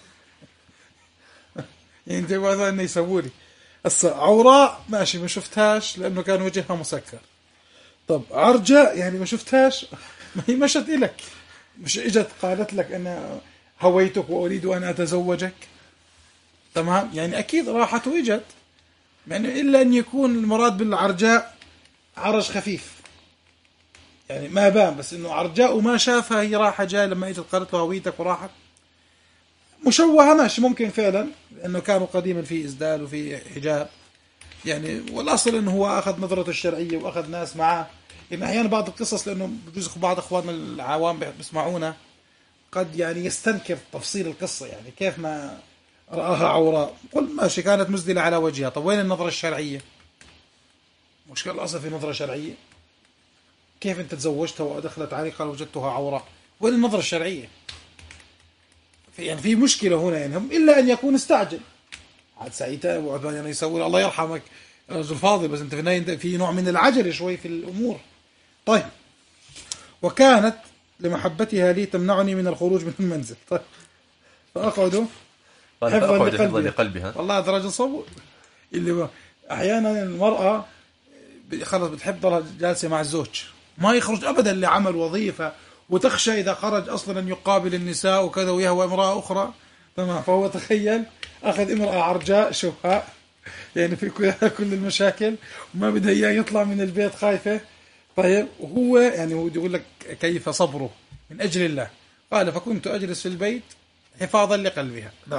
يعني انت بعضها انه يسوولي عوراء ماشي ما شفتهاش لانه كان وجهها مسكر. طب عرجاء يعني ما شفتهاش، ما هي مشت إلك، مش اجت قالت لك انا هويتك واريد ان اتزوجك. تمام. يعني اكيد راحت واجت، يعني الا ان يكون المراد بالعرجاء عرج خفيف، يعني ما بان، بس انه عرجاء وما شافها هي راحة جاي لما اجت قالت له هويتك وراحت. مشوهة ماشي ممكن فعلا، لأنه كانوا قديما في إسدال وفي حجاب يعني، والأصل أنه هو أخذ نظرة الشرعية وأخذ ناس معه. يعني أحيانا بعض القصص لأنه بجوز بعض أخواننا العوام بيسمعونا قد يعني يستنكر تفصيل القصة، يعني كيف ما رآها عوراء، قل ماشي كانت مزدلة على وجهها. طب وين النظرة الشرعية؟ مشكلة الأصل في نظرة شرعية، كيف أنت تزوجتها وأدخلت عليك قال وجدتها عوراء؟ وين النظرة الشرعية؟ في يعني في مشكلة هنا يعني، هم إلا أن يكون استعجل. عاد سعيدة وعثمان يعني يسوي الله يرحمك رجل فاضل، بس أنت في في نوع من العجل شوي في الأمور. طيب. وكانت لمحبتها لي تمنعني من الخروج من المنزل. طيب. فأقعد حفظا لقلبها. لقلبها. والله هذا رجل صبور، اللي أحيانا المرأة خلص بتحب ضلها جالسة مع الزوج، ما يخرج أبدا لعمل وظيفة، وتخشى إذا خرج أصلا أن يقابل النساء وكذا ويهوى امرأة أخرى. تمام. فهو تخيل أخذ امرأة عرجاء شوهاء يعني في كل المشاكل، وما بدها إياه يطلع من البيت خايفة. طيب. وهو يعني هو يقول لك كيف صبره من أجل الله. قال فكنت أجلس في البيت حفاظا لقلبها. نعم.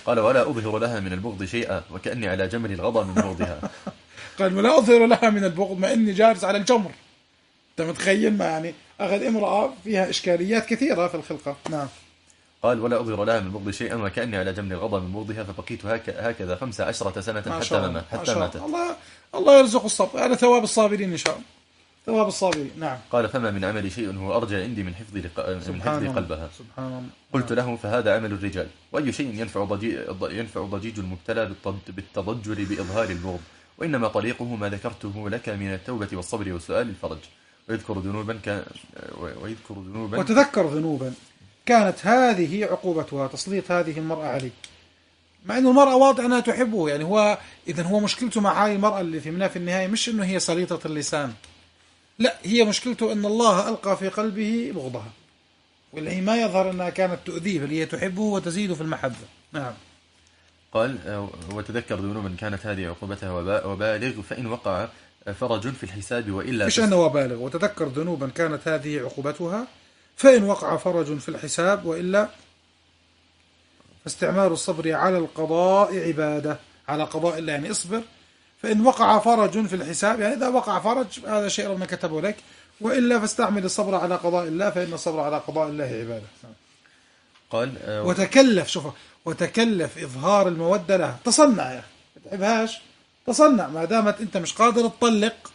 قال ولا أظهر لها من البغض شيئا وكأني على جمر الغضب من بغضها. قال ولا أظهر لها من البغض ما إني جالس على الجمر. أنت متخيل؟ ما يعني أخذ امرأة فيها إشكاليات كثيرة في الخلقة. نعم. قال ولا أظهر لها من البغض شيئا وكأني على جمر الغضب من بغضها فبقيت هك هكذا خمس عشرة سنة حتى ما حتى ماتت. الله الله يرزق الصبر، هذا ثواب الصابرين إن شاء الله، ثواب الصابرين. نعم. قال فما من عمل شيء هو أرجى عندي من حفظ لق... من حفظ قلبها. سبحان الله. قلت له فهذا عمل الرجال، وأي شيء ينفع ضجيج ينفع ضجيج المبتلى بالتضجر بإظهار البغض، وإنما طريقه ما ذكرته لك من التوبة والصبر وسؤال الفرج، ويذكر ذنوبا كان ويذكر ذنوبا وتذكر ذنوبا كانت هذه عقوبتها تسليط هذه المرأة عليه، مع أن المرأة واضح أنها تحبه. يعني هو إذن هو مشكلته مع هاي المرأة اللي في منها في النهاية مش أنه هي سليطة اللسان، لا، هي مشكلته أن الله ألقى في قلبه بغضها، واللي ما يظهر أنها كانت تؤذيه بل هي تحبه وتزيد في المحبة. نعم. قال وتذكر ذنوبا كانت هذه عقوبتها وبالغ فإن وقع فرج في الحساب وإلا. إيش أنا وبالغ؟ وتذكر ذنوبا كانت هذه عقوبتها فإن وقع فرج في الحساب وإلا فاستعمال الصبر على القضاء عبادة، على قضاء الله يعني اصبر، فإن وقع فرج في الحساب يعني إذا وقع فرج هذا شيء ربنا كتبه لك، وإلا فاستعمل الصبر على قضاء الله فإن الصبر على قضاء الله عبادة. قال آه وتكلف، شوف، وتكلف إظهار المودة لها، تصنع يا أخي ما تحبهاش، تصنع ما دامت أنت مش قادر تطلق،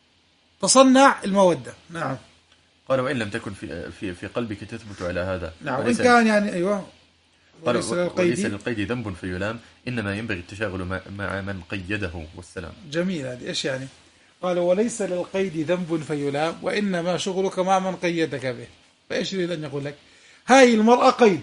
تصنع المودة. نعم. قال وإن لم تكن في في في قلبك تثبت على هذا. نعم. وإن كان يعني أيوه. قال وليس للقيد, وليس للقيد ذنب فيلام إنما ينبغي التشاغل مع من قيده والسلام. جميل. هذه إيش يعني؟ قال وليس للقيد ذنب فيلام وإنما شغلك مع من قيدك به. فإيش يريد أن يقول لك؟ هاي المرأة قيد.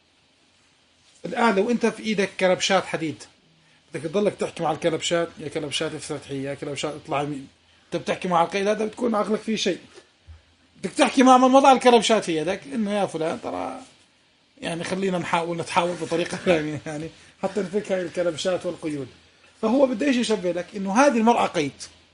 الآن لو أنت في إيدك كلبشات حديد بدك تضلك تحكي مع الكلبشات، يا كلبشات افتتحي، يا كلبشات اطلع يمين، أنت بتحكي مع القيد هذا بتكون عقلك فيه شيء. بدك تحكي مع من وضع الكلبشات في يدك إنه يا فلان ترى يعني خلينا نحاول نتحاول بطريقة ثانية يعني حتى نفك هاي الكلبشات والقيود. فهو بده ايش يشبه لك؟ إنه هذه المرأة قيد.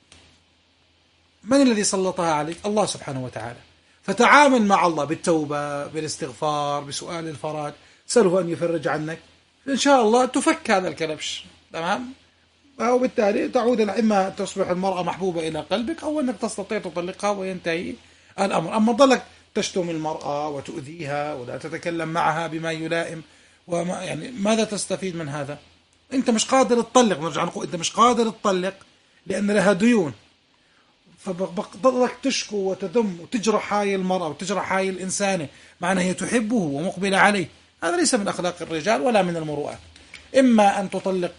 من الذي سلطها عليك؟ الله سبحانه وتعالى. فتعامل مع الله بالتوبة، بالاستغفار، بسؤال الفرج، سأله أن يفرج عنك، إن شاء الله تفك هذا الكلبش. تمام؟ وبالتالي تعود إما تصبح المرأة محبوبة إلى قلبك أو أنك تستطيع تطلقها وينتهي الأمر. أما ضلك تشتم المرأة وتؤذيها ولا تتكلم معها بما يلائم وما يعني ماذا تستفيد من هذا؟ أنت مش قادر تطلق، نرجع نقول أنت مش قادر تطلق لأن لها ديون، فبضلك تشكو وتذم وتجرح هاي المرأة وتجرح هاي الإنسانة مع أنها هي تحبه ومقبلة عليه. هذا ليس من أخلاق الرجال ولا من المروءة. إما أن تطلق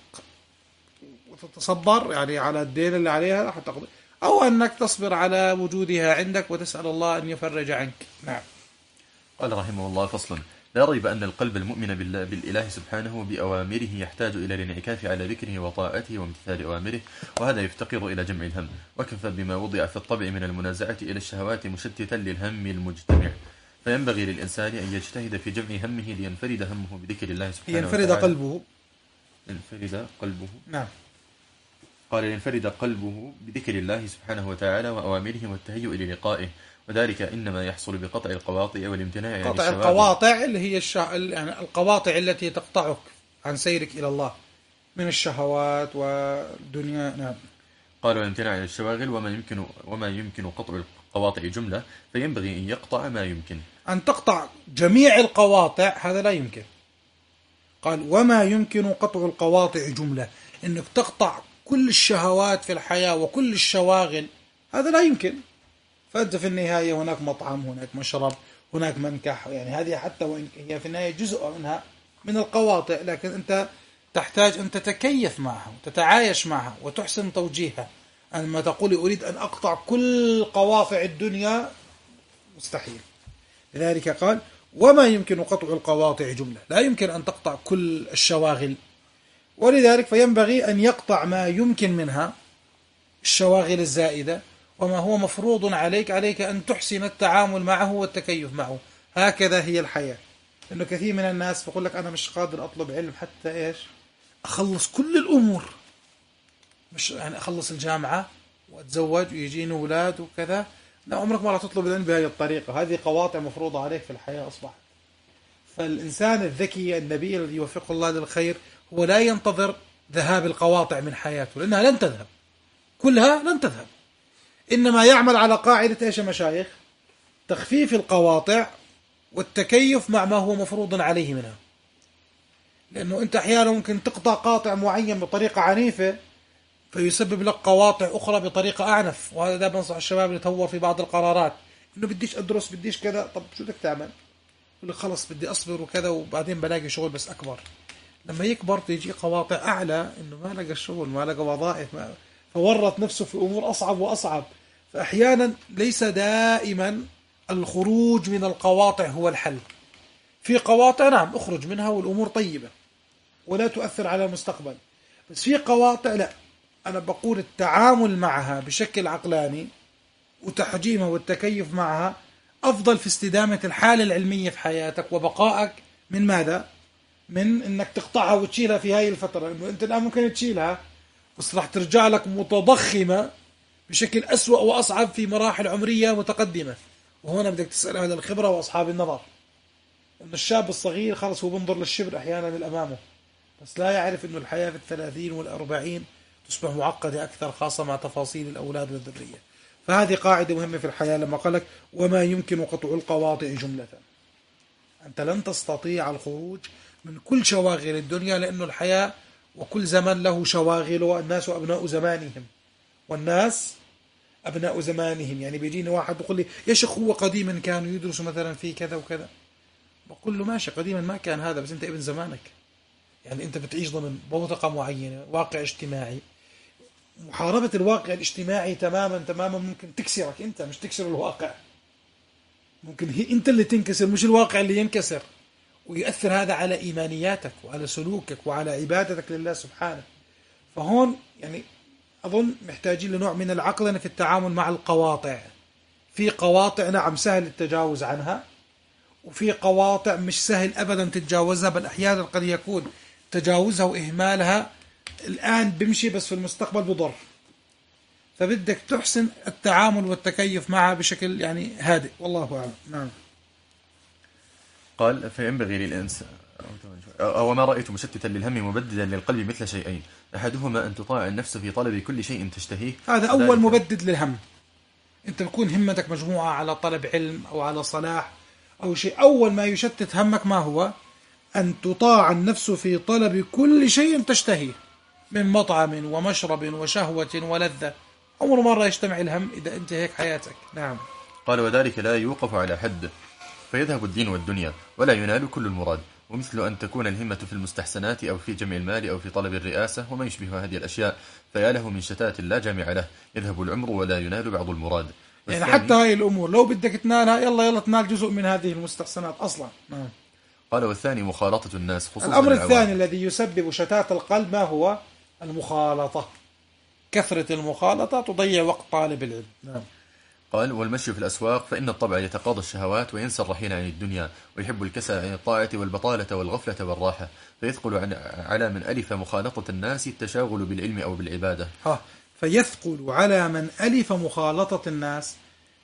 وتتصبر يعني على الدين اللي عليها حتى تقضي، أو أنك تصبر على وجودها عندك وتسأل الله أن يفرج عنك. نعم. قال رحمه الله فصلا لا ريب أن القلب المؤمن بالله بالإله سبحانه بأوامره يحتاج إلى الانعكاف على ذكره وطاعته وامتثال أوامره، وهذا يفتقر إلى جمع الهم، وكفى بما وضع في الطبع من المنازعة إلى الشهوات مشتتا للهم المجتمع، فينبغي للإنسان أن يجتهد في جمع همه لينفرد همه بذكر الله سبحانه ينفرد وتعالى. قلبه ينفرد قلبه نعم. قال ينفرد قلبه بذكر الله سبحانه وتعالى وأوامره والتهيؤ للقائه، وذلك إنما يحصل بقطع القواطع والامتناع عن قطع الشواغل. القواطع اللي هي الش... يعني القواطع التي تقطعك عن سيرك إلى الله من الشهوات والدنيا. نعم. قال والامتناع عن الشواغل وما يمكن وما يمكن قطع القواطع جملة، فينبغي أن يقطع ما يمكن. أن تقطع جميع القواطع هذا لا يمكن. قال وما يمكن قطع القواطع جملة، إنك تقطع كل الشهوات في الحياة وكل الشواغل هذا لا يمكن. فأنت في النهاية هناك مطعم، هناك مشرب، هناك منكح، يعني هذه حتى وإن هي في النهاية جزء منها من القواطع، لكن أنت تحتاج أن تتكيف معها وتتعايش معها وتحسن توجيهها. أما تقول أريد أن أقطع كل قواطع الدنيا مستحيل. لذلك قال وما يمكن قطع القواطع جملة، لا يمكن أن تقطع كل الشواغل، ولذلك فينبغي أن يقطع ما يمكن منها الشواغل الزائدة، وما هو مفروض عليك عليك أن تحسن التعامل معه والتكيف معه. هكذا هي الحياة. إنه كثير من الناس بقول لك أنا مش قادر أطلب علم حتى إيش أخلص كل الأمور، مش يعني أخلص الجامعة وأتزوج ويجيني أولاد وكذا. لا، عمرك ما راح تطلب العلم بهذه الطريقة. هذه قواطع مفروضة عليك في الحياة أصبحت. فالإنسان الذكي النبي الذي يوفقه الله للخير هو لا ينتظر ذهاب القواطع من حياته، لأنها لن تذهب، كلها لن تذهب، إنما يعمل على قاعدة إيش يا مشايخ؟ تخفيف القواطع والتكيف مع ما هو مفروض عليه منها. لأنه أنت أحيانا ممكن تقطع قاطع معين بطريقة عنيفة فيسبب لك قواطع أخرى بطريقة أعنف. وهذا ده بنصح الشباب اللي تهور في بعض القرارات، إنه بديش أدرس بديش كذا. طب شو بدك تعمل؟ يقول لك خلص بدي أصبر وكذا وبعدين بلاقي شغل بس أكبر. لما يكبر تيجي قواطع أعلى، إنه ما لقى الشغل، ما لقى وظائف، ما فورط نفسه في أمور أصعب وأصعب. فأحيانا ليس دائما الخروج من القواطع هو الحل. في قواطع نعم اخرج منها والأمور طيبة ولا تؤثر على المستقبل، بس في قواطع لا، أنا بقول التعامل معها بشكل عقلاني وتحجيمها والتكيف معها أفضل في استدامة الحالة العلمية في حياتك وبقائك من ماذا؟ من إنك تقطعها وتشيلها في هاي الفترة. إنه أنت الآن ممكن تشيلها بس راح ترجع لك متضخمة بشكل أسوأ وأصعب في مراحل عمرية متقدمة. وهنا بدك تسأل أهل الخبرة وأصحاب النظر. إن الشاب الصغير خلص هو بنظر للشبر أحيانا اللي أمامه، بس لا يعرف إنه الحياة في الثلاثين والأربعين تصبح معقدة أكثر، خاصة مع تفاصيل الأولاد والذرية. فهذه قاعدة مهمة في الحياة. لما قالك وما يمكن قطع القواطع جملة، أنت لن تستطيع الخروج من كل شواغل الدنيا، لأنه الحياة وكل زمن له شواغل، والناس أبناء زمانهم، والناس أبناء زمانهم. يعني بيجيني واحد بيقول لي يا شيخ هو قديما كانوا يدرسوا مثلا في كذا وكذا، بقول له ماشي قديما ما كان هذا، بس أنت ابن زمانك. يعني أنت بتعيش ضمن بوتقة معينة، واقع اجتماعي. محاربة الواقع الاجتماعي تماما تماما ممكن تكسرك أنت، مش تكسر الواقع. ممكن هي أنت اللي تنكسر مش الواقع اللي ينكسر، ويؤثر هذا على إيمانياتك وعلى سلوكك وعلى عبادتك لله سبحانه. فهون يعني أظن محتاجين لنوع من العقل في التعامل مع القواطع. في قواطع نعم سهل التجاوز عنها، وفي قواطع مش سهل أبدا تتجاوزها، بل أحيانا قد يكون تجاوزها وإهمالها الآن بمشي بس في المستقبل بضر. فبدك تحسن التعامل والتكيف معها بشكل يعني هادئ. والله أعلم. نعم. قال فينبغي للإنسان أو ما رأيت مشتتا للهم مبددا للقلب مثل شيئين، أحدهما أن تطاع النفس في طلب كل شيء تشتهيه. هذا أول مبدد للهم. أنت بكون همتك مجموعة على طلب علم أو على صلاح أو شيء، أول ما يشتت همك ما هو؟ أن تطاع النفس في طلب كل شيء تشتهيه من مطعم ومشرب وشهوة ولذة. أول مرة يجتمع الهم إذا أنت هيك حياتك. نعم. قال وذلك لا يوقف على حد، فيذهب الدين والدنيا ولا ينال كل المراد. ومثل أن تكون الهمة في المستحسنات أو في جمع المال أو في طلب الرئاسة وما يشبه هذه الأشياء، فيا له من شتات لا جامع له، يذهب العمر ولا ينال بعض المراد. يعني حتى هاي الأمور لو بدك تنالها يلا يلا تنال جزء من هذه المستحسنات أصلا. نعم. قال والثاني مخالطة الناس خصوصا الأمر العوام. الثاني الذي يسبب شتات القلب ما هو؟ المخالطة. كثرة المخالطة تضيع وقت طالب العلم. نعم. قال والمشي في الأسواق فإن الطبع يتقاضى الشهوات وينسى الرحيل عن الدنيا، ويحب الكسل عن الطاعة والبطالة والغفلة والراحة، فيثقل عن على من ألف مخالطة الناس التشاغل بالعلم أو بالعبادة. ها فيثقل على من ألف مخالطة الناس.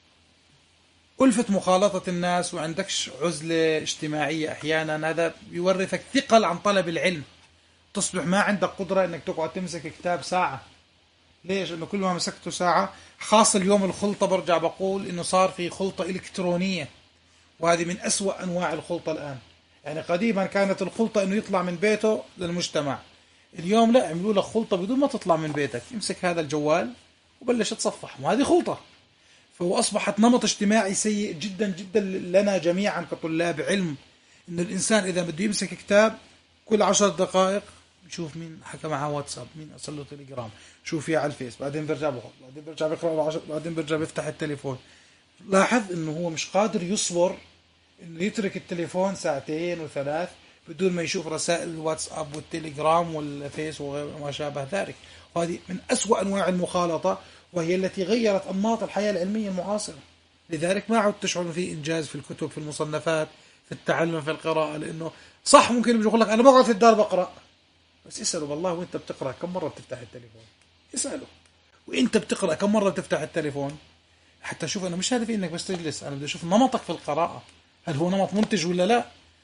ألفت مخالطة الناس وعندكش عزلة اجتماعية أحيانا، هذا يورثك ثقل عن طلب العلم. تصبح ما عندك قدرة أنك تقعد تمسك كتاب ساعة. ليش؟ إنه كل ما مسكته ساعة، خاصة اليوم الخلطة برجع بقول إنه صار في خلطة إلكترونية، وهذه من أسوأ أنواع الخلطة الآن. يعني قديما كانت الخلطة إنه يطلع من بيته للمجتمع، اليوم لا، عملوا لك خلطة بدون ما تطلع من بيتك، امسك هذا الجوال وبلش تصفح، وهذه خلطة. فهو أصبحت نمط اجتماعي سيء جدا جدا لنا جميعا كطلاب علم، إن الإنسان إذا بده يمسك كتاب كل عشر دقائق شوف مين حكى معه واتساب، مين أرسل له تليجرام، شوف فيه على الفيس، بعدين برجع بخط، بعدين برجع بقرأ، بعدين برجع بيفتح التليفون. لاحظ إنه هو مش قادر يصبر إنه يترك التليفون ساعتين وثلاث بدون ما يشوف رسائل الواتساب والتليجرام والفيس وما شابه ذلك. وهذه من أسوأ أنواع المخالطة، وهي التي غيرت أنماط الحياة العلمية المعاصرة. لذلك ما عد تشعر في إنجاز في الكتب، في المصنفات، في التعلم، في القراءة. لأنه صح ممكن يجي يقول لك أنا بقعد في الدار بقرأ، بس اسأله والله وانت بتقرأ كم مرة بتفتح التليفون؟ اسأله وانت بتقرأ كم مرة بتفتح التليفون؟ حتى شوف أنا مش هدفي إنك بس تجلس، أنا بدي أشوف نمطك في القراءة، هل هو نمط منتج ولا لا؟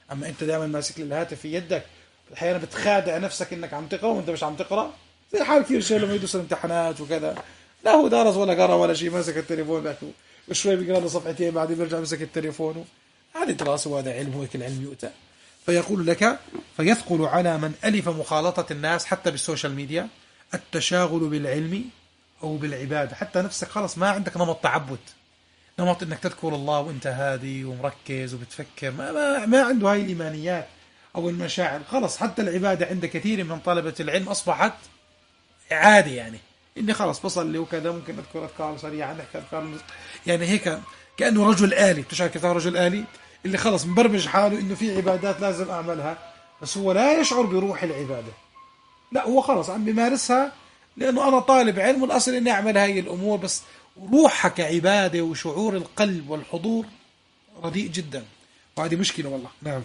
أما أنت دائما ماسك الهاتف في يدك، أحيانا بتخادع نفسك إنك عم تقرأ وأنت مش عم تقرأ. زي حال كثير شيء لما يدرس الامتحانات وكذا، لا هو درس ولا قرأ ولا شيء، ماسك التليفون باكو وشوي بيقرأ له صفحتين بعدين بيرجع ماسك التليفون. هذه دراسة وهذا علم، وهيك العلم يؤتى. فيقول لك: فيثقل على من ألف مخالطة الناس حتى بالسوشيال ميديا التشاغل بالعلم أو بالعبادة، حتى نفسك خلص ما عندك نمط تعبد، نمط إنك تذكر الله وإنت هادي ومركز وبتفكر، ما, ما, ما عنده هاي الإيمانيات أو المشاعر. خلص حتى العبادة عند كثير من طلبة العلم أصبحت عادي، يعني إني خلص بصلي وكذا، ممكن أذكر أذكار سريعة، نحكي أذكار يعني هيك كأنه رجل آلي. تشعر كيف رجل آلي اللي خلص مبرمج حاله إنه في عبادات لازم أعملها، بس هو لا يشعر بروح العبادة، لا هو خلص عم بيمارسها لأنه أنا طالب علم والأصل إني أعمل هاي الأمور، بس روحها كعبادة وشعور القلب والحضور رديء جدا، وهذه مشكلة والله. نعم.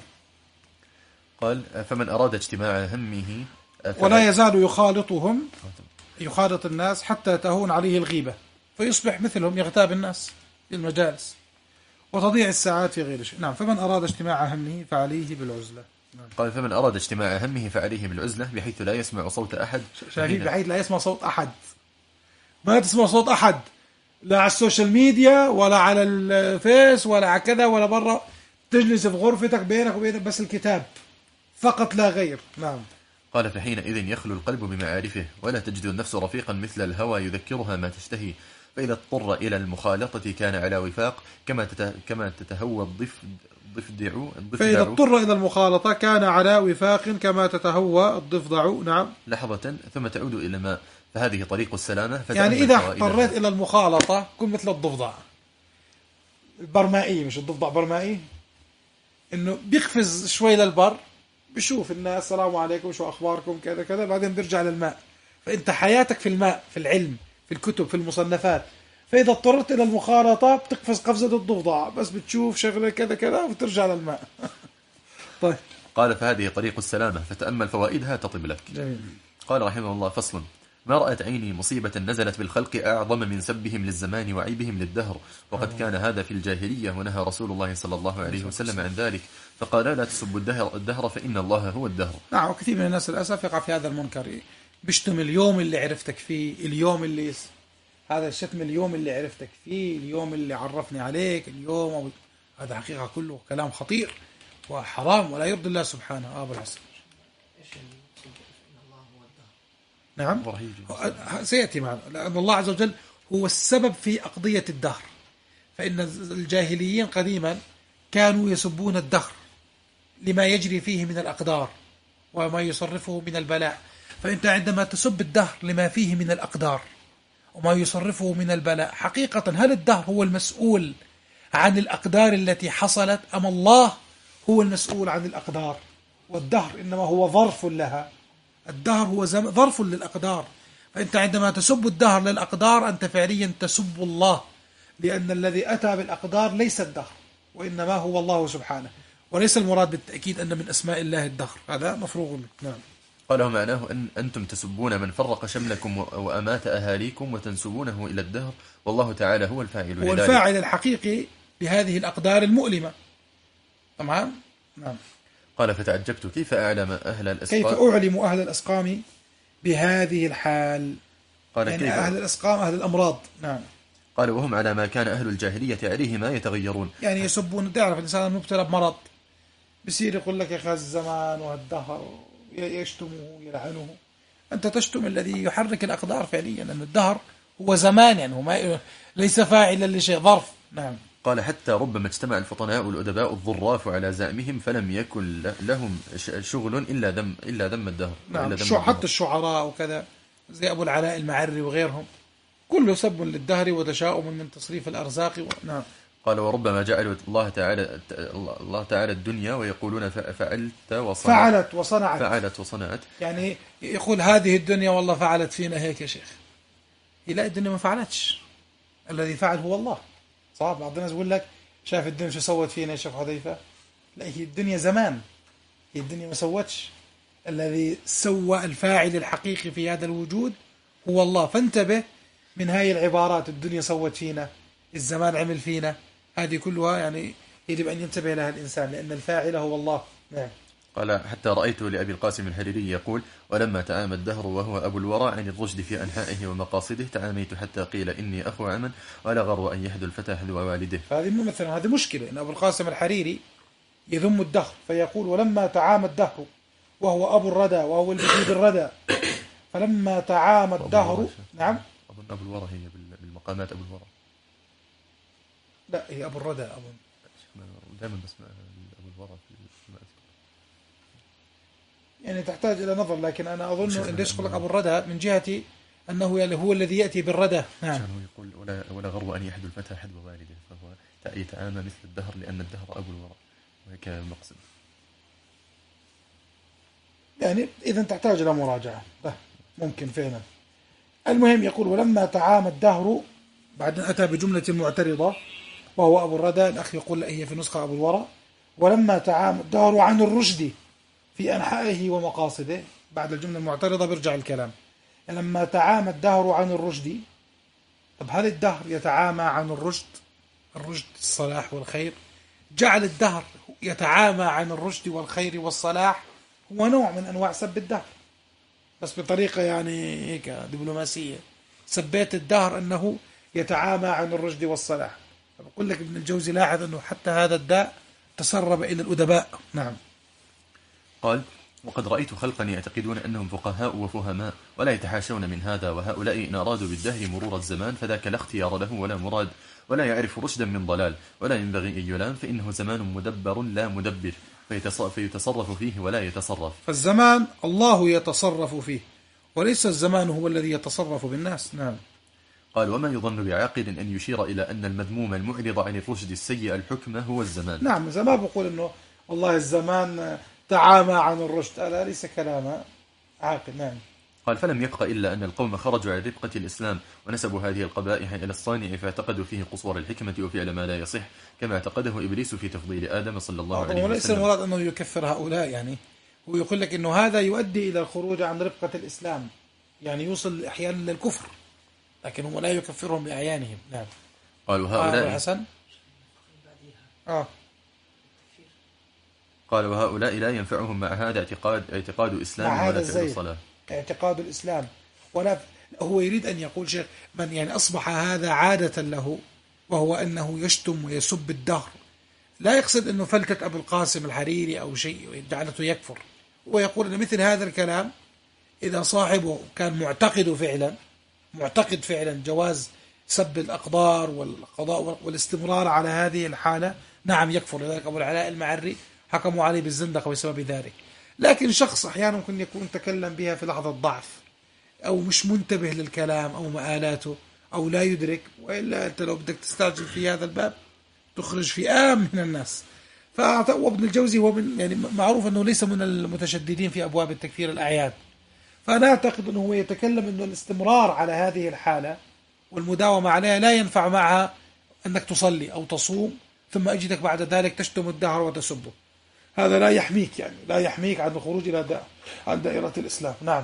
قال: فمن أراد اجتماع همه ولا يزال يخالطهم، يخالط الناس حتى تهون عليه الغيبة فيصبح مثلهم يغتاب الناس في المجالس وتضيع الساعات في غير شيء. نعم. فمن أراد اجتماع همه فعليه بالعزلة. نعم. قال: فمن أراد اجتماع همه فعليه بالعزلة بحيث لا يسمع صوت أحد. شايفين؟ بحيث لا يسمع صوت أحد، ما تسمع صوت أحد لا على السوشيال ميديا ولا على الفيس ولا على كذا ولا برا، تجلس في غرفتك بينك وبين بس الكتاب فقط لا غير. نعم. قال: فحينئذ يخلو القلب بمعارفه ولا تجد النفس رفيقا مثل الهوى يذكرها ما تشتهي، فإذا اضطر إلى المخالطة كان على وفاق كما كما تتهوى الضفدع الضفدع فإذا اضطر إلى المخالطة كان على وفاق كما تتهوى الضفدع. نعم. لحظة ثم تعود إلى الماء، فهذه طريق السلامة. يعني إذا اضطريت إلى المخالطة كن مثل الضفدع البرمائي، مش الضفدع برمائي، إنه بيقفز شوي للبر، بشوف الناس السلام عليكم شو أخباركم كذا كذا، بعدين بيرجع للماء. فأنت حياتك في الماء، في العلم، في الكتب، في المصنفات. فإذا اضطرت إلى المخالطة بتقفز قفزة الضفدع، بس بتشوف شغلة كذا كذا وبترجع للماء. طيب. قال: فهذه طريق السلامة، فتأمل فوائدها تطب لك. جميل. قال رحمه الله: فصل: ما رأت عيني مصيبة نزلت بالخلق أعظم من سبهم للزمان وعيبهم للدهر، وقد كان هذا في الجاهلية، ونهى رسول الله صلى الله عليه وسلم عن ذلك، فقال: لا تسبوا الدهر, الدهر فإن الله هو الدهر. نعم. وكثير من الناس للأسف يقع في هذا المنكر، بيشتم اليوم اللي عرفتك فيه، اليوم اللي هذا الشتم، اليوم اللي عرفتك فيه، اليوم اللي عرفني عليك، اليوم أو... هذا حقيقة كله كلام خطير وحرام ولا يرضي الله سبحانه. أبو الحسن. نعم. سيأتي معنا، لأن الله عز وجل هو السبب في أقضية الدهر. فإن الجاهليين قديما كانوا يسبون الدهر لما يجري فيه من الأقدار وما يصرفه من البلاء. فأنت عندما تسب الدهر لما فيه من الأقدار وما يصرفه من البلاء، حقيقة هل الدهر هو المسؤول عن الأقدار التي حصلت، أم الله هو المسؤول عن الأقدار؟ والدهر إنما هو ظرف لها، الدهر هو ظرف للأقدار. فأنت عندما تسب الدهر للأقدار أنت فعليا تسب الله، لأن الذي أتى بالأقدار ليس الدهر وإنما هو الله سبحانه، وليس المراد بالتأكيد أن من أسماء الله الدهر، هذا مفروغ منه. نعم. قال: معناه أن أنتم تسبون من فرق شملكم وأمات أهاليكم وتنسبونه إلى الدهر، والله تعالى هو الفاعل هو لذلك. الفاعل الحقيقي بهذه الأقدار المؤلمة. تمام. نعم. قال: فتعجبت كيف أعلم أهل الأسقام، كيف أعلم أهل الأسقام بهذه الحال. قال: يعني كيف أهل الأسقام أهل الأمراض. نعم. قال: وهم على ما كان أهل الجاهلية عليه ما يتغيرون. يعني يسبون، تعرف الإنسان المبتلى بمرض بصير يقول لك يا أخي الزمان والدهر، يشتمه يلعنه. أنت تشتم الذي يحرك الأقدار فعليا، لأن الدهر هو زمان، يعني هو ما ليس فاعلا لشيء، ظرف. نعم. قال: حتى ربما اجتمع الفطناء الأدباء الظراف على زعمهم فلم يكن لهم شغل إلا ذم إلا ذم الدهر. نعم. شو حتى الشعراء وكذا زي أبو العلاء المعري وغيرهم كله سب للدهر وتشاؤم من تصريف الأرزاق و... نعم. قال: وربما جعلوا الله تعالى الله تعالى الدنيا ويقولون فعلت وصنعت فعلت وصنعت فعلت وصنعت يعني يقول هذه الدنيا والله فعلت فينا هيك يا شيخ. لا، الدنيا ما فعلتش، الذي فعل هو الله. صح. بعض الناس يقول لك شاف الدنيا شو سوت فينا يا شيخ حذيفة. لا، هي الدنيا زمان، هي الدنيا ما سوتش. الذي سوى الفاعل الحقيقي في هذا الوجود هو الله. فانتبه من هاي العبارات، الدنيا سوت فينا، الزمان عمل فينا، هذه كلها يعني يجب أن ينتبه لها الإنسان، لأن الفاعل هو الله. نعم. قال حتى رأيت لأبي القاسم الحريري يقول: ولما تعامى الدهر وهو أبو الورى عن الرشد في أنحائه ومقاصده تعاميت حتى قيل إني أخو عمن ولا غر أن يحدو الفتى حذو والده. فهذه مثلا هذه مشكلة، إن أبو القاسم الحريري يذم الدهر فيقول: ولما تعامى الدهر وهو أبو الردى وهو الذي بالردى، فلما تعامى الدهر. نعم. أظن أبو الورى هي بالمقامات أبو الورى. لا، هي أبو الردى أظن. دائما بسمع أبو الورى في يعني تحتاج إلى نظر، لكن أنا أظن إن ليش يقول لك أبو الردى من جهة أنه هو الذي يأتي بالردى. نعم. عشان يقول ولا ولا غر أن يحدو الفتى حذو والده، فهو يتعامى مثل الدهر لأن الدهر أبو الورى، وهيك المقصد. يعني إذا تحتاج إلى مراجعة، ممكن فعلا. المهم يقول: ولما تعامى الدهر، بعدين أتى بجملة معترضة وهو أبو الردى. الأخ يقول: لا، هي في نسخة أبو الورى. ولما تعامى الدهر عن الرشد في أنحائه ومقاصده، بعد الجملة المعترضة بيرجع الكلام. لما تعامى الدهر عن الرشد، طب هل الدهر يتعامى عن الرشد؟ الرشد الصلاح والخير. جعل الدهر يتعامى عن الرشد والخير والصلاح هو نوع من أنواع سب الدهر، بس بطريقة يعني هيك دبلوماسية. سبيت الدهر أنه يتعامى عن الرشد والصلاح. بقول لك ابن الجوزي لاحظ أنه حتى هذا الداء تسرب إلى الأدباء. نعم. قال: وقد رأيت خلقا يعتقدون أنهم فقهاء وفهماء ولا يتحاشون من هذا، وهؤلاء إن أرادوا بالدهر مرور الزمان فذاك لا اختيار له ولا مراد، ولا يعرف رشدا من ضلال، ولا ينبغي أن يلام، فإنه زمان مدبر لا مدبر، فيتصرف فيه ولا يتصرف. فالزمان الله يتصرف فيه، وليس الزمان هو الذي يتصرف بالناس. نعم. قال: وما يظن بعاقل أن يشير إلى أن المذموم المعرض عن الرشد السيء الحكمة هو الزمان. نعم، زي ما بقول أنه والله الزمان تعامى عن الرشد، هذا ليس كلام عاقل. نعم. قال: فلم يبق إلا أن القوم خرجوا عن ربقة الإسلام ونسبوا هذه القبائح إلى الصانع، فاعتقدوا فيه قصور الحكمة وفعل ما لا يصح، كما اعتقده إبليس في تفضيل آدم صلى الله عليه وسلم. وليس المراد أنه يكفر هؤلاء، يعني هو يقول لك أنه هذا يؤدي إلى الخروج عن ربقة الإسلام، يعني يوصل أحيانا للكفر، لكن هو لا يكفرهم بأعيانهم. نعم. قال: وهؤلاء آه حسن آه قال: وهؤلاء لا ينفعهم مع هذا اعتقاد اعتقاد إسلام ولا فعل صلاة، اعتقاد الإسلام ولا ف... هو يريد أن يقول شيخ من يعني أصبح هذا عادة له، وهو أنه يشتم ويسب الدهر. لا يقصد أنه فلتة أبو القاسم الحريري أو شيء جعلته يكفر، ويقول أن مثل هذا الكلام إذا صاحبه كان معتقد فعلا معتقد فعلا جواز سب الأقدار والقضاء والاستمرار على هذه الحالة، نعم يكفر. لذلك أبو العلاء المعري حكموا عليه بالزندقة بسبب ذلك. لكن شخص أحيانا ممكن يكون تكلم بها في لحظة ضعف، أو مش منتبه للكلام أو مآلاته، أو لا يدرك، وإلا أنت لو بدك تستعجل في هذا الباب تخرج فئام من الناس. فابن الجوزي هو من يعني معروف أنه ليس من المتشددين في أبواب التكفير الأعيان، فأنا أعتقد أنه هو يتكلم أنه الاستمرار على هذه الحالة والمداومة عليها لا ينفع معها أنك تصلي أو تصوم ثم أجدك بعد ذلك تشتم الدهر وتسبه. هذا لا يحميك، يعني لا يحميك عن الخروج إلى دا عن دائرة الإسلام. نعم.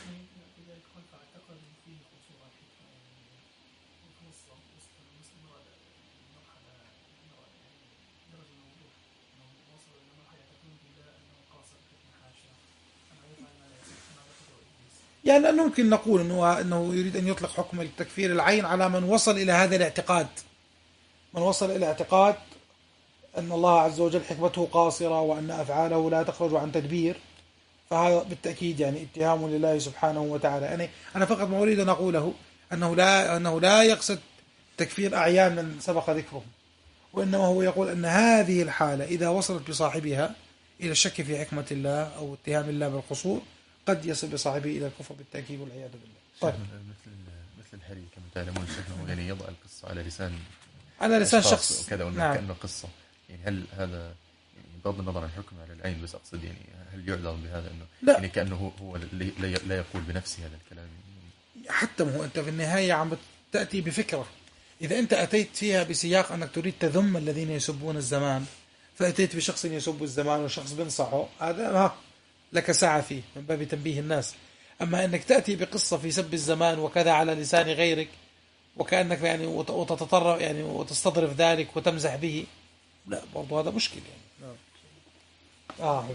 يعني أنه ممكن نقول أنه, أنه يريد أن يطلق حكم التكفير العين على من وصل إلى هذا الاعتقاد، من وصل إلى اعتقاد أن الله عز وجل حكمته قاصرة وأن أفعاله لا تخرج عن تدبير، فهذا بالتأكيد يعني اتهام لله سبحانه وتعالى. أنا أنا فقط ما أريد أن أقوله أنه لا أنه لا يقصد تكفير أعيان من سبق ذكرهم، وإنما هو يقول أن هذه الحالة إذا وصلت بصاحبها إلى الشك في حكمة الله أو اتهام الله بالقصور قد يصل بصاحبه إلى الكفر بالتأكيد والعياذ بالله. طيب. مثل مثل الحري كما تعلمون شيخنا، يعني يضع القصة على لسان على لسان شخص وكذا، نعم. كأنه قصة. يعني هل هذا يعني بغض النظر عن الحكم على العين، بس أقصد يعني هل يعذر بهذا أنه لا. يعني كأنه هو لا يقول بنفسه هذا الكلام؟ حتى ما هو أنت في النهاية عم تأتي بفكرة، إذا أنت أتيت فيها بسياق أنك تريد تذم الذين يسبون الزمان، فأتيت بشخص يسب الزمان وشخص بنصحه، هذا ها لك ساعة فيه من باب تنبيه الناس. أما أنك تأتي بقصة في سب الزمان وكذا على لسان غيرك، وكأنك يعني وتتطرف يعني وتستظرف ذلك وتمزح به، لا برضو هذا مشكل يعني. آه.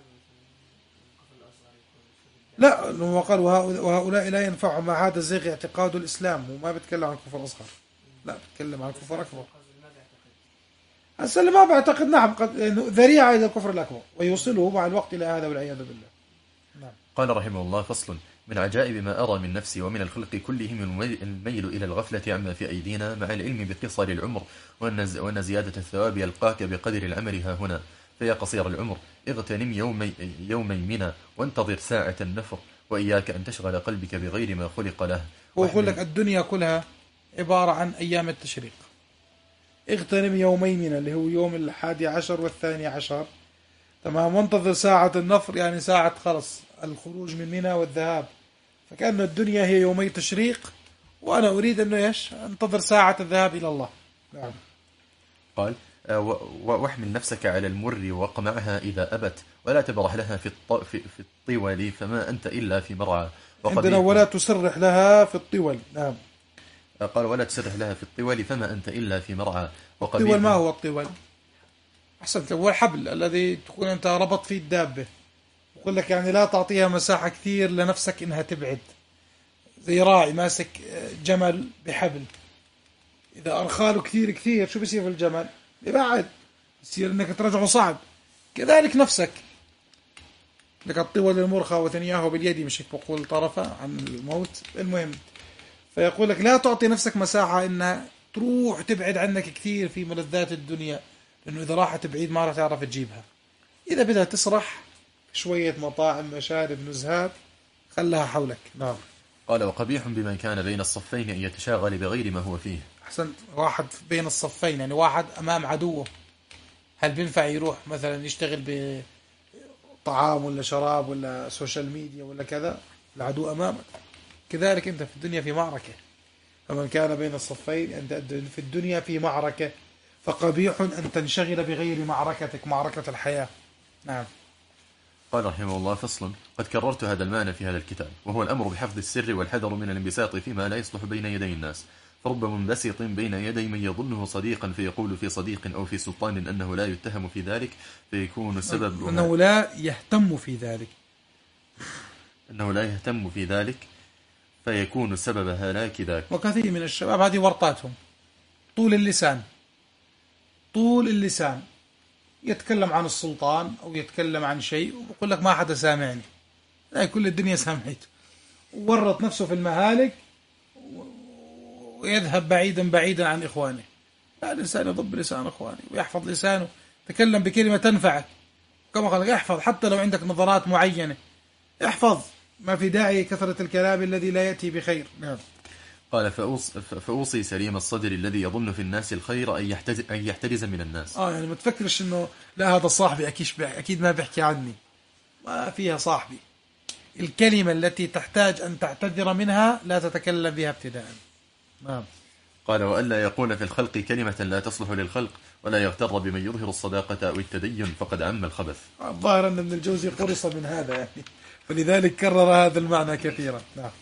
لا هو قال وهؤلاء لا ينفعهم مع هذا الزيغ اعتقاد الإسلام، وما بيتكلم عن كفر أصغر، لا بيتكلم عن كفر أكبر. السلم ما بعتقد نعم قد ذريعة إلى الكفر الأكبر ويوصله مع الوقت إلى هذا والعياذ بالله. نعم. قال رحمه الله: فصل: من عجائب ما أرى من نفسي ومن الخلق كلهم الميل إلى الغفلة عما في أيدينا مع العلم بقصر العمر وأن زيادة الثواب يلقاك بقدر العمل ها هنا. فيا قصير العمر اغتنم يومي, يومي منا وانتظر ساعة النفر، وإياك أن تشغل قلبك بغير ما خلق له. ويقول لك الدنيا كلها عبارة عن أيام التشريق. اغتنم يومي منا اللي هو يوم الحادي عشر والثاني عشر، تمام، وانتظر ساعة النفر يعني ساعة خلص الخروج من منى والذهاب. فكأن الدنيا هي يومي تشريق، وأنا أريد أنه إيش انتظر ساعة الذهاب إلى الله. نعم. قال: واحمل نفسك على المر وقمعها إذا أبت، ولا تبرح لها في في الطول فما أنت إلا في مرعى. عندنا ولا تسرح لها في الطول. نعم. قال: ولا تسرح لها في الطول فما أنت إلا في مرعى. الطول ما هو الطول؟ أحسنت، هو الحبل الذي تكون أنت ربط فيه الدابة. يقول لك يعني لا تعطيها مساحة كثير لنفسك إنها تبعد، زي راعي ماسك جمل بحبل، إذا أرخاله كثير كثير شو بيصير في الجمل؟ بيبعد، يصير إنك ترجعه صعب. كذلك نفسك لك الطول المرخى وثنياه باليد، مش بقول طرفة عن الموت. المهم فيقول لك لا تعطي نفسك مساحة إنها تروح تبعد عنك كثير في ملذات الدنيا، لأنه إذا راحت بعيد ما راح تعرف تجيبها. إذا بدها تسرح شوية مطاعم مشارب نزهات خلها حولك. نعم. قال: وقبيح بمن كان بين الصفين أن يتشاغل بغير ما هو فيه. أحسنت، واحد بين الصفين يعني واحد أمام عدوه، هل بينفع يروح مثلا يشتغل بطعام ولا شراب ولا سوشيال ميديا ولا كذا؟ العدو أمامك. كذلك أنت في الدنيا في معركة، فمن كان بين الصفين أنت في الدنيا في معركة، فقبيح أن تنشغل بغير معركتك، معركة الحياة. نعم. قال رحمه الله: فصل: قد كررت هذا المعنى في هذا الكتاب، وهو الأمر بحفظ السر والحذر من الانبساط فيما لا يصلح بين يدي الناس. فرب منبسط بين يدي من يظنه صديقا فيقول في صديق أو في سلطان أنه لا يتهم في ذلك فيكون السبب أنه لا يهتم في ذلك أنه لا يهتم في ذلك فيكون سبب هلاك ذاك. وكثير من الشباب هذه ورطاتهم، طول اللسان طول اللسان يتكلم عن السلطان أو يتكلم عن شيء ويقول لك ما حدا سامعني، لا كل الدنيا سامعته، وورط نفسه في المهالك ويذهب بعيدا بعيدا عن إخوانه. لا، الإنسان يضب لسان إخوانه ويحفظ لسانه، تكلم بكلمة تنفعك كما قال، احفظ حتى لو عندك نظرات معينة، احفظ، ما في داعي كثرة الكلام الذي لا يأتي بخير. نعم. قال: فأوصي سليم الصدر الذي يظن في الناس الخير أن يحترز, أن يحترز من الناس. آه يعني ما تفكرش إنه لا هذا صاحبي أكيد أكيد ما بيحكي عني، ما فيها صاحبي. الكلمة التي تحتاج أن تعتذر منها لا تتكلم بها ابتداء. نعم. قال: وألا يقول في الخلق كلمة لا تصلح للخلق، ولا يغتر بمن يظهر الصداقة أو التدين فقد عم الخبث. الظاهر أن ابن الجوزي قرص من هذا يعني، فلذلك كرر هذا المعنى كثيرا. نعم.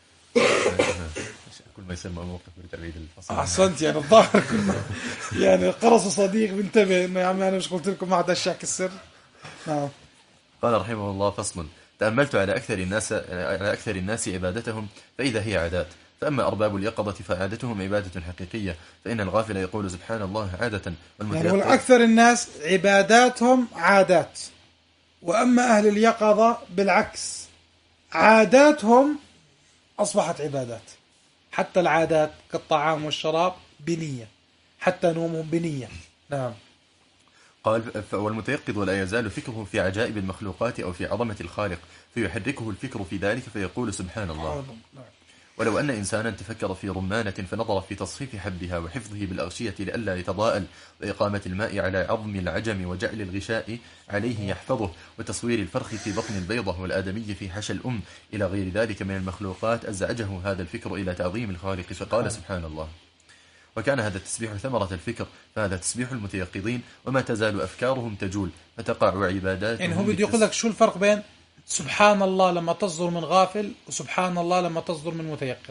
كل ما يسمى موقف برجع بعيد الفصل. أحسنت، يعني الظاهر كله يعني قرص صديق بنتبه إنه يا عمي أنا مش قلت لكم ما عاد أشعك السر. نعم. قال رحمه الله: فصل: تأملت على أكثر الناس على أكثر الناس عبادتهم فإذا هي عادات، فأما أرباب اليقظة فعادتهم عبادة حقيقية، فإن الغافل يقول سبحان الله عادة، والمتيقظ يعني أكثر الناس عباداتهم عادات، وأما أهل اليقظة بالعكس عاداتهم أصبحت عبادات، حتى العادات كالطعام والشراب بنية، حتى نومهم بنية. نعم. قال: والمتيقظ لا يزال فكره في عجائب المخلوقات أو في عظمة الخالق، فيحركه الفكر في ذلك فيقول سبحان الله. ولو أن إنسانا تفكر في رمانة فنظر في تصفيف حبها وحفظه بالأغشية لئلا يتضاءل، وإقامة الماء على عظم العجم وجعل الغشاء عليه يحفظه، وتصوير الفرخ في بطن البيضة والآدمي في حشى الأم إلى غير ذلك من المخلوقات، أزعجه هذا الفكر إلى تعظيم الخالق فقال سبحان الله. وكان هذا التسبيح ثمرة الفكر، فهذا تسبيح المتيقظين، وما تزال أفكارهم تجول فتقع عباداتهم. يعني هو بده يقول لك شو الفرق بين سبحان الله لما تصدر من غافل وسبحان الله لما تصدر من متيقظ.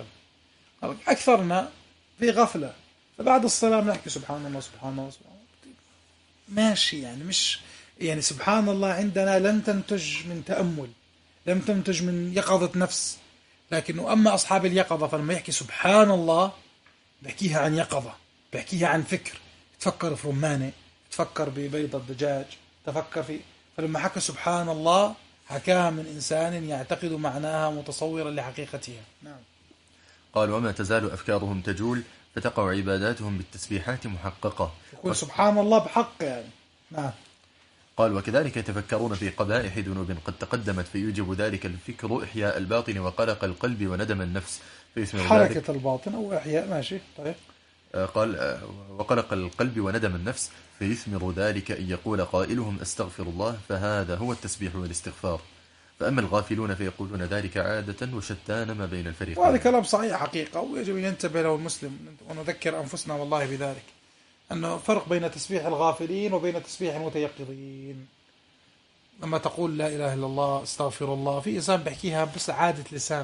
أكثرنا في غفلة، فبعد الصلاة نحكي سبحان الله سبحان الله سبحان الله. ماشي يعني مش يعني سبحان الله عندنا لم تنتج من تأمل، لم تنتج من يقظة نفس، لكنه أما أصحاب اليقظة فلما يحكي سبحان الله بحكيها عن يقظة، بحكيها عن فكر، تفكر في رمانة، تفكر ببيضة دجاج، تفكر في، فلما حكى سبحان الله حكاها من إنسان يعتقد معناها متصورا لحقيقتها. نعم. قال وما تزال أفكارهم تجول فتقع عباداتهم بالتسبيحات محققة. يقول سبحان الله بحق يعني. نعم. قال وكذلك يتفكرون في قبائح ذنوب قد تقدمت فيوجب ذلك الفكر إحياء الباطن وقلق القلب وندم النفس فيثمر حركة ذلك الباطن أو إحياء. ماشي طيب. قال وقلق القلب وندم النفس فيثمر ذلك أن يقول قائلهم أستغفر الله، فهذا هو التسبيح والاستغفار. فأما الغافلون فيقولون ذلك عادة وشتان ما بين الفريقين. وهذا كلام صحيح حقيقة، ويجب أن ينتبه له المسلم، ونذكر أنفسنا والله بذلك، أنه فرق بين تسبيح الغافلين وبين تسبيح المتيقظين. لما تقول لا إله إلا الله استغفر الله، في إنسان بحكيها بس عادة لسان،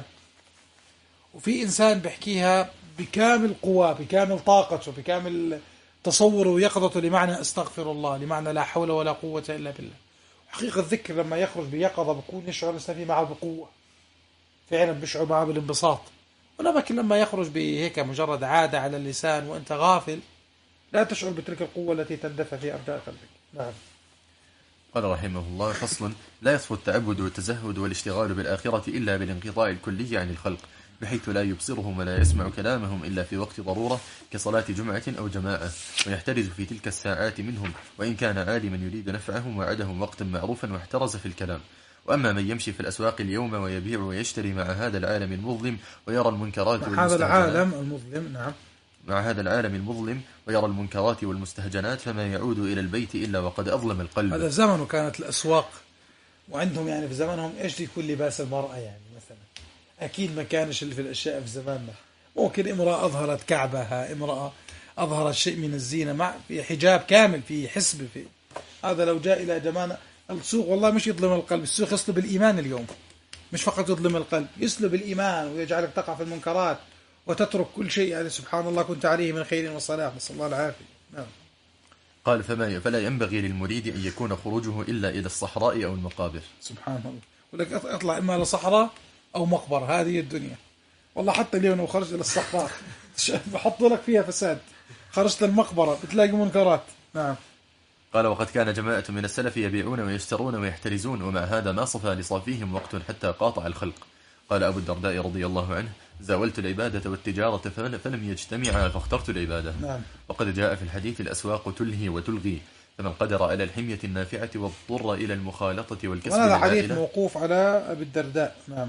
وفي إنسان بحكيها بكامل قواه، بكامل طاقته، بكامل تصوره ويقظته لمعنى استغفر الله، لمعنى لا حول ولا قوة إلا بالله. حقيقة الذكر لما يخرج بيقظة بكون يشعر الإنسان فيه معه بقوة، فعلا بيشعر معه بالانبساط. ولكن لما يخرج بهيك مجرد عادة على اللسان وأنت غافل لا تشعر بتلك القوة التي تندفع في أرجاء قلبك. نعم. قال رحمه الله فصل لا يصفو التعبد والتزهد والاشتغال بالآخرة إلا بالانقطاع الكلي عن الخلق، بحيث لا يبصرهم ولا يسمع كلامهم إلا في وقت ضرورة كصلاة جمعة أو جماعة، ويحترز في تلك الساعات منهم، وإن كان عالما يريد نفعهم وعدهم وقتا معروفا واحترز في الكلام. وأما من يمشي في الأسواق اليوم ويبيع ويشتري مع هذا العالم المظلم ويرى المنكرات والمستهجنات، هذا العالم المظلم نعم مع هذا العالم المظلم ويرى المنكرات والمستهجنات، فما يعود إلى البيت إلا وقد أظلم القلب. هذا زمن كانت الأسواق، وعندهم يعني في زمنهم إيش يكون لباس المرأة يعني مثلا، أكيد ما كانش اللي في الأشياء في زماننا. ممكن امرأة أظهرت كعبها، امرأة أظهرت شيء من الزينة مع في حجاب كامل، في حسب، في هذا لو جاء إلى جماعة السوق والله مش يظلم القلب، السوق يسلب الإيمان اليوم، مش فقط يظلم القلب، يسلب الإيمان ويجعلك تقع في المنكرات وتترك كل شيء يعني سبحان الله كنت عليه من خير وصلاح، نسأل الله العافية. نعم. قال فما فلا ينبغي للمريد أن يكون خروجه إلا إلى الصحراء أو المقابر. سبحان الله. ولك اطلع إما لصحراء أو مقبرة، هذه الدنيا والله. حتى اليوم لو خرجت إلى الصحراء بحط لك فيها فساد، خرجت المقبرة بتلاقي منكرات. نعم. قال وقد كان جماعة من السلف يبيعون ويشترون ويحترزون، ومع هذا ما صفى لصافيهم وقت حتى قاطع الخلق. قال أبو الدرداء رضي الله عنه زاولت العبادة والتجارة فلم يجتمعا فاخترت العبادة. نعم. وقد جاء في الحديث الأسواق تلهي وتلغي، فمن قدر على الحمية النافعة واضطر إلى المخالطة والكسب وهذا حديث موقوف على أبي الدرداء. نعم.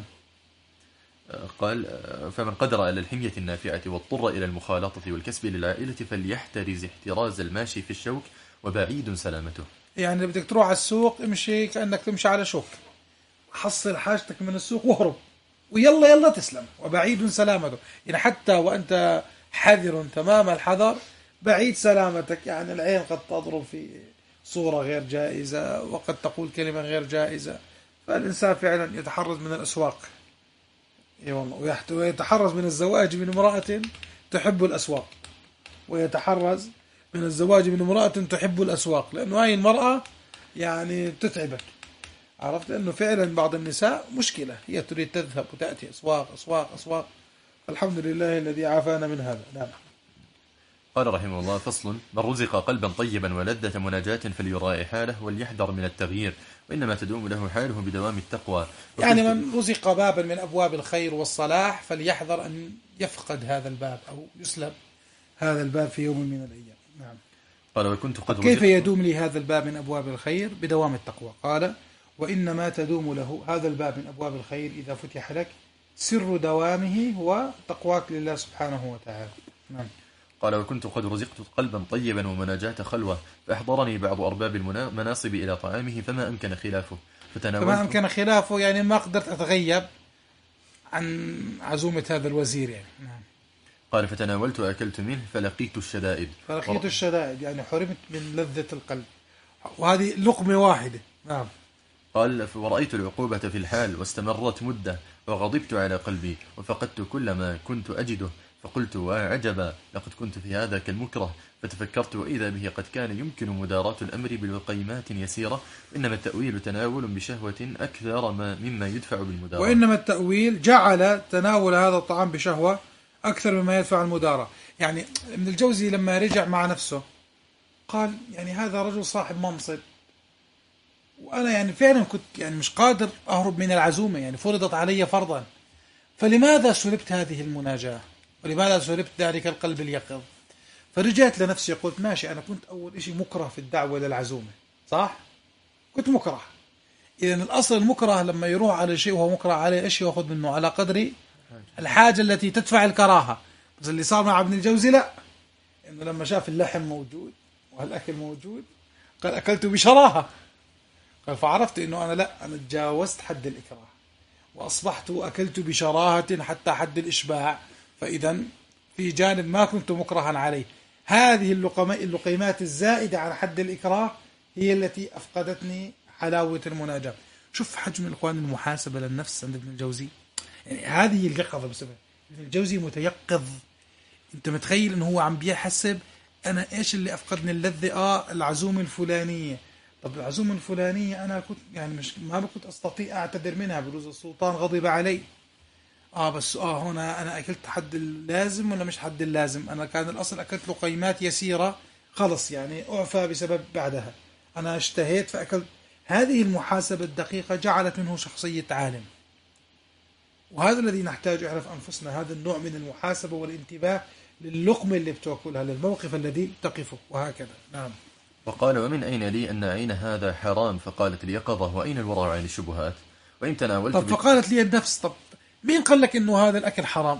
قال فمن قدر على الحمية النافعة واضطر إلى المخالطة والكسب للعائلة فليحترز احتراز الماشي في الشوك وبعيد سلامته. يعني بدك تروح على السوق امشي كأنك تمشي على شوك، حصل حاجتك من السوق واهرب ويلا يلا تسلم، وبعيد سلامته يعني حتى وأنت حذر تمام الحذر بعيد سلامتك. يعني العين قد تضرب في صورة غير جائزة وقد تقول كلمة غير جائزة، فالإنسان فعلا يتحرز من الأسواق اي والله، ويتحرز من الزواج من امرأة تحب الأسواق، ويتحرز من الزواج من امرأة تحب الأسواق، لأنه هاي المرأة يعني تتعبك، عرفت؟ لأنه فعلا بعض النساء مشكلة، هي تريد تذهب وتأتي أسواق أسواق أسواق. الحمد لله الذي عافانا من هذا. نعم. قال رحمه الله فصل من رزق قلبا طيبا ولذة مناجاة فليراعي حاله وليحذر من التغيير، وإنما تدوم له حاله بدوام التقوى. يعني من رزق بابا من أبواب الخير والصلاح فليحذر أن يفقد هذا الباب أو يسلب هذا الباب في يوم من الأيام. نعم. قال وكنت قد كيف يدوم لي هذا الباب من أبواب الخير؟ بدوام التقوى. قال وإنما تدوم له هذا الباب من أبواب الخير إذا فتح لك سر دوامه هو تقواك لله سبحانه وتعالى. نعم. قال وكنت قد رزقت قلبا طيبا ومناجاة خلوة، فأحضرني بعض أرباب المناصب إلى طعامه فما أمكن خلافه فتناولت فما أمكن خلافه يعني ما قدرت أتغيب عن عزومة هذا الوزير يعني. نعم. قال فتناولت وأكلت منه فلقيت الشدائد فلقيت ور... الشدائد يعني حرمت من لذة القلب، وهذه لقمة واحدة. نعم. قال ورأيت العقوبة في الحال واستمرت مدة وغضبت على قلبي وفقدت كل ما كنت أجده فقلت وعجبا لقد كنت في هذا كالمكره، فتفكرت وإذا به قد كان يمكن مداراة الأمر بلقيمات يسيرة، إنما التأويل تناول بشهوة أكثر ما مما يدفع بالمداراة. وإنما التأويل جعل تناول هذا الطعام بشهوة أكثر مما يدفع المداراة. يعني ابن الجوزي لما رجع مع نفسه قال يعني هذا رجل صاحب منصب، وأنا يعني فعلا كنت يعني مش قادر أهرب من العزومة، يعني فرضت علي فرضا، فلماذا سلبت هذه المناجاة ولماذا سلبت ذلك القلب اليقظ؟ فرجعت لنفسي قلت ماشي، أنا كنت أول إشي مكره في الدعوة للعزومة، صح؟ كنت مكره. إذا الأصل المكره لما يروح على شيء وهو مكره عليه إيش يأخذ منه؟ على قدر الحاجة التي تدفع الكراهة. بس اللي صار مع ابن الجوزي لا، إنه لما شاف اللحم موجود وهالأكل موجود قال أكلت بشراهة، قال فعرفت إنه أنا لا، أنا تجاوزت حد الإكراه وأصبحت أكلت بشراهة حتى حد الإشباع، فإذا في جانب ما كنت مكرها عليه. هذه اللقيمات الزائدة عن حد الإكراه هي التي أفقدتني حلاوة المناجاة. شوف حجم الإخوان المحاسبة للنفس عند ابن الجوزي، يعني هذه اليقظة بسبب ابن الجوزي متيقظ. أنت متخيل إنه هو عم بيحسب أنا إيش اللي أفقدني اللذة؟ آه العزومة الفلانية. طب العزومة الفلانية أنا كنت يعني مش ما كنت أستطيع أعتذر منها، بجوز السلطان غضب علي. آه بس آه هنا أنا أكلت حد اللازم ولا مش حد اللازم؟ أنا كان الأصل أكلت لقيمات يسيرة خلص يعني أعفى بسبب بعدها، أنا اشتهيت فأكلت. هذه المحاسبة الدقيقة جعلت منه شخصية عالم، وهذا الذي نحتاج نعرف أنفسنا، هذا النوع من المحاسبة والانتباه للقمة اللي بتأكلها، للموقف الذي تقفه، وهكذا. نعم. وقال ومن أين لي أن عين هذا حرام؟ فقالت اليقظة وأين الورع عن الشبهات؟ وإن تناولت طب فقالت لي النفس طب مين قال لك إنه هذا الأكل حرام؟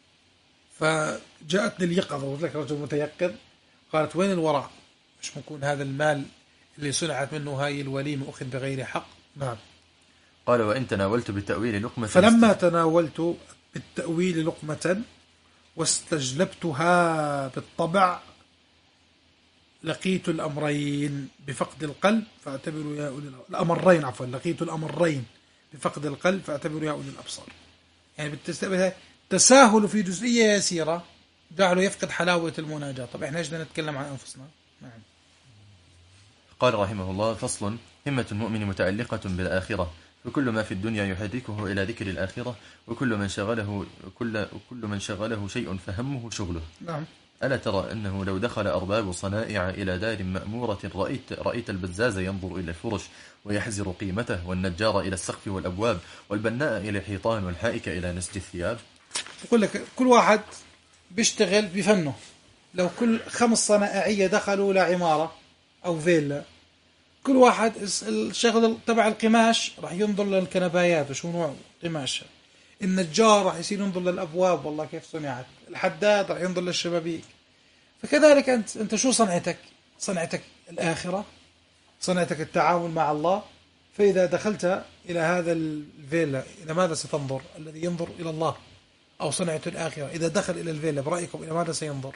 فجاءتني اليقظة وقلت لك رجل متيقظ، قالت وين الورع؟ مش ممكن هذا المال اللي صنعت منه هاي الوليمة أخذ بغير حق. نعم. قال وإن تناولت بالتأويل لقمة، فلما تناولت بالتأويل لقمة واستجلبتها بالطبع لقيت الأمرين بفقد القلب فاعتبروا يا أولي الأمرين عفوا لقيت الأمرين بفقد القلب فاعتبروا يا أولي الأبصار. يعني بالتساهل تساهل في جزئية يسيرة جعله يفقد حلاوة المناجاة. طب إحنا إيش بدنا نتكلم عن أنفسنا؟ نعم. قال رحمه الله فصل همة المؤمن متعلقة بالآخرة، وكل ما في الدنيا يحركه إلى ذكر الآخرة، وكل من شغله كل كل من شغله شيء فهمه شغله. نعم. ألا ترى أنه لو دخل أرباب صنائع إلى دار مأمورة رأيت رأيت البزاز ينظر إلى الفرش ويحزر قيمته، والنجار إلى السقف والأبواب، والبناء إلى الحيطان، والحائك إلى نسج الثياب. يقول لك كل واحد بيشتغل بفنه. لو كل خمس صنائعية دخلوا لعمارة أو فيلا، كل واحد الشغل تبع القماش راح ينظر للكنبايات وشو نوع قماشها، النجار راح يصير ينظر للأبواب والله كيف صنعت، الحداد راح ينظر للشبابيك. فكذلك أنت أنت شو صنعتك؟ صنعتك الآخرة، صنعتك التعامل مع الله. فإذا دخلت إلى هذا الفيلا إلى ماذا ستنظر؟ الذي ينظر إلى الله أو صنعة الآخرة إذا دخل إلى الفيلا برأيكم إلى ماذا سينظر؟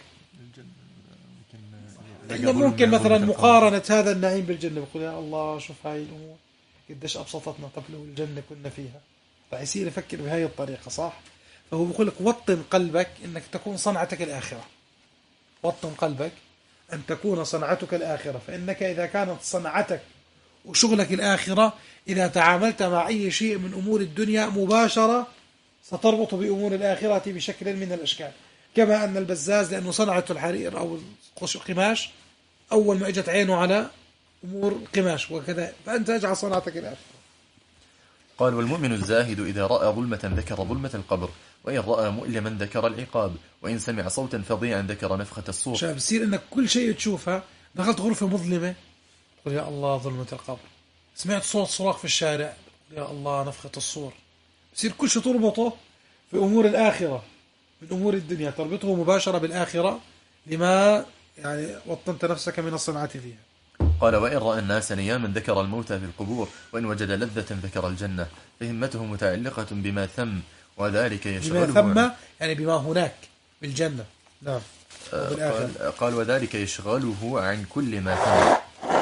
ممكن مثلا مقارنة هذا النعيم بالجنة، بقول يا الله شوف هاي الأمور قديش أبسطتنا، طب لو الجنة كنا فيها، راح يصير يفكر بهاي الطريقة. صح؟ فهو بيقول لك وطن قلبك إنك تكون صنعتك الآخرة، وطن قلبك أن تكون صنعتك الآخرة، فإنك إذا كانت صنعتك وشغلك الآخرة إذا تعاملت مع أي شيء من أمور الدنيا مباشرة ستربط بأمور الآخرة بشكل من الأشكال. كما أن البزاز لأنه صنعة الحرير أو القماش أول ما إجت عينه على أمور القماش وكذا، فأنت اجعل صنعتك الآخرة. قال والمؤمن الزاهد إذا رأى ظلمة ذكر ظلمة القبر، وإن رأى مؤلما ذكر العقاب، وإن سمع صوتا فظيعا ذكر نفخة الصور. شايف بصير إنك كل شيء تشوفها، دخلت غرفة مظلمة قل يا الله ظلمة القبر، سمعت صوت صراخ في الشارع يا الله نفخة الصور. بصير كل شيء تربطه في أمور الآخرة من أمور الدنيا، تربطه مباشرة بالآخرة لما يعني وطنت نفسك من الصنعة فيها. قال وإن رأى الناس نياما ذكر الموتى في القبور، وإن وجد لذة ذكر الجنة، فهمته متعلقة بما ثم وذلك يشغله بما ثم يعني بما هناك بالجنة. نعم. قال, قال وذلك يشغله عن كل ما ثم.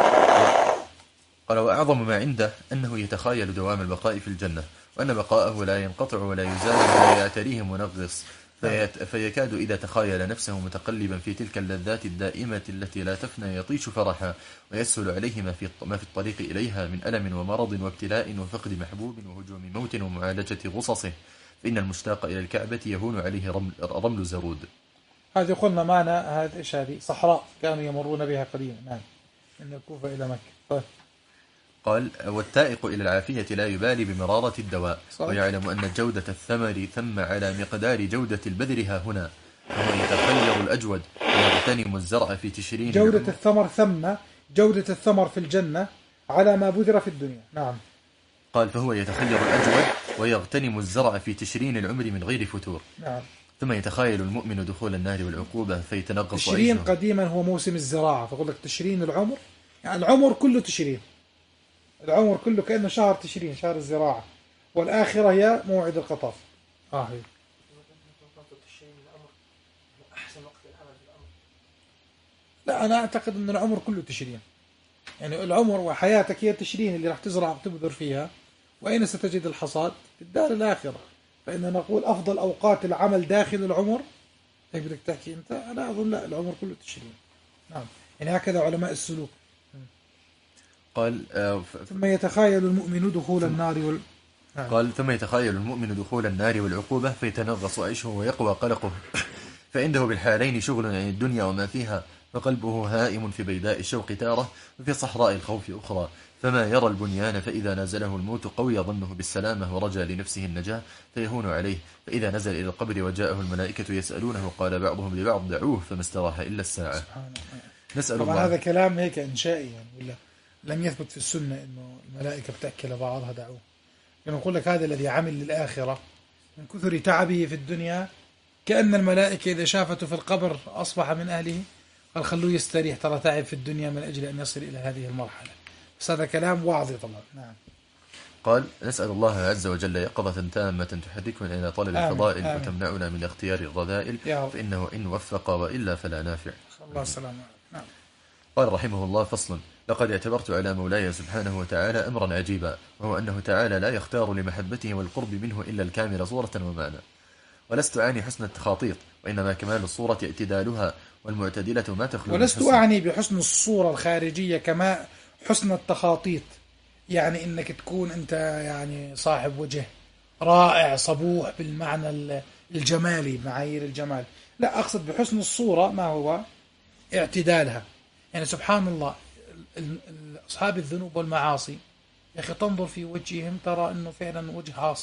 قال وأعظم ما عنده أنه يتخيل دوام البقاء في الجنة، وأن بقاءه لا ينقطع ولا يزال ولا يعتريه منغص، فيت فيكاد إذا تخيل نفسه متقلبا في تلك اللذات الدائمة التي لا تفنى يطيش فرحا ويسهل عليه ما في ما في الطريق إليها من ألم ومرض وابتلاء وفقد محبوب وهجوم موت ومعالجة غصصه، فإن المشتاق إلى الكعبة يهون عليه رمل, رمل زرود. هذه قلنا معنا هذه إيش هذه صحراء كانوا يمرون بها قديما. نعم، من الكوفة إلى مكة. طيب. قال والتائق إلى العافية لا يبالي بمرارة الدواء صحيح. ويعلم أن جودة الثمر ثم على مقدار جودة البذر ها هنا، فهو يتخير الأجود ويغتنم الزرع في تشرين جودة العمر. الثمر ثم جودة الثمر في الجنة على ما بذر في الدنيا. نعم. قال فهو يتخير الأجود ويغتنم الزرع في تشرين العمر من غير فتور. نعم. ثم يتخيل المؤمن دخول النار والعقوبة فيتنغص. تشرين قديما هو موسم الزراعة، فقل لك تشرين العمر، يعني العمر كله تشرين، العمر كله كأنه شهر تشرين، شهر الزراعة، والآخرة هي موعد القطاف. آه هي. لا، أنا أعتقد أن العمر كله تشرين، يعني العمر وحياتك هي تشرين اللي راح تزرع وتبذر فيها، وأين ستجد الحصاد؟ في الدار الآخرة. فإن نقول أفضل أوقات العمل داخل العمر، هيك بدك تحكي أنت؟ أنا أظن لا، العمر كله تشرين. نعم، يعني هكذا علماء السلوك. قال آه ف... ثم يتخيل المؤمن دخول النار وال... قال ثم يتخيل المؤمن دخول النار والعقوبة فيتنغص عيشه ويقوى قلقه، فعنده بالحالين شغل عن الدنيا وما فيها، فقلبه هائم في بيداء الشوق تارة وفي صحراء الخوف أخرى، فما يرى البنيان فإذا نزله الموت قوي ظنه بالسلامة ورجى لنفسه النجاة فيهون عليه، فإذا نزل إلى القبر وجاءه الملائكة يسألونه قال بعضهم لبعض دعوه فما استراح إلا الساعة. نسأل طبعا الله. هذا كلام هيك إنشائي، يعني ولا لم يثبت في السنة إنه الملائكة بتأكل بعضها دعوه. يعني نقول لك هذا الذي عمل للآخرة من كثر تعبه في الدنيا، كأن الملائكة إذا شافته في القبر أصبح من أهله قال خلوه يستريح، ترى تعب في الدنيا من أجل أن يصل إلى هذه المرحلة. بس هذا كلام واضح طبعا. نعم. قال نسأل الله عز وجل يقظة تامة تحركنا إلى طلب الفضائل وتمنعنا من اختيار الرذائل، فإنه إن وفق وإلا فلا نافع. الله السلامة. نعم. قال رحمه الله فصل لقد اعتبرت على مولاي سبحانه وتعالى أمرا عجيبا، وهو أنه تعالى لا يختار لمحبته والقرب منه إلا الكامل صورة ومعنى، ولست أعني حسن التخاطيط، وإنما كمال الصورة اعتدالها والمعتدلة ما تخلو. ولست أعني بحسن الصورة الخارجية كما حسن التخاطيط، يعني إنك تكون أنت يعني صاحب وجه رائع صبوح بالمعنى الجمالي، معايير الجمال. لا، أقصد بحسن الصورة ما هو اعتدالها. يعني سبحان الله، أصحاب الذنوب والمعاصي يا أخي تنظر في وجههم ترى أنه فعلا وجه عاصي،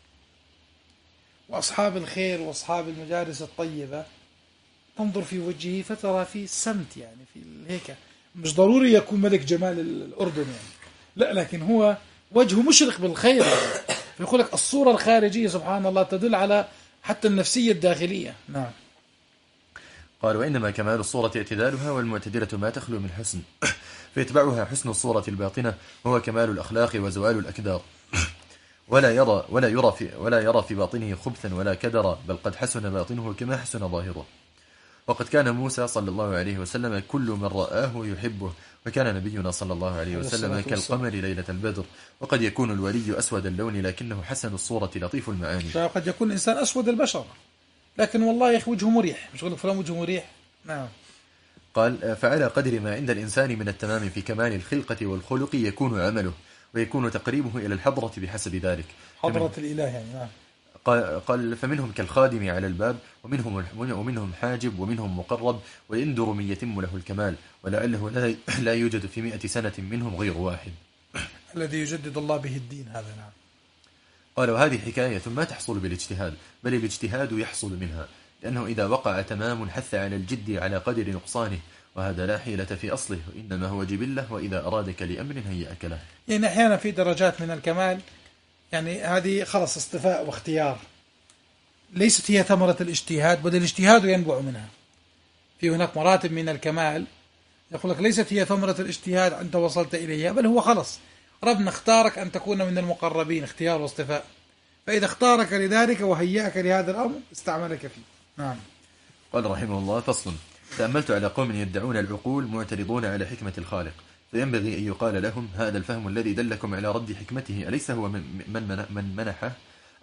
وأصحاب الخير وأصحاب المجالس الطيبة تنظر في وجهه فترى في السمت، يعني في هيك. مش ضروري يكون ملك جمال الأردن يعني، لا، لكن هو وجهه مشرق بالخير. فيقول لك الصورة الخارجية سبحان الله تدل على حتى النفسية الداخلية. نعم. قال وإنما كمال الصورة اعتدالها والمعتدلة ما تخلو من حسن، فيتبعها حسن الصورة الباطنة وهو كمال الأخلاق وزوال الأكدار، ولا يرى ولا يرى في ولا يرى في باطنه خبثا ولا كدرا، بل قد حسن باطنه كما حسن ظاهره. وقد كان موسى صلى الله عليه وسلم كل من رآه يحبه، وكان نبينا صلى الله عليه وسلم كالقمر ليلة البدر. وقد يكون الولي أسود اللون لكنه حسن الصورة لطيف المعاني. فقد يكون الإنسان أسود البشر لكن والله يا أخي وجهه مريح، مش أقول لك فلان وجهه مريح. نعم. قال فعلى قدر ما عند الإنسان من التمام في كمال الخلقة والخلق يكون عمله، ويكون تقريبه إلى الحضرة بحسب ذلك، حضرة الإله يعني. نعم. قال فمنهم كالخادم على الباب، ومنهم ومنهم حاجب، ومنهم مقرب، ويندر من يتم له الكمال، ولعله لا, لا يوجد في مئة سنة منهم غير واحد الذي يجدد الله به الدين. هذا نعم. قال وهذه حكاية ما تحصل بالاجتهاد، بل الاجتهاد يحصل منها، لأنه إذا وقع تمام حث على الجد على قدر نقصانه، وهذا لا حيلة في أصله، وإنما هو جبلة، وإذا أرادك لأمر هيأك له. يعني أحيانا في درجات من الكمال، يعني هذه خلص اصطفاء واختيار، ليست هي ثمرة الاجتهاد، بل الاجتهاد ينبع منها. في هناك مراتب من الكمال يقول لك ليست هي ثمرة الاجتهاد أنت وصلت إليها، بل هو خلص ربنا اختارك أن تكون من المقربين، اختيار واصطفاء، فإذا اختارك لذلك وهيأك لهذا الأمر استعملك فيه. نعم. قال رحمه الله فصل تأملت على قوم يدعون العقول معترضون على حكمة الخالق، فينبغي أن يقال لهم هذا الفهم الذي دلكم على رد حكمته أليس هو من, من, من منحه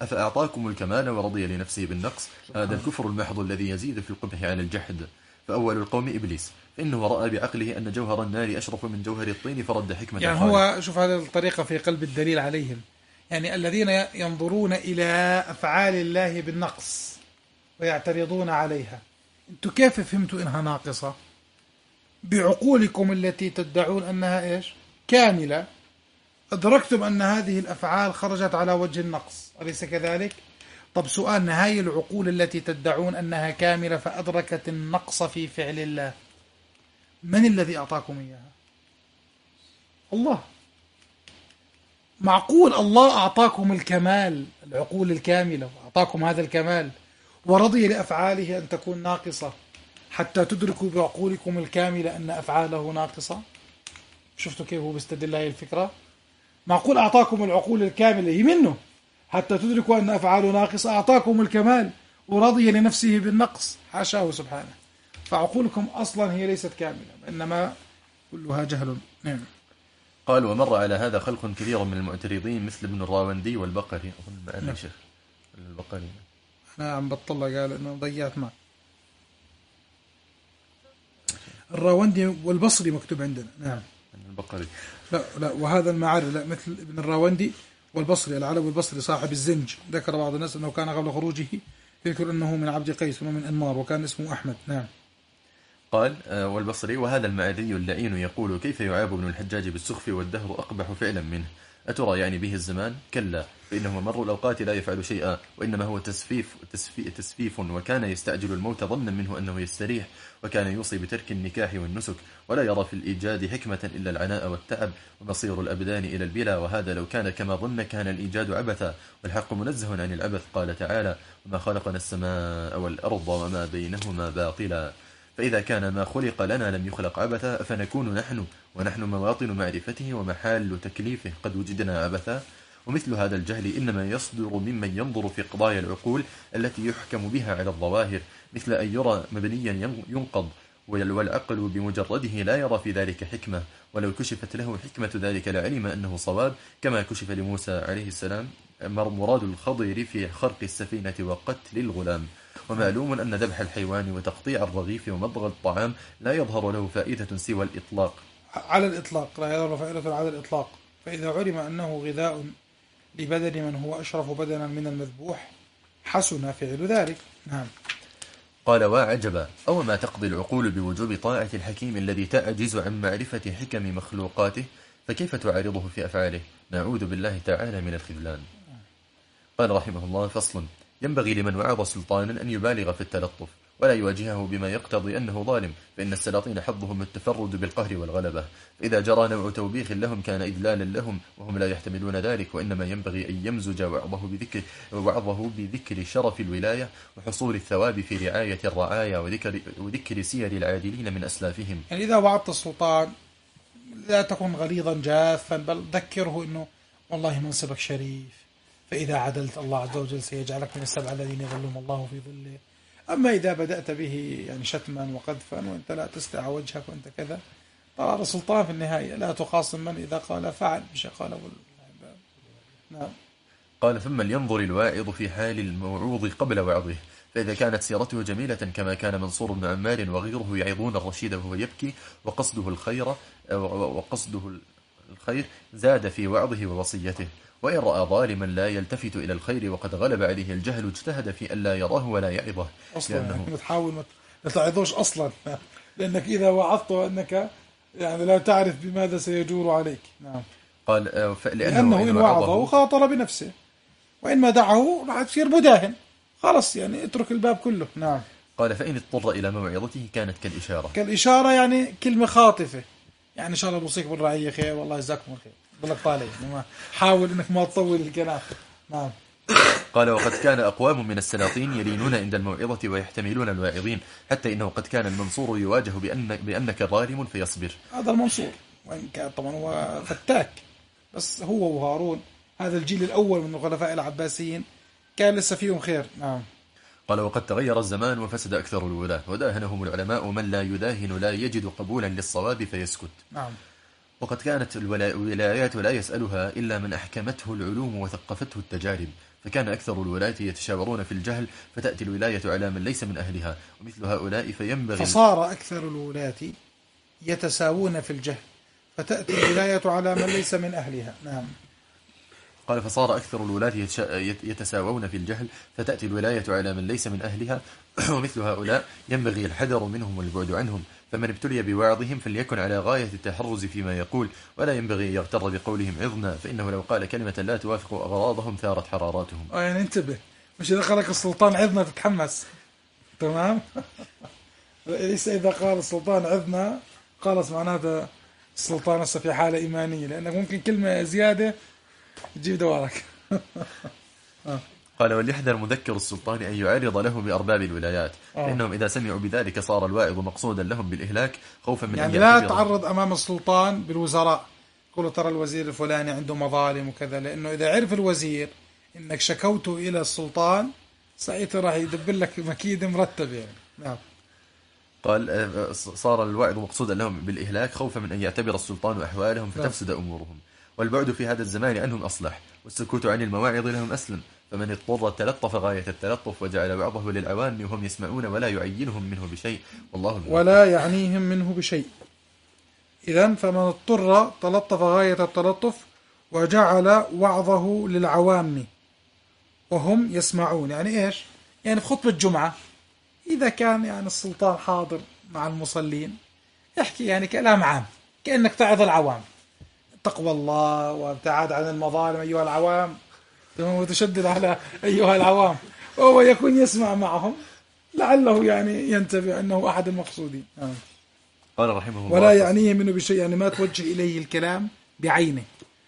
أفأعطاكم الكمال ورضي لنفسه بالنقص. هذا الكفر المحض الذي يزيد في القبح على الجحد. فأول القوم إبليس، فإنه رأى بعقله أن جوهر النار أشرف من جوهر الطين فرد حكمة يعني الخالق. هو شوف هذه الطريقة في قلب الدليل عليهم، يعني الذين ينظرون إلى أفعال الله بالنقص ويعترضون عليها، أنتم كيف فهمتوا إنها ناقصة؟ بعقولكم التي تدعون أنها إيش؟ كاملة، أدركتم أن هذه الأفعال خرجت على وجه النقص، أليس كذلك؟ طب سؤالنا، هاي العقول التي تدعون أنها كاملة فأدركت النقص في فعل الله، من الذي أعطاكم إياها؟ الله. معقول الله أعطاكم الكمال، العقول الكاملة، وأعطاكم هذا الكمال ورضي لأفعاله أن تكون ناقصة حتى تدركوا بعقولكم الكاملة أن أفعاله ناقصة؟ شفتوا كيف هو بيستدل هذه الفكرة؟ معقول أعطاكم العقول الكاملة هي منه حتى تدركوا أن أفعاله ناقصة؟ أعطاكم الكمال ورضي لنفسه بالنقص، حاشاه سبحانه. فعقولكم أصلا هي ليست كاملة، إنما كلها جهل. نعم. قال ومر على هذا خلق كثير من المعترضين مثل ابن الراوندي والبقري. أظن معنا نعم. شيخ البقري. أنا عم بطلع قال إنه ضيعت معه. الراوندي والبصري مكتوب عندنا. نعم. البقري. لا لا وهذا المعري لا، مثل ابن الراوندي والبصري العلوي البصري صاحب الزنج. ذكر بعض الناس أنه كان قبل خروجه يذكر أنه من عبد قيس ومن أنمار وكان اسمه أحمد. نعم. قال والبصري وهذا المعري اللعين يقول كيف يعاب ابن الحجاج بالسخف والدهر أقبح فعلا منه، أترى يعني به الزمان؟ كلا، فإنه مر الأوقات لا يفعل شيئا، وإنما هو تسفيف, تسفيف, تسفيف وكان يستعجل الموت ظنا منه أنه يستريح، وكان يوصي بترك النكاح والنسك، ولا يرى في الإيجاد حكمة إلا العناء والتعب، ومصير الأبدان إلى البلا، وهذا لو كان كما ظن كان الإيجاد عبثا، والحق منزه عن العبث. قال تعالى وما خلقنا السماء والأرض وما بينهما باطلا. فإذا كان ما خلق لنا لم يخلق عبثا فنكون نحن ونحن مواطن معرفته ومحال تكليفه قد وجدنا عبثا. ومثل هذا الجهل إنما يصدر ممن ينظر في قضايا العقول التي يحكم بها على الظواهر، مثل أن يرى مبنيا ينقض والعقل بمجرده لا يرى في ذلك حكمة، ولو كشفت له حكمة ذلك لعلم أنه صواب، كما كشف لموسى عليه السلام مراد الخضر في خرق السفينة وقتل الغلام. ومعلوم أن ذبح الحيوان وتقطيع الرغيف ومضغ الطعام لا يظهر له فائدة سوى الإطلاق على الإطلاق، لا يظهر فائدة على الإطلاق. فإذا علم أنه غذاء لبدن من هو أشرف بدنا من المذبوح حسن فعل ذلك. نعم. قال وعجبا، أو ما تقضي العقول بوجوب طاعة الحكيم الذي تعجز عن معرفة حكم مخلوقاته، فكيف تعارضه في أفعاله؟ نعوذ بالله تعالى من الخذلان. قال رحمه الله فصل. ينبغي لمن وعظ سلطانا أن يبالغ في التلطف ولا يواجهه بما يقتضي أنه ظالم، فإن السلاطين حظهم التفرد بالقهر والغلبة، فإذا جرى نوع توبيخ لهم كان إذلالا لهم وهم لا يحتملون ذلك، وإنما ينبغي أن يمزج وعظه بذكر, وعظه بذكر شرف الولاية وحصول الثواب في رعاية الرعايا وذكر, وذكر سير العادلين من أسلافهم. يعني إذا وعظت السلطان لا تكن غليظا جافا، بل ذكره أنه والله منصبك شريف، فإذا عدلت الله عز وجل سيجعلك من السبع الذين يظلهم الله في ظله. أما إذا بدأت به يعني شتما وقذفا وأنت لا تستع وجهك وأنت كذا، قرار السلطان في النهاية لا تخاصم من إذا قال فعل مش قال. نعم. قال ثم لينظر الواعظ في حال الموعوظ قبل وعظه، فإذا كانت سيرته جميلة كما كان منصور بن عمار وغيره يعظون الرشيد وهو يبكي وقصده الخير وقصده الخير زاد في وعظه ووصيته. وإن رأى ظالما لا يلتفت إلى الخير وقد غلب عليه الجهل اجتهد في أن لا يراه ولا يعظه أصلا لأنه يعني تحاول ما تعظوش أصلا، لأنك إذا وعظته أنك يعني لا تعرف بماذا سيجور عليك. نعم. قال لأنه, لأنه إن وعظه خاطر بنفسه، وإن ما دعه راح تصير مداهن خلاص، يعني اترك الباب كله. نعم. قال فإن اضطر إلى موعظته كانت كالإشارة كالإشارة يعني كلمة خاطفة، يعني إن شاء الله نوصيك بالرعية خير والله يجزاكم الخير ضلك طالع، يعني حاول إنك ما تطول الكلام. نعم. قال وقد كان أقوام من السلاطين يلينون عند الموعظة ويحتملون الواعظين، حتى إنه قد كان المنصور يواجه بأن بأنك ظالم فيصبر. هذا المنصور وإن كان طبعا هو فتاك، بس هو وهارون هذا الجيل الأول من الخلفاء العباسيين كان لسه فيهم خير. نعم. قال وقد تغير الزمان وفسد أكثر الولاة وداهنهم العلماء، من لا يداهن لا يجد قبولا للصواب فيسكت. نعم. وقد كانت الولايات لا يسألها إلا من أحكمته العلوم وثقفته التجارب، فكان أكثر الولاة يتشاورون في الجهل، فتأتي الولاية على من ليس من أهلها، ومثل هؤلاء فينبغي فصار أكثر الولاة يتساوون في الجهل، فتأتي الولاية على من ليس من أهلها. نعم. قال فصار أكثر الولاة يتساوون في الجهل، فتأتي الولاية على من ليس من أهلها، ومثل هؤلاء ينبغي الحذر منهم والبعد عنهم، فمن ابتلي بوعظهم فليكن على غاية التحرز فيما يقول، ولا ينبغي يغتر بقولهم عظنا، فإنه لو قال كلمة لا توافق أغراضهم ثارت حراراتهم. آه يعني انتبه، مش إذا قالك السلطان عظنا تتحمس، تمام؟ ليس إذا قال السلطان عظنا خلاص معناته السلطان هسه في حالة إيمانية، لأنك ممكن كلمة زيادة تجيب دوارك. آه. قال وليحذر مذكر السلطان أن يعرض له بأرباب الولايات، فإنهم إذا سمعوا بذلك صار الواعظ مقصودا لهم بالإهلاك خوفا من يعني لا تعرض أمام السلطان بالوزراء قولوا ترى الوزير الفلاني عنده مظالم وكذا، لأنه إذا عرف الوزير إنك شكوته إلى السلطان ساعتها راح يدبر لك مكيد مرتب يعني. نعم. قال صار الواعظ مقصودا لهم بالإهلاك خوفا من أن يعتبر السلطان أحوالهم فتفسد أمورهم، والبعد في هذا الزمان عنهم أصلح، والسكوت عن المواعظ لهم أسلم، فمن اضطر تلطف غاية التلطف وجعل بعضه للعوام وهم يسمعون ولا يعينهم منه بشيء والله المعين. ولا يعنيهم منه بشيء. إذن فمن اضطر تلطف غاية التلطف وجعل وعظه للعوام وهم يسمعون. يعني إيش؟ يعني في خطبة الجمعة إذا كان يعني السلطان حاضر مع المصلين يحكي يعني كلام عام كأنك تعظ العوام، تقوى الله وابتعاد عن المظالم أيها العوام، وتشدد على أيها العوام، وهو يكون يسمع معهم لعله يعني ينتبه أنه أحد المقصودين. آه. قال رحمه الله ولا يعنيه منه بشيء، يعني ما توجه إليه الكلام بعينه.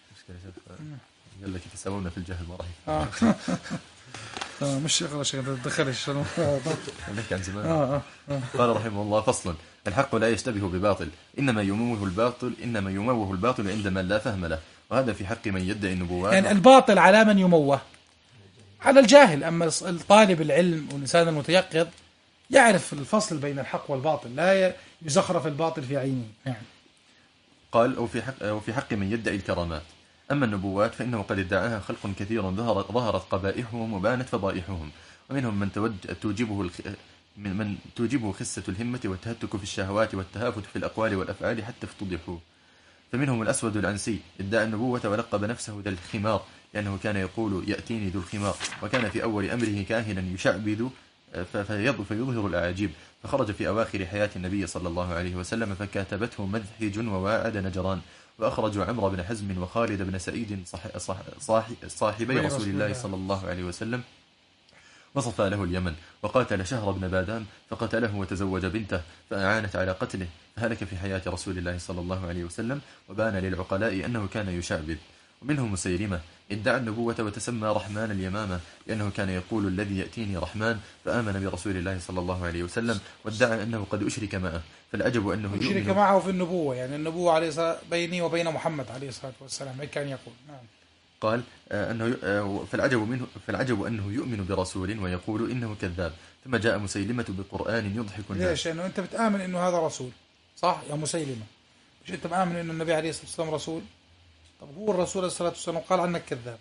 قال لك يتساوون في الجهل ما راح آه. آه مش شغله شغله تدخلش نحكي عن زمان. آه آه. قال رحمه الله فصلا الحق لا يشتبه بباطل، إنما يموه الباطل إنما يموه الباطل عندما لا فهم له، وهذا في حق من يدعي النبوات. يعني الباطل على من يموه؟ على الجاهل. أما الطالب العلم والإنسان المتيقظ يعرف الفصل بين الحق والباطل، لا يزخرف الباطل في عينه. يعني. قال أو في حق أو في حق من يدعي الكرامات. أما النبوات فإنه قد ادعاها خلق كثير ظهرت ظهرت قبائحهم وبانت فضائحهم، ومنهم من توجبه الخ... من من توجبه خسة الهمة والتهتك في الشهوات والتهافت في الأقوال والأفعال حتى افتضحوا. فمنهم الأسود العنسي ادعى النبوة ولقب نفسه ذا الخمار، لأنه كان يقول يأتيني ذو الخمار، وكان في أول أمره كاهنا يشعبذ فيظهر الأعاجيب، فخرج في أواخر حياة النبي صلى الله عليه وسلم فكاتبته مذحج وواعد نجران، وأخرجوا عمرو بن حزم وخالد بن سعيد صح صح صاح صاحبي رسول الله صلى الله عليه وسلم، وصفى له اليمن، وقاتل شهر بن بادان فقتله وتزوج بنته فأعانت على قتله، فهلك في حياة رسول الله صلى الله عليه وسلم، وبان للعقلاء أنه كان يشعبذ. ومنهم مسيلمة ادعى النبوة وتسمى رحمن اليمامة، لأنه كان يقول الذي يأتيني رحمن، فآمن برسول الله صلى الله عليه وسلم وادعى أنه قد أشرك معه، فالعجب أنه أشرك معه في النبوة، يعني النبوة عليه الصلاة بيني وبين محمد عليه الصلاة والسلام، هيك كان يقول. نعم. قال أنه فالعجب منه فالعجب أنه يؤمن برسول ويقول إنه كذاب، ثم جاء مسيلمة بقرآن يضحك الناس. ليش؟ لأنه أنت بتآمن إنه هذا رسول، صح يا مسيلمة؟ مش أنت مآمن إنه النبي عليه الصلاة والسلام رسول؟ طب هو الرسول عليه الصلاة والسلام قال عنك كذاب،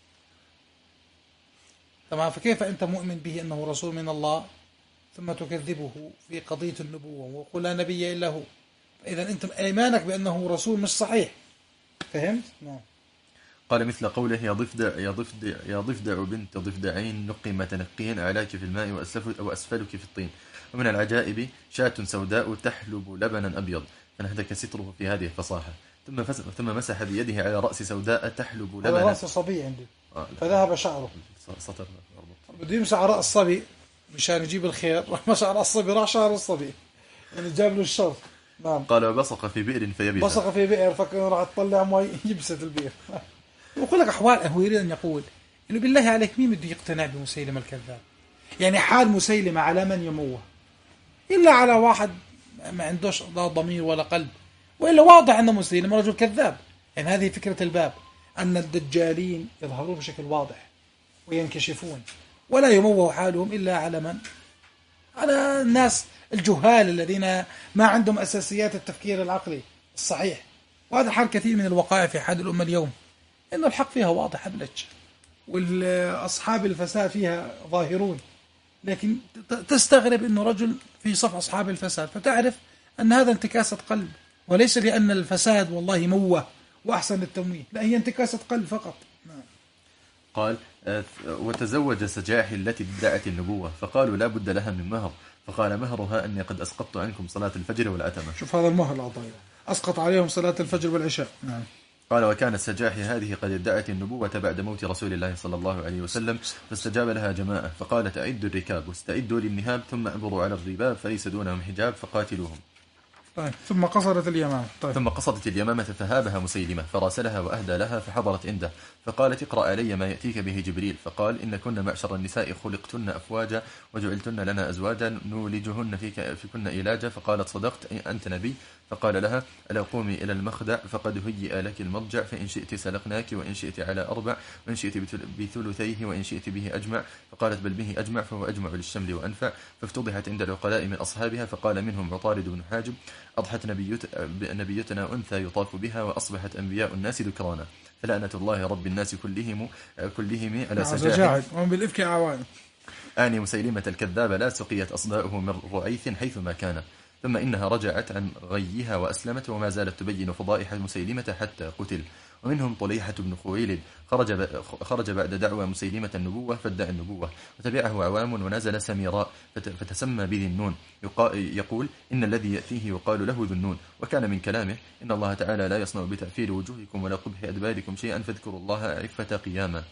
تمام؟ فكيف أنت مؤمن به أنه رسول من الله ثم تكذبه في قضية النبوة وقل لا نبي إلا هو؟ إذا أنت إيمانك بأنه رسول مش صحيح. فهمت؟ نعم. قال مثل قوله يا ضفدع يا ضفدع يا ضفدع بنت ضفدعين نقي تنقين أعلاك في الماء وأسفلك في الطين. ومن العجائب شاة سوداء تحلب لبنا أبيض، فنهتك ستره في هذه الفصاحة، ثم ثم مسح بيده على رأس سوداء تحلب لبنا. على رأس صبي عندي آه فذهب شعره. سطر بده يمسح على رأس الصبي مشان يجيب الخير، مشى على الصبي راح شعر الصبي، يعني جاب له الشر. نعم. قال وبصق في بئر فيبس. بصق في بئر فكر راح تطلع مي يبست البئر. يقول لك أحوال هو يريد أن يقول إنه بالله عليك مين بده يقتنع بمسيلمة الكذاب؟ يعني حال مسيلمة على من يموه إلا على واحد ما عندوش لا ضمير ولا قلب، وإلا واضح أن مسيلمة رجل كذاب. يعني هذه فكرة الباب، أن الدجالين يظهرون بشكل واضح وينكشفون، ولا يموه حالهم إلا على من؟ على الناس الجهال الذين ما عندهم أساسيات التفكير العقلي الصحيح. وهذا حال كثير من الوقائع في حال الأمة اليوم، إنه الحق فيها واضح أبلج، والأصحاب الفساد فيها ظاهرون، لكن تستغرب إنه رجل في صف أصحاب الفساد، فتعرف أن هذا انتكاسة قلب، وليس لأن الفساد والله موه وأحسن التمويه، لا، هي انتكاسة قلب فقط. قال وتزوج سجاح التي ادعت النبوة، فقالوا لا بد لها من مهر، فقال مهرها أني قد أسقطت عنكم صلاة الفجر والعتمة. شوف هذا المهر العطايا، أسقط عليهم صلاة الفجر والعشاء. نعم. قال وكانت سجاح هذه قد ادعت النبوة بعد موت رسول الله صلى الله عليه وسلم، فاستجاب لها جماعة، فقالت أعدوا الركاب واستعدوا للنهاب، ثم أعبروا على الرباب فليس دونهم حجاب فقاتلوهم. طيب. ثم قصرت اليمامة. طيب. ثم قصدت اليمامة فهابها مسيلمة فراسلها وأهدى لها، فحضرت عنده، فقالت اقرأ علي ما يأتيك به جبريل، فقال إن كن معشر النساء خلقتن أفواجا وجعلتن لنا أزواجا نولجهن فيك في كن إلاجا، فقالت صدقت أنت نبي، فقال لها ألا قومي إلى المخدع فقد هيئ لك المضجع، فإن شئت سلقناك وإن شئت على أربع وإن شئت بثلثيه وإن شئت به أجمع، فقالت بل به أجمع فهو أجمع للشمل وأنفع، فافتضحت عند العقلاء من أصحابها، فقال منهم عطارد بن حاجب أضحت نبيت نبيتنا أنثى يطاف بها وأصبحت أنبياء الناس ذكرانا، فلعنة الله رب الناس كلهم كلهم على سجاح ومن بالإفك أعوان. آني مسيلمة الكذاب لا سقيت أصداؤه من رعيث حيثما كان، ثم إنها رجعت عن غيها وأسلمت، وما زالت تبين فضائح مسيلمة حتى قتل. ومنهم طليحة بن خويلد خرج خرج بعد دعوى مسيلمة النبوة فادعى النبوة، وتبعه عوام ونزل سميراء فتسمى بذي النون، يقول إن الذي يأتيه يقال له ذو النون، وكان من كلامه إن الله تعالى لا يصنع بتعفير وجوهكم ولا قبح أدباركم شيئا فاذكروا الله عفة قياما.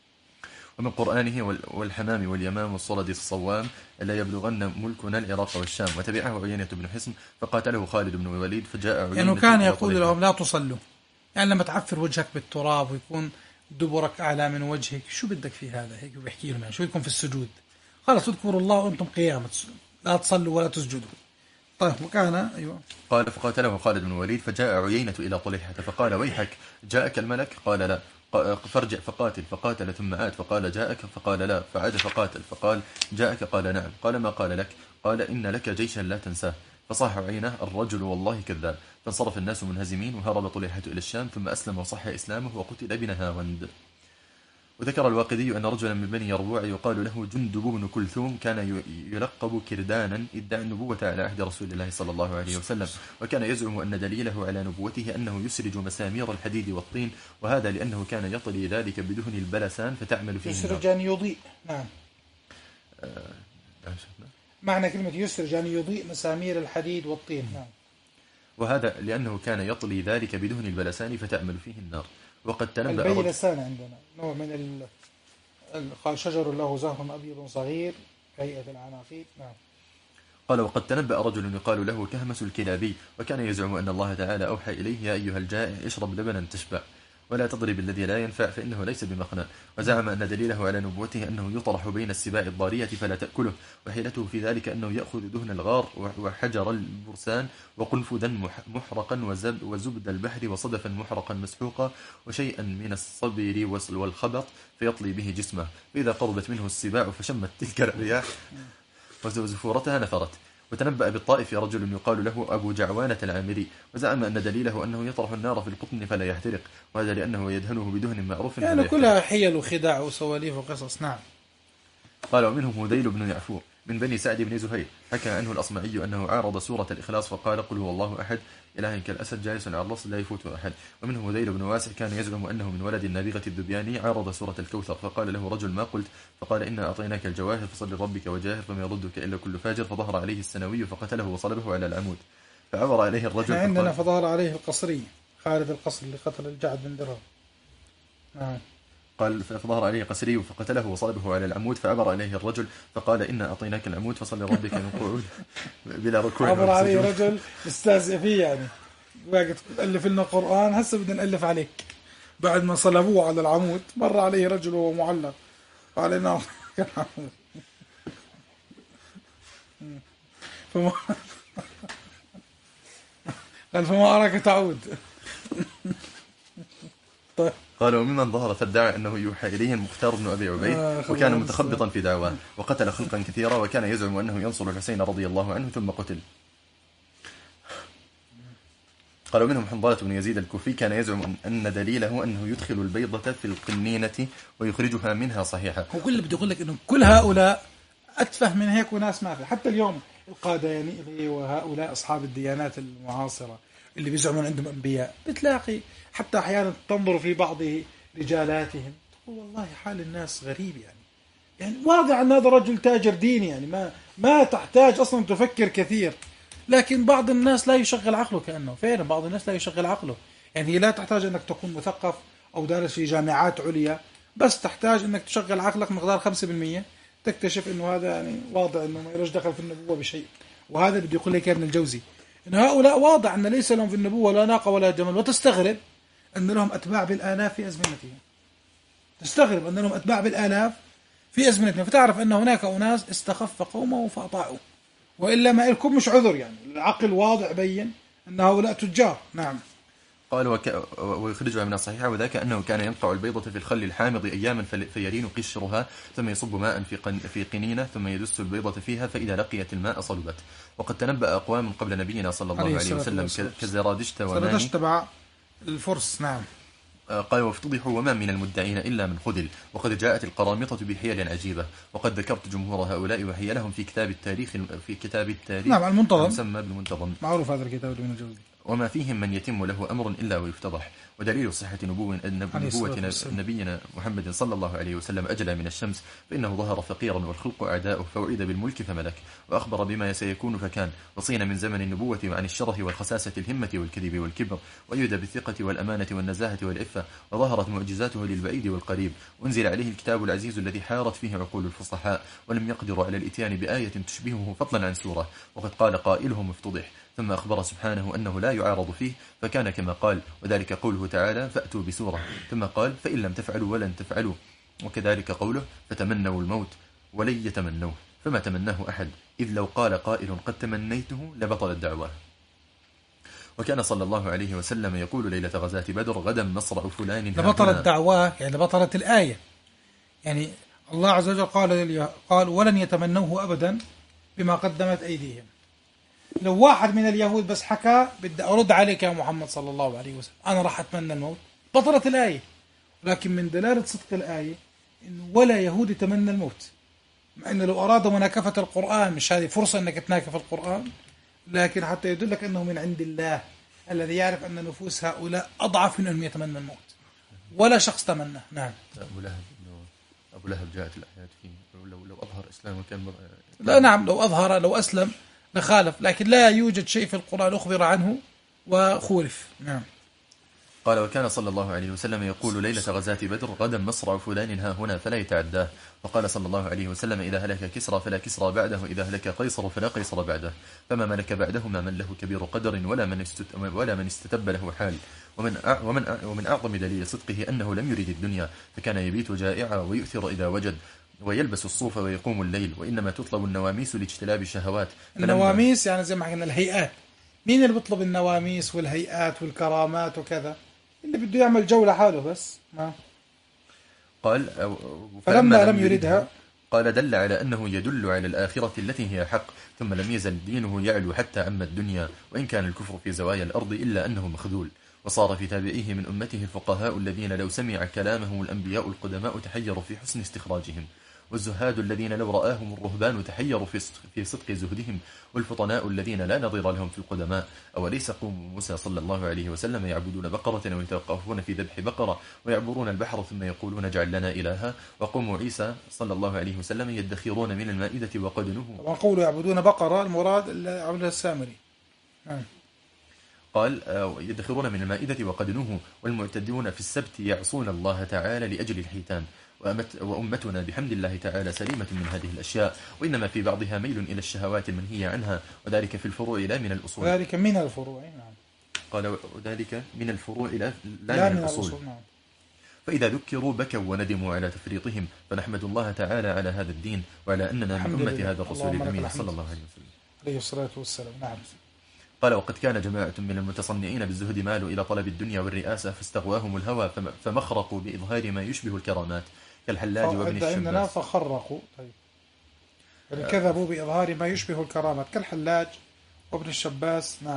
ومن قرآنه والحمام واليمام والصلد الصوام لا يبلغن ملكنا العراق والشام، وتبعه عيينة بن حصن فقاتله خالد بن الوليد فجاء عيينة يعني كان يقول لهم لا تصلوا، يعني لما تعفر وجهك بالتراب ويكون دبرك أعلى من وجهك شو بدك في هذا، هيك بيحكي لهم يعني شو بدكم في السجود، خلاص اذكروا الله وأنتم قيامة، لا تصلوا ولا تسجدوا. طيب. وكان أيوة. قال فقاتله خالد بن الوليد فجاء عيينة إلى طليحة فقال ويحك جاءك الملك؟ قال لا، فارجع فقاتل، فقاتل ثم عاد فقال جاءك؟ فقال لا، فعاد فقاتل فقال جاءك؟ قال نعم. قال ما قال لك؟ قال إن لك جيشا لا تنساه، فصاح عينه الرجل والله كذاب، فانصرف الناس منهزمين، وهرب طليحة إلى الشام، ثم أسلم وصح إسلامه وقتل بنهاوند. وذكر الواقدي أن رجلا من بني يربوع يقال له جندب بن كلثوم كان يلقب كردانا ادعى النبوة على عهد رسول الله صلى الله عليه وسلم، وكان يزعم أن دليله على نبوته أنه يسرج مسامير الحديد والطين، وهذا لأنه كان يطلي ذلك بدهن البلسان فتعمل فيه يسرج يعني يضيء. نعم. آه. معنى كلمة يسرج يعني يضيء مسامير الحديد والطين. نعم. وهذا لأنه كان يطلي ذلك بدهن البلسان فتعمل فيه النار. وقد تنبأ البيلسان عندنا نوع من الشجر له زهر أبيض صغير هيئة العناقيد. نعم. قال وقد تنبأ رجل يقال له كهمس الكلابي، وكان يزعم أن الله تعالى أوحى إليه يا أيها الجائع اشرب لبنا تشبع ولا تضرب الذي لا ينفع فإنه ليس بمخنى، وزعم أن دليله على نبوته أنه يطرح بين السباع الضارية فلا تأكله، وحيلته في ذلك أنه يأخذ دهن الغار وحجر البرسان وقنفذا محرقا وزبد البحر وصدفا محرقا مسحوقا وشيئا من الصبر والخبط فيطلي به جسمه، فإذا قربت منه السباع فشمت تلك الرياح وزفورتها نفرت. وتنبأ بالطائف رجل يقال له أبو جعوانة العامري، وزعم أن دليله أنه يطرح النار في القطن فلا يحترق، وهذا لأنه يدهنه بدهن معروف. يعني كلها حيل وخداع وسواليف وقصص. نعم. قال ومنهم هذيل بن يعفور من بني سعد بن زهير، حكى عنه الأصمعي أنه عارض سورة الإخلاص فقال قل هو الله أحد إله كالأسد جالس على الرص لا يفوت أحد. ومنه هذيل بن واسع كان يزعم أنه من ولد النابغة الذبياني، عارض سورة الكوثر فقال له رجل ما قلت؟ فقال إنا أعطيناك الجواهر فصل ربك وجاهر فما يردك إلا كل فاجر، فظهر عليه السنوي فقتله وصلبه على العمود، فعبر عليه الرجل عندنا فظهر عليه القصري خالد القصري اللي قتل الجعد بن درهم. نعم. قال فظهر عليه قسري فقتله وصلبه على العمود، فعبر عليه الرجل فقال إنا أعطيناك العمود فصل ربك من قعود بلا ركوع. عبر عليه رجل استهزئ فيه، يعني واقف تألف لنا قرآن هسه بدنا نألف عليك. بعد ما صلبوه على العمود مر عليه رجل وهو معلق قال إنا فما قال فما أراك تعود. طيب. قال وممن ظهر فادعى أنه يوحى إليه المختار بن أبي عبيد، آه وكان متخبطا في دعواه وقتل خلقا كثيرا، وكان يزعم أنه ينصر الحسين رضي الله عنه ثم قتل. قال ومنهم حنظلة بن يزيد الكوفي كان يزعم أن دليله أنه يدخل البيضة في القنينة ويخرجها منها صحيحة. هو كل بدي أقول لك إنه كل هؤلاء أتفه من هيك وناس ما في. حتى اليوم القاديانية وهؤلاء أصحاب الديانات المعاصرة اللي بيزعمون عندهم أنبياء، بتلاقي حتى أحيانا تنظر في بعض رجالاتهم تقول والله حال الناس غريب. يعني يعني واضح أن هذا رجل تاجر ديني، يعني ما ما تحتاج أصلا تفكر كثير. لكن بعض الناس لا يشغل عقله، كأنه فعلا بعض الناس لا يشغل عقله. يعني هي لا تحتاج أنك تكون مثقف أو دارس في جامعات عليا، بس تحتاج أنك تشغل عقلك مقدار خمسة بالمية تكتشف أنه هذا يعني واضح أنه ما يرجع دخل في النبوة بشيء. وهذا بدي يقول لك ابن الجوزي أن هؤلاء واضح أن ليس لهم في النبوة لا ناقة ولا جمل، وتستغرب أن لهم أتباع بالآلاف في أزمنتهم. تستغرب أن لهم أتباع بالآلاف في أزمنتهم، فتعرف أن هناك أناس استخف قومه فأطاعوا، وإلا ما لكم مش عذر. يعني العقل واضح بين أن هؤلاء تجار. نعم. قال وك... ويخرجها من الصحيحة وذاك أنه كان ينقع البيضة في الخل الحامض أياما فيلين قشرها ثم يصب ماء في, قن... في قنينة ثم يدس البيضة فيها فإذا لقيت الماء صلبت. وقد تنبأ أقوام قبل نبينا صلى الله عليه, عليه وسلم ك... كزرادشت وماني زرادشت تبع الفرس. نعم. قال وافتضحوا وما من المدعين إلا من خذل. وقد جاءت القرامطة بحيل عجيبة وقد ذكرت جمهور هؤلاء وحيلهم في كتاب التاريخ في كتاب التاريخ نعم المنتظم المسمى بالمنتظم، معروف هذا الكتاب ابن الجوزي. وما فيهم من يتم له أمر إلا ويفتضح. ودليل صحة نبوة نبوة نبينا محمد صلى الله عليه وسلم أجلى من الشمس، فإنه ظهر فقيرا والخلق أعداؤه فوعد بالملك فملك، وأخبر بما سيكون فكان، وصين من زمن النبوة عن الشره والخساسة الهمة والكذب والكبر، وأيد بالثقة والأمانة والنزاهة والعفة، وظهرت معجزاته للبعيد والقريب، وانزل عليه الكتاب العزيز الذي حارت فيه عقول الفصحاء ولم يقدروا على الإتيان بآية تشبهه فضلا عن سورة. وقد قال قائلهم افتضح، ثم أخبر سبحانه أنه لا يعارض فيه فكان كما قال، وذلك قوله تعالى فأتوا بسورة، ثم قال فإن لم تفعلوا ولن تفعلوا، وكذلك قوله فتمنوا الموت ولن يتمنوه فما تمناه أحد، إذ لو قال قائل قد تمنيته لبطل الدعوة. وكان صلى الله عليه وسلم يقول ليلة غزاة بدر غدا مصرع فلان لبطل الدعوة، يعني لبطلت الآية. يعني الله عز وجل قال قال ولن يتمنوه أبدا بما قدمت أيديهم. لو واحد من اليهود بس حكى بدي أرد عليك يا محمد صلى الله عليه وسلم أنا راح أتمنى الموت، بطلت الآية. لكن من دلالة صدق الآية إنه ولا يهود يتمنى الموت، مع إنه لو أرادوا مناكفة القرآن مش هذه فرصة إنك تناكف القرآن، لكن حتى يدلك أنه من عند الله الذي يعرف أن نفوس هؤلاء أضعف من أن يتمنى الموت، ولا شخص تمنى. نعم. أبو لهب أبو لهب جاءت الآيات فيه لو لو أظهر إسلامه كان لا نعم لو أظهر لو أسلم لخالف، لكن لا يوجد شيء في القرآن أخبر عنه وخولف. نعم. قال وكان صلى الله عليه وسلم يقول ليلة غزاة بدر غدا مصرع فلان ها هنا فلا يتعداه. وقال صلى الله عليه وسلم إذا هلك كسرى فلا كسرى بعده، إذا هلك قيصر فلا قيصر بعده، فما ملك بعدهما من له كبير قدر ولا من ولا من استتب له حال. ومن ومن ومن أعظم دليل صدقه أنه لم يرد الدنيا، فكان يبيت جائعا ويؤثر إذا وجد، ويلبس الصوف ويقوم الليل، وإنما تطلب النواميس لاجتلاب الشهوات. النواميس يعني زي ما قلنا الهيئات. مين اللي بيطلب النواميس والهيئات والكرامات وكذا؟ اللي بده يعمل جولة حاله بس. ما قال فلما لم يردها قال دل على أنه يدل على الآخرة التي هي حق، ثم لم يزل دينه يعلو حتى عم الدنيا، وإن كان الكفر في زوايا الأرض إلا أنه مخذول. وصار في تابعيه من أمته الفقهاء الذين لو سمع كلامه الأنبياء القدماء تحيروا في حسن استخراجهم، والزهاد الذين لو رآهم الرهبان تحيروا في صدق زهدهم، والفطناء الذين لا نظير لهم في القدماء. أوليس قوم موسى صلى الله عليه وسلم يعبدون بقرة ويتوقفون في ذبح بقرة ويعبرون البحر ثم يقولون اجعل لنا إلها، وقوم عيسى صلى الله عليه وسلم يدخرون من المائدة وقد نهوا. وقولوا يعبدون بقرة المراد عبد السامري. قال يدخرون من المائدة وقد نهوا، والمعتدون في السبت يعصون الله تعالى لأجل الحيتان. وأمتنا بحمد الله تعالى سليمة من هذه الأشياء، وإنما في بعضها ميل إلى الشهوات المنهية عنها، وذلك في الفروع لا من الأصول. وذلك من الفروع. نعم. قال وذلك من الفروع لا, لا من الأصول. نعم. فإذا ذكروا بكوا وندموا على تفريطهم، فنحمد الله تعالى على هذا الدين وعلى أننا من أمة هذا الرسول الأمين صلى الله عليه وسلم عليه الصلاة والسلام. نعم. قال وقد كان جماعة من المتصنعين بالزهد مالوا إلى طلب الدنيا والرئاسة فاستغواهم الهوى فمخرقوا بإظهار ما يشبه الكرامات كالحلاج وابن الشباس. فخرقوا طيب يعني كذبوا بإظهار ما يشبه الكرامات كالحلاج وابن الشباس. نعم.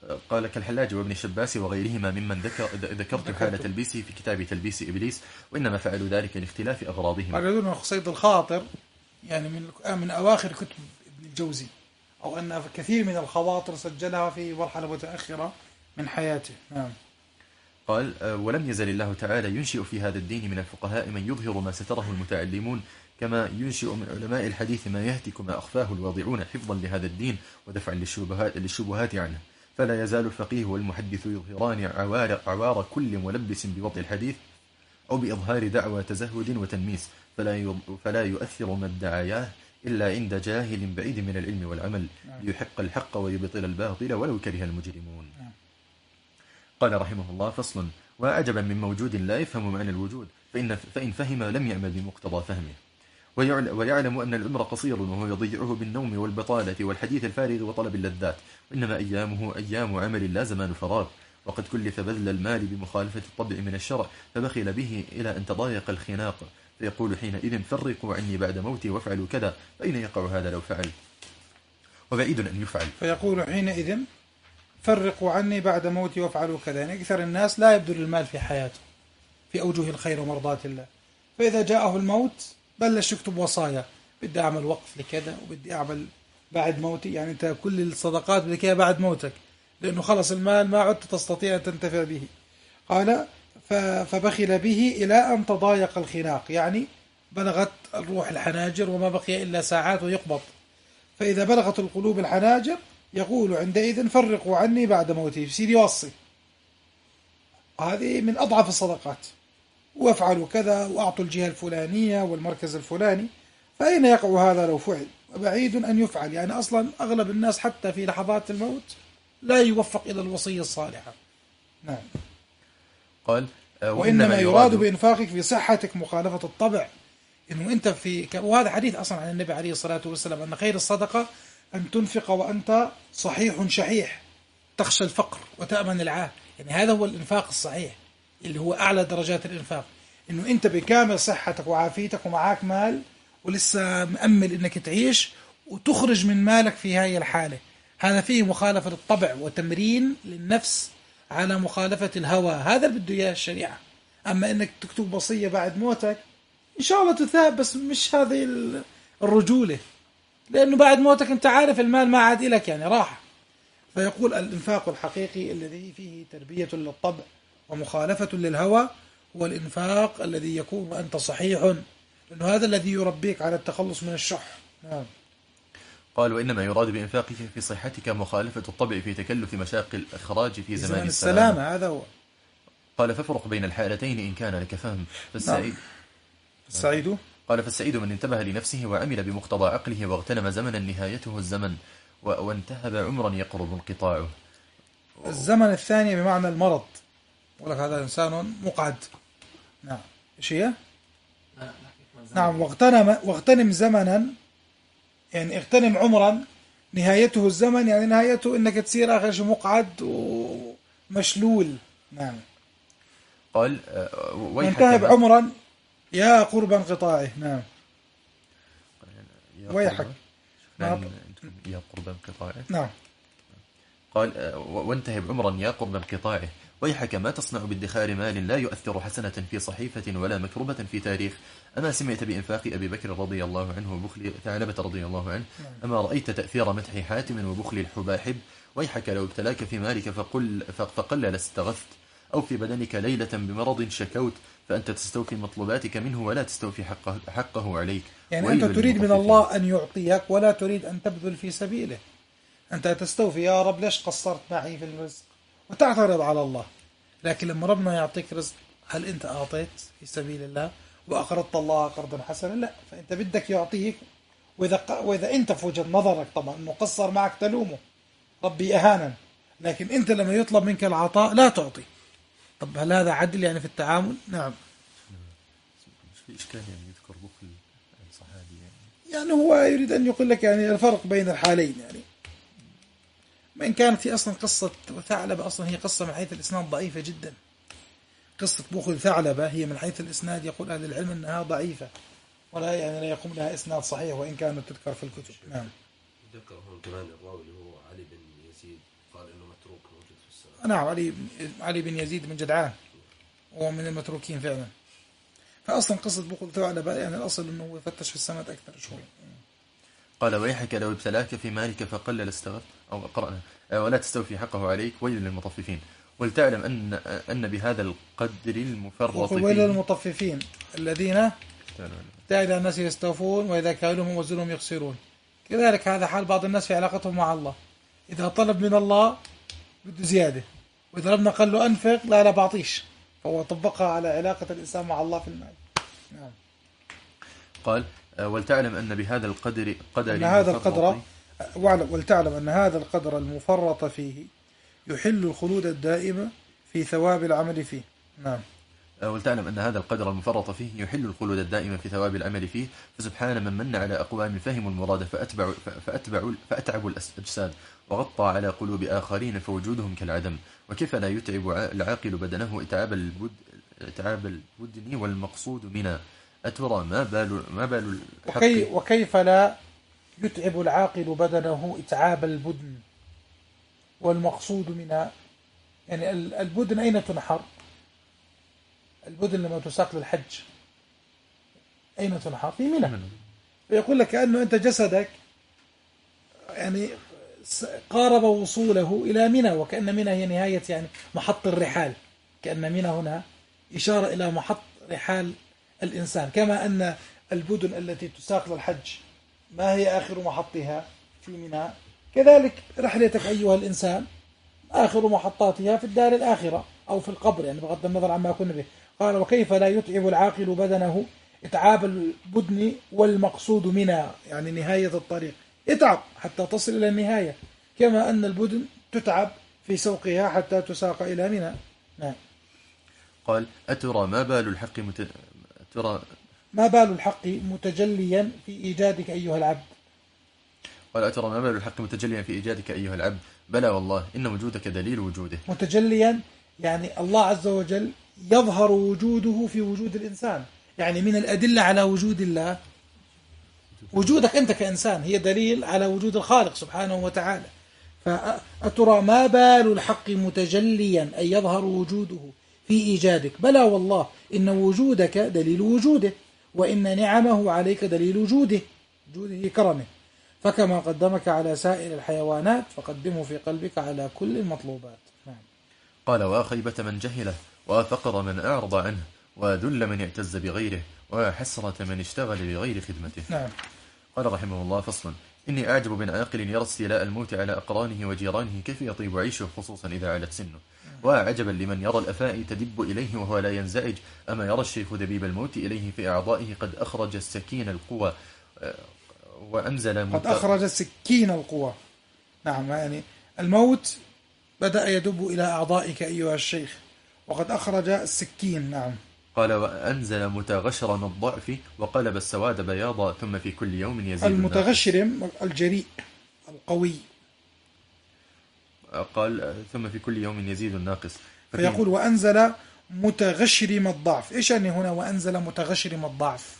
قال كالحلاج وابن الشباس وغيرهما ممن ذكر ذكرت حال تلبيسه في كتاب تلبيس إبليس، وإنما فعلوا ذلك لاختلاف أغراضهم. قالوا صيد الخاطر يعني من من أواخر كتب ابن الجوزي، أو أن كثير من الخواطر سجلها في مرحلة متأخرة من حياته. نعم. قال ولم يزل الله تعالى ينشئ في هذا الدين من الفقهاء من يظهر ما ستره المتعلمون، كما ينشئ من علماء الحديث ما يهتك ما أخفاه الواضعون حفظا لهذا الدين ودفعا للشبهات, للشبهات عنه. فلا يزال الفقيه والمحدث يظهران عوار, عوار كل ملبس بوضع الحديث أو بإظهار دعوى تزهد وتنميس، فلا, فلا يؤثر ما ادعاياه إلا عند جاهل بعيد من العلم والعمل ليحق الحق ويبطل الباطل ولو كره المجرمون. قال رحمه الله: فصل: وعجبا من موجود لا يفهم معنى الوجود، فإن, فإن فهم لم يعمل بمقتضى فهمه، ويعلم أن العمر قصير وهو يضيعه بالنوم والبطالة والحديث الفارغ وطلب اللذات، وإنما أيامه أيام عمل لا زمان فراغ، وقد كلف بذل المال بمخالفة الطبع من الشرع فبخل به إلى أن تضايق الخناق، فيقول حينئذ: فرقوا عني بعد موتي وافعلوا كذا، فأين يقع هذا لو فعل؟ وبعيد أن يفعل. فيقول حينئذ: فرقوا عني بعد موتي وافعلوا كذا. يعني أكثر الناس لا يبذل المال في حياته في أوجه الخير ومرضات الله، فإذا جاءه الموت بلش يكتب وصايا: بدي أعمل وقف لكذا وبدي أعمل بعد موتي. يعني أنت كل الصدقات بدك إياها بعد موتك، لأنه خلص المال ما عدت تستطيع أن تنتفع به. قال: فبخل به إلى أن تضايق الخناق، يعني بلغت الروح الحناجر وما بقي إلا ساعات ويقبض. فإذا بلغت القلوب الحناجر يقول عندئذ: فرقوا عني بعد موتي، يصير يوصي. هذه من أضعف الصدقات. وافعلوا كذا وأعطوا الجهة الفلانية والمركز الفلاني، فأين يقع هذا لو فعل؟ وبعيد أن يفعل. يعني أصلا أغلب الناس حتى في لحظات الموت لا يوفق إلى الوصية الصالحة. نعم. قال: وإنما يراد بإنفاقك في صحتك مخالفة الطبع. إنه أنت في ك... وهذا حديث أصلا عن النبي عليه الصلاة والسلام أن خير الصدقة أن تنفق وأنت صحيح شحيح، تخشى الفقر وتأمن العاه. يعني هذا هو الإنفاق الصحيح اللي هو أعلى درجات الإنفاق، إنه أنت بكامل صحتك وعافيتك ومعاك مال ولسه مأمل إنك تعيش وتخرج من مالك في هاي الحالة. هذا فيه مخالفة للطبع وتمرين للنفس على مخالفة الهوى. هذا اللي بده إياه الشريعة. أما إنك تكتب وصية بعد موتك إن شاء الله تثاب، بس مش هذه الرجولة، لأنه بعد موتك أنت عارف المال ما عاد إلك، يعني راح. فيقول: الإنفاق الحقيقي الذي فيه تربية للطبع ومخالفة للهوى هو الإنفاق الذي يكون وأنت صحيح، لأنه هذا الذي يربيك على التخلص من الشح. نعم. قال: وإنما يراد بإنفاقك في صحتك مخالفة الطبع في تكلف مشاق الإخراج في زمان, زمان السلامة. السلامة. هذا هو. قال: ففرق بين الحالتين إن كان لك فهم. فالسعيد نعم. السعيد قال: فالسعيد من انتبه لنفسه وعمل بمقتضى عقله واغتنم زمنا نهايته الزمن وانتهب عمرا يقرب انقطاعه. الزمن الثاني بمعنى المرض، ولك هذا إنسان مقعد. نعم. إيش هي؟ نعم. واغتنم واغتنم زمنا، يعني اغتنم عمرا نهايته الزمن، يعني نهايته انك تصير اخر شيء مقعد ومشلول. نعم. قال: وانتهب عمرا يا قرب انقطاعه. نعم. ويحك نعم. يا قرب انقطاعه. نعم. قال: وانتهب عمرا يا قرب انقطاعه، ويحك ما تصنع بادخار مال لا يؤثر حسنة في صحيفة ولا مكروبة في تاريخ. أما سمعت بإنفاق أبي بكر رضي الله عنه وبخل ثعلبة رضي الله عنه؟ أما رأيت تأثير مدح حاتم وبخل الحباحب؟ ويحك لو ابتلاك في مالك فقل فقل لاستغثت، أو في بدنك ليلة بمرض شكوت، فأنت تستوفي مطلوباتك منه ولا تستوفي حقه, حقه عليك. يعني أنت تريد من الله أن يعطيك ولا تريد أن تبذل في سبيله. أنت تستوفي: يا رب ليش قصرت معي في الرزق، وتعترض على الله. لكن لما ربنا يعطيك رزق، هل أنت أعطيت في سبيل الله وأقرضت الله قرضا حسنا؟ لا. فأنت بدك يعطيك، وإذا, وإذا أنت في وجهة نظرك طبعا أنه قصر معك تلومه، ربي أهانا. لكن أنت لما يطلب منك العطاء لا تعطي. طب هل هذا عدل يعني في التعامل؟ نعم. في إشكال يعني يذكر بخل الصحابي يعني. يعني هو يريد أن يقول لك يعني الفرق بين الحالين. يعني ما إن كانت هي أصلا قصة ثعلبة أصلا هي قصة من حيث الإسناد ضعيفة جدا. قصة بخل ثعلبة هي من حيث الإسناد يقول أهل العلم أنها ضعيفة، ولا يعني لا يقوم لها إسناد صحيح وإن كانت تذكر في الكتب. نعم. ذكر هون كمان الراوي اللي هو علي بن يزيد قال إنه متروك نعم، علي علي بن يزيد بن جدعان هو من المتروكين فعلا. فأصلا قصة بخل ثعلبة يعني الأصل أنه هو يفتش في السماء أكثر شوي. قال ويحك لو ابتلاك في مالك فقلل استغف أو قرأنا ولا تستوفي حقه عليك ويل للمطففين ولتعلم أن أن بهذا القدر المفرط فيه ويل للمطففين الذين تعالى الناس يستوفون وإذا كالوهم وزنهم يخسرون. كذلك هذا حال بعض الناس في علاقتهم مع الله، إذا طلب من الله بده زيادة، وإذا ربنا قال له أنفق لا لا بعطيش، فهو طبقها على علاقة الإنسان مع الله في المال. نعم. قال ولتعلم أن بهذا القدر قدر أن هذا القدر ولتعلم أن هذا القدر المفرط فيه يحل الخلود الدائم في ثواب العمل فيه. نعم. ولتعلم أن هذا القدر المفرط فيه يحل الخلود الدائم في ثواب العمل فيه، فسبحان من من على أقوام فهموا المراد فأتبعوا فأتبعوا فأتعبوا الأجساد وغطى على قلوب آخرين فوجودهم كالعدم. وكيف لا يتعب العاقل بدنه إتعاب البد إتعاب البدن والمقصود منا. أترى ما بال ما بال وكي وكيف لا يتعب العاقل بدنه إتعاب البدن والمقصود منا. يعني البدن أين تنحر؟ البدن لما تساق للحج أين تنحر؟ في منى. فيقول لك أنه أنت جسدك يعني قارب وصوله إلى منى، وكأن منى هي نهاية يعني محط الرحال، كأن منى هنا إشارة إلى محط رحال الإنسان، كما أن البدن التي تساق للحج ما هي آخر محطها في منى، كذلك رحلتك أيها الإنسان آخر محطاتها في الدار الآخرة أو في القبر، يعني بغض النظر عما كنا به. قال وكيف لا يتعب العاقل بدنه إتعاب البدن والمقصود منى، يعني نهاية الطريق، اتعب حتى تصل إلى النهاية، كما أن البدن تتعب في سوقها حتى تساق إلى منى. نعم. قال أترى ما بال الحق مت... أترى ما بال الحق متجليا في إيجادك أيها العبد. قال أترى ما بال الحق متجليا في إيجادك أيها العبد. بلى والله إن وجودك دليل وجوده. متجليا يعني الله عز وجل يظهر وجوده في وجود الإنسان، يعني من الأدلة على وجود الله وجودك أنت كإنسان، هي دليل على وجود الخالق سبحانه وتعالى. فأترى ما بال الحق متجليا أي يظهر وجوده في إيجادك. بلى والله إن وجودك دليل وجوده، وإن نعمه عليك دليل وجوده، وجوده كرمه. فكما قدمك على سائر الحيوانات فقدمه في قلبك على كل المطلوبات. نعم. قال وخيبة من جهله وفقر من أعرض عنه وذل من اعتز بغيره وحسرة من اشتغل بغير خدمته. نعم. قال رحمه الله فصل إني أعجب من عاقل يرى استيلاء الموت على أقرانه وجيرانه كيف يطيب عيشه خصوصا إذا علت سنه. وعجبا لمن يرى الأفائي تدب إليه وهو لا ينزعج، أما يرى الشيخ دبيب الموت إليه في أعضائه قد أخرج السكين القوى وأنزل قد أخرج سكين القوى. نعم، يعني الموت بدأ يدب إلى أعضائك أيها الشيخ، وقد أخرج السكين. نعم. قال وأنزل متغشرا الضعف وقلب السواد بياضا ثم في كل يوم يزيد. المتغشرم الجريء القوي. قال ثم في كل يوم يزيد الناقص. فيقول وأنزل متغشرم الضعف. إيش يعني هنا وأنزل متغشرم الضعف؟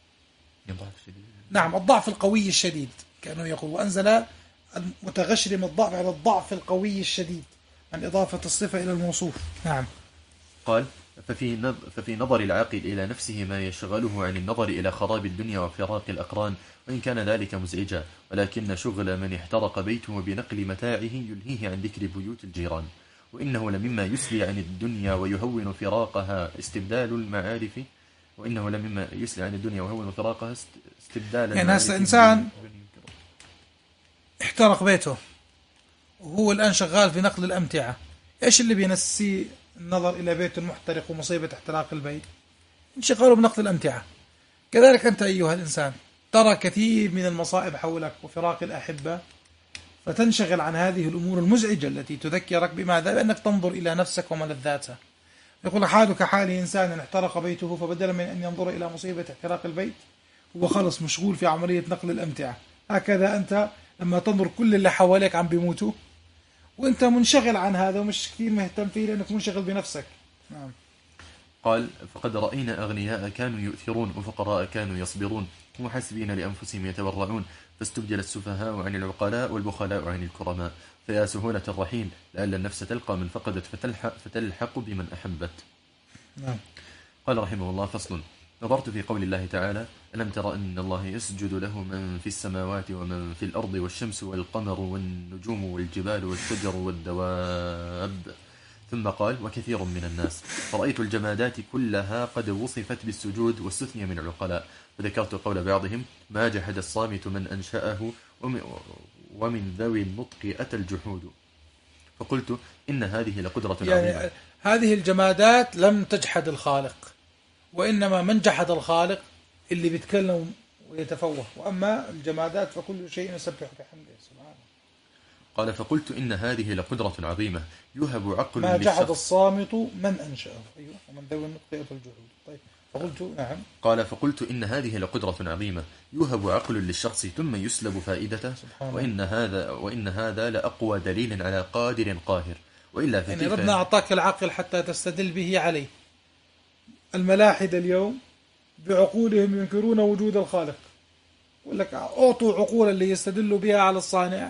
نعم، الضعف القوي الشديد، كأنه يقول وأنزل متغشرم الضعف على الضعف القوي الشديد، عن إضافة الصفة إلى الموصوف. نعم. قال ففي ففي نظر العاقل إلى نفسه ما يشغله عن النظر إلى خراب الدنيا وفراق الأقران، وإن كان ذلك مزعجا، ولكن شغل من احترق بيته بنقل متاعه يلهيه عن ذكر بيوت الجيران، وإنه لمما يسلي عن الدنيا ويهون فراقها استبدال المعارف وإنه لمما يسلي عن الدنيا ويهون فراقها استبدال يعني هذا إنسان احترق بيته وهو الآن شغال في نقل الأمتعة، إيش اللي بينسي النظر إلى بيت المحترق ومصيبة احتراق البيت؟ انشغاله بنقل الأمتعة. كذلك أنت أيها الإنسان ترى كثير من المصائب حولك وفراق الأحبة، فتنشغل عن هذه الأمور المزعجة التي تذكرك بماذا؟ بأنك تنظر إلى نفسك وملذاتها. يقول حالك حال إنسان احترق بيته، فبدلا من أن ينظر إلى مصيبة احتراق البيت هو خلص مشغول في عملية نقل الأمتعة. هكذا أنت لما تنظر كل اللي حواليك عم بيموتوا وأنت منشغل عن هذا ومش كثير مهتم فيه لأنك منشغل بنفسك. نعم. قال فقد رأينا أغنياء كانوا يؤثرون وفقراء كانوا يصبرون ومحاسبين لأنفسهم يتبرعون، فاستبدل السفهاء عن العقلاء والبخلاء عن الكرماء، فيا سهولة الرحيل لأن النفس تلقى من فقدت فتلحق, فتلحق بمن أحبت. نعم. قال رحمه الله فصل. نظرت في قول الله تعالى ألم تر أن الله يسجد له من في السماوات ومن في الأرض والشمس والقمر والنجوم والجبال والشجر والدواب، ثم قال وكثير من الناس، فرأيت الجمادات كلها قد وصفت بالسجود واستثني من العقلاء، فذكرت قول بعضهم ما جحد الصامت من أنشأه ومن ذوي النطق أتى الجحود، فقلت إن هذه لقدرة يعني عظيمة. هذه الجمادات لم تجحد الخالق، وإنما من جحد الخالق اللي بيتكلم ويتفوه، وأما الجمادات فكل شيء يسبح بحمده سبحانه. قال فقلت إن هذه لقدرة عظيمة يهب عقل ما جحد للشخص. الصامت من أنشأه، أيوه، ومن ذوي النطق أتى الجحود. طيب فقلت نعم. قال فقلت إن هذه لقدرة عظيمة يهب عقل للشخص ثم يسلب فائدته، وإن هذا وإن هذا لأقوى دليل على قادر قاهر، وإلا فكيف يعني ربنا أعطاك العقل حتى تستدل به عليه. الملاحدة اليوم بعقولهم ينكرون وجود الخالق، يقول لك أعطوا عقولا اللي يستدلوا بها على الصانع،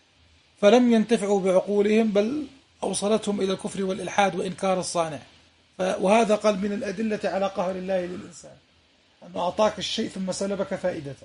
فلم ينتفعوا بعقولهم بل أوصلتهم إلى الكفر والإلحاد وإنكار الصانع. وهذا قال من الأدلة على قهر الله للإنسان، أنه أعطاك الشيء ثم سلبك فائدته.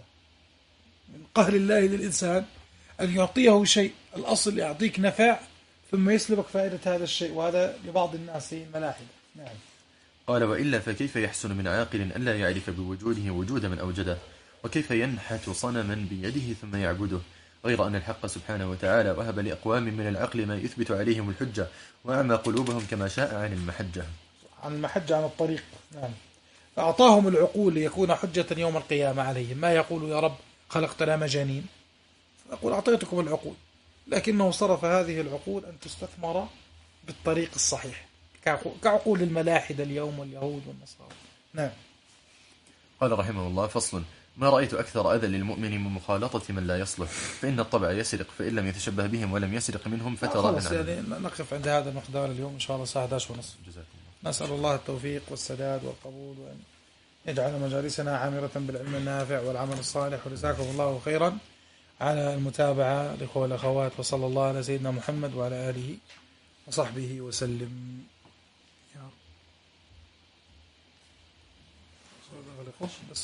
من قهر الله للإنسان أن يعطيه شيء الأصل يعطيك نفع ثم يسلبك فائدة هذا الشيء، وهذا لبعض الناس ملاحدة. نعم. قال وإلا فكيف يحسن من عاقل ألا يعرف بوجوده وجود من أوجده، وكيف ينحت صنما بيده ثم يعبده، غير أن الحق سبحانه وتعالى وهب لأقوام من العقل ما يثبت عليهم الحجة وأعمى قلوبهم كما شاء عن المحجة عن المحجة عن الطريق. نعم. فأعطاهم العقول ليكون حجة يوم القيامة عليهم، ما يقول يا رب خلقتنا مجانين، فأقول أعطيتكم العقول، لكنه صرف هذه العقول أن تستثمر بالطريق الصحيح كعقول الملاحدة اليوم واليهود والنصارى. نعم. قال رحمه الله فصل. ما رأيت أكثر أذى للمؤمن من مخالطة من لا يصلح، فإن الطبع يسرق، فإن لم يتشبه بهم ولم يسرق منهم فترى يعني نقف عند هذا المقدار اليوم إن شاء الله الساعة احدى عشر ونصف. نسأل الله التوفيق والسداد والقبول، وأن يجعل مجالسنا عامرة بالعلم النافع والعمل الصالح، وجزاكم الله خيرا على المتابعة الإخوة والأخوات، وصلى الله على سيدنا محمد وعلى آله وصحبه وسلم. يا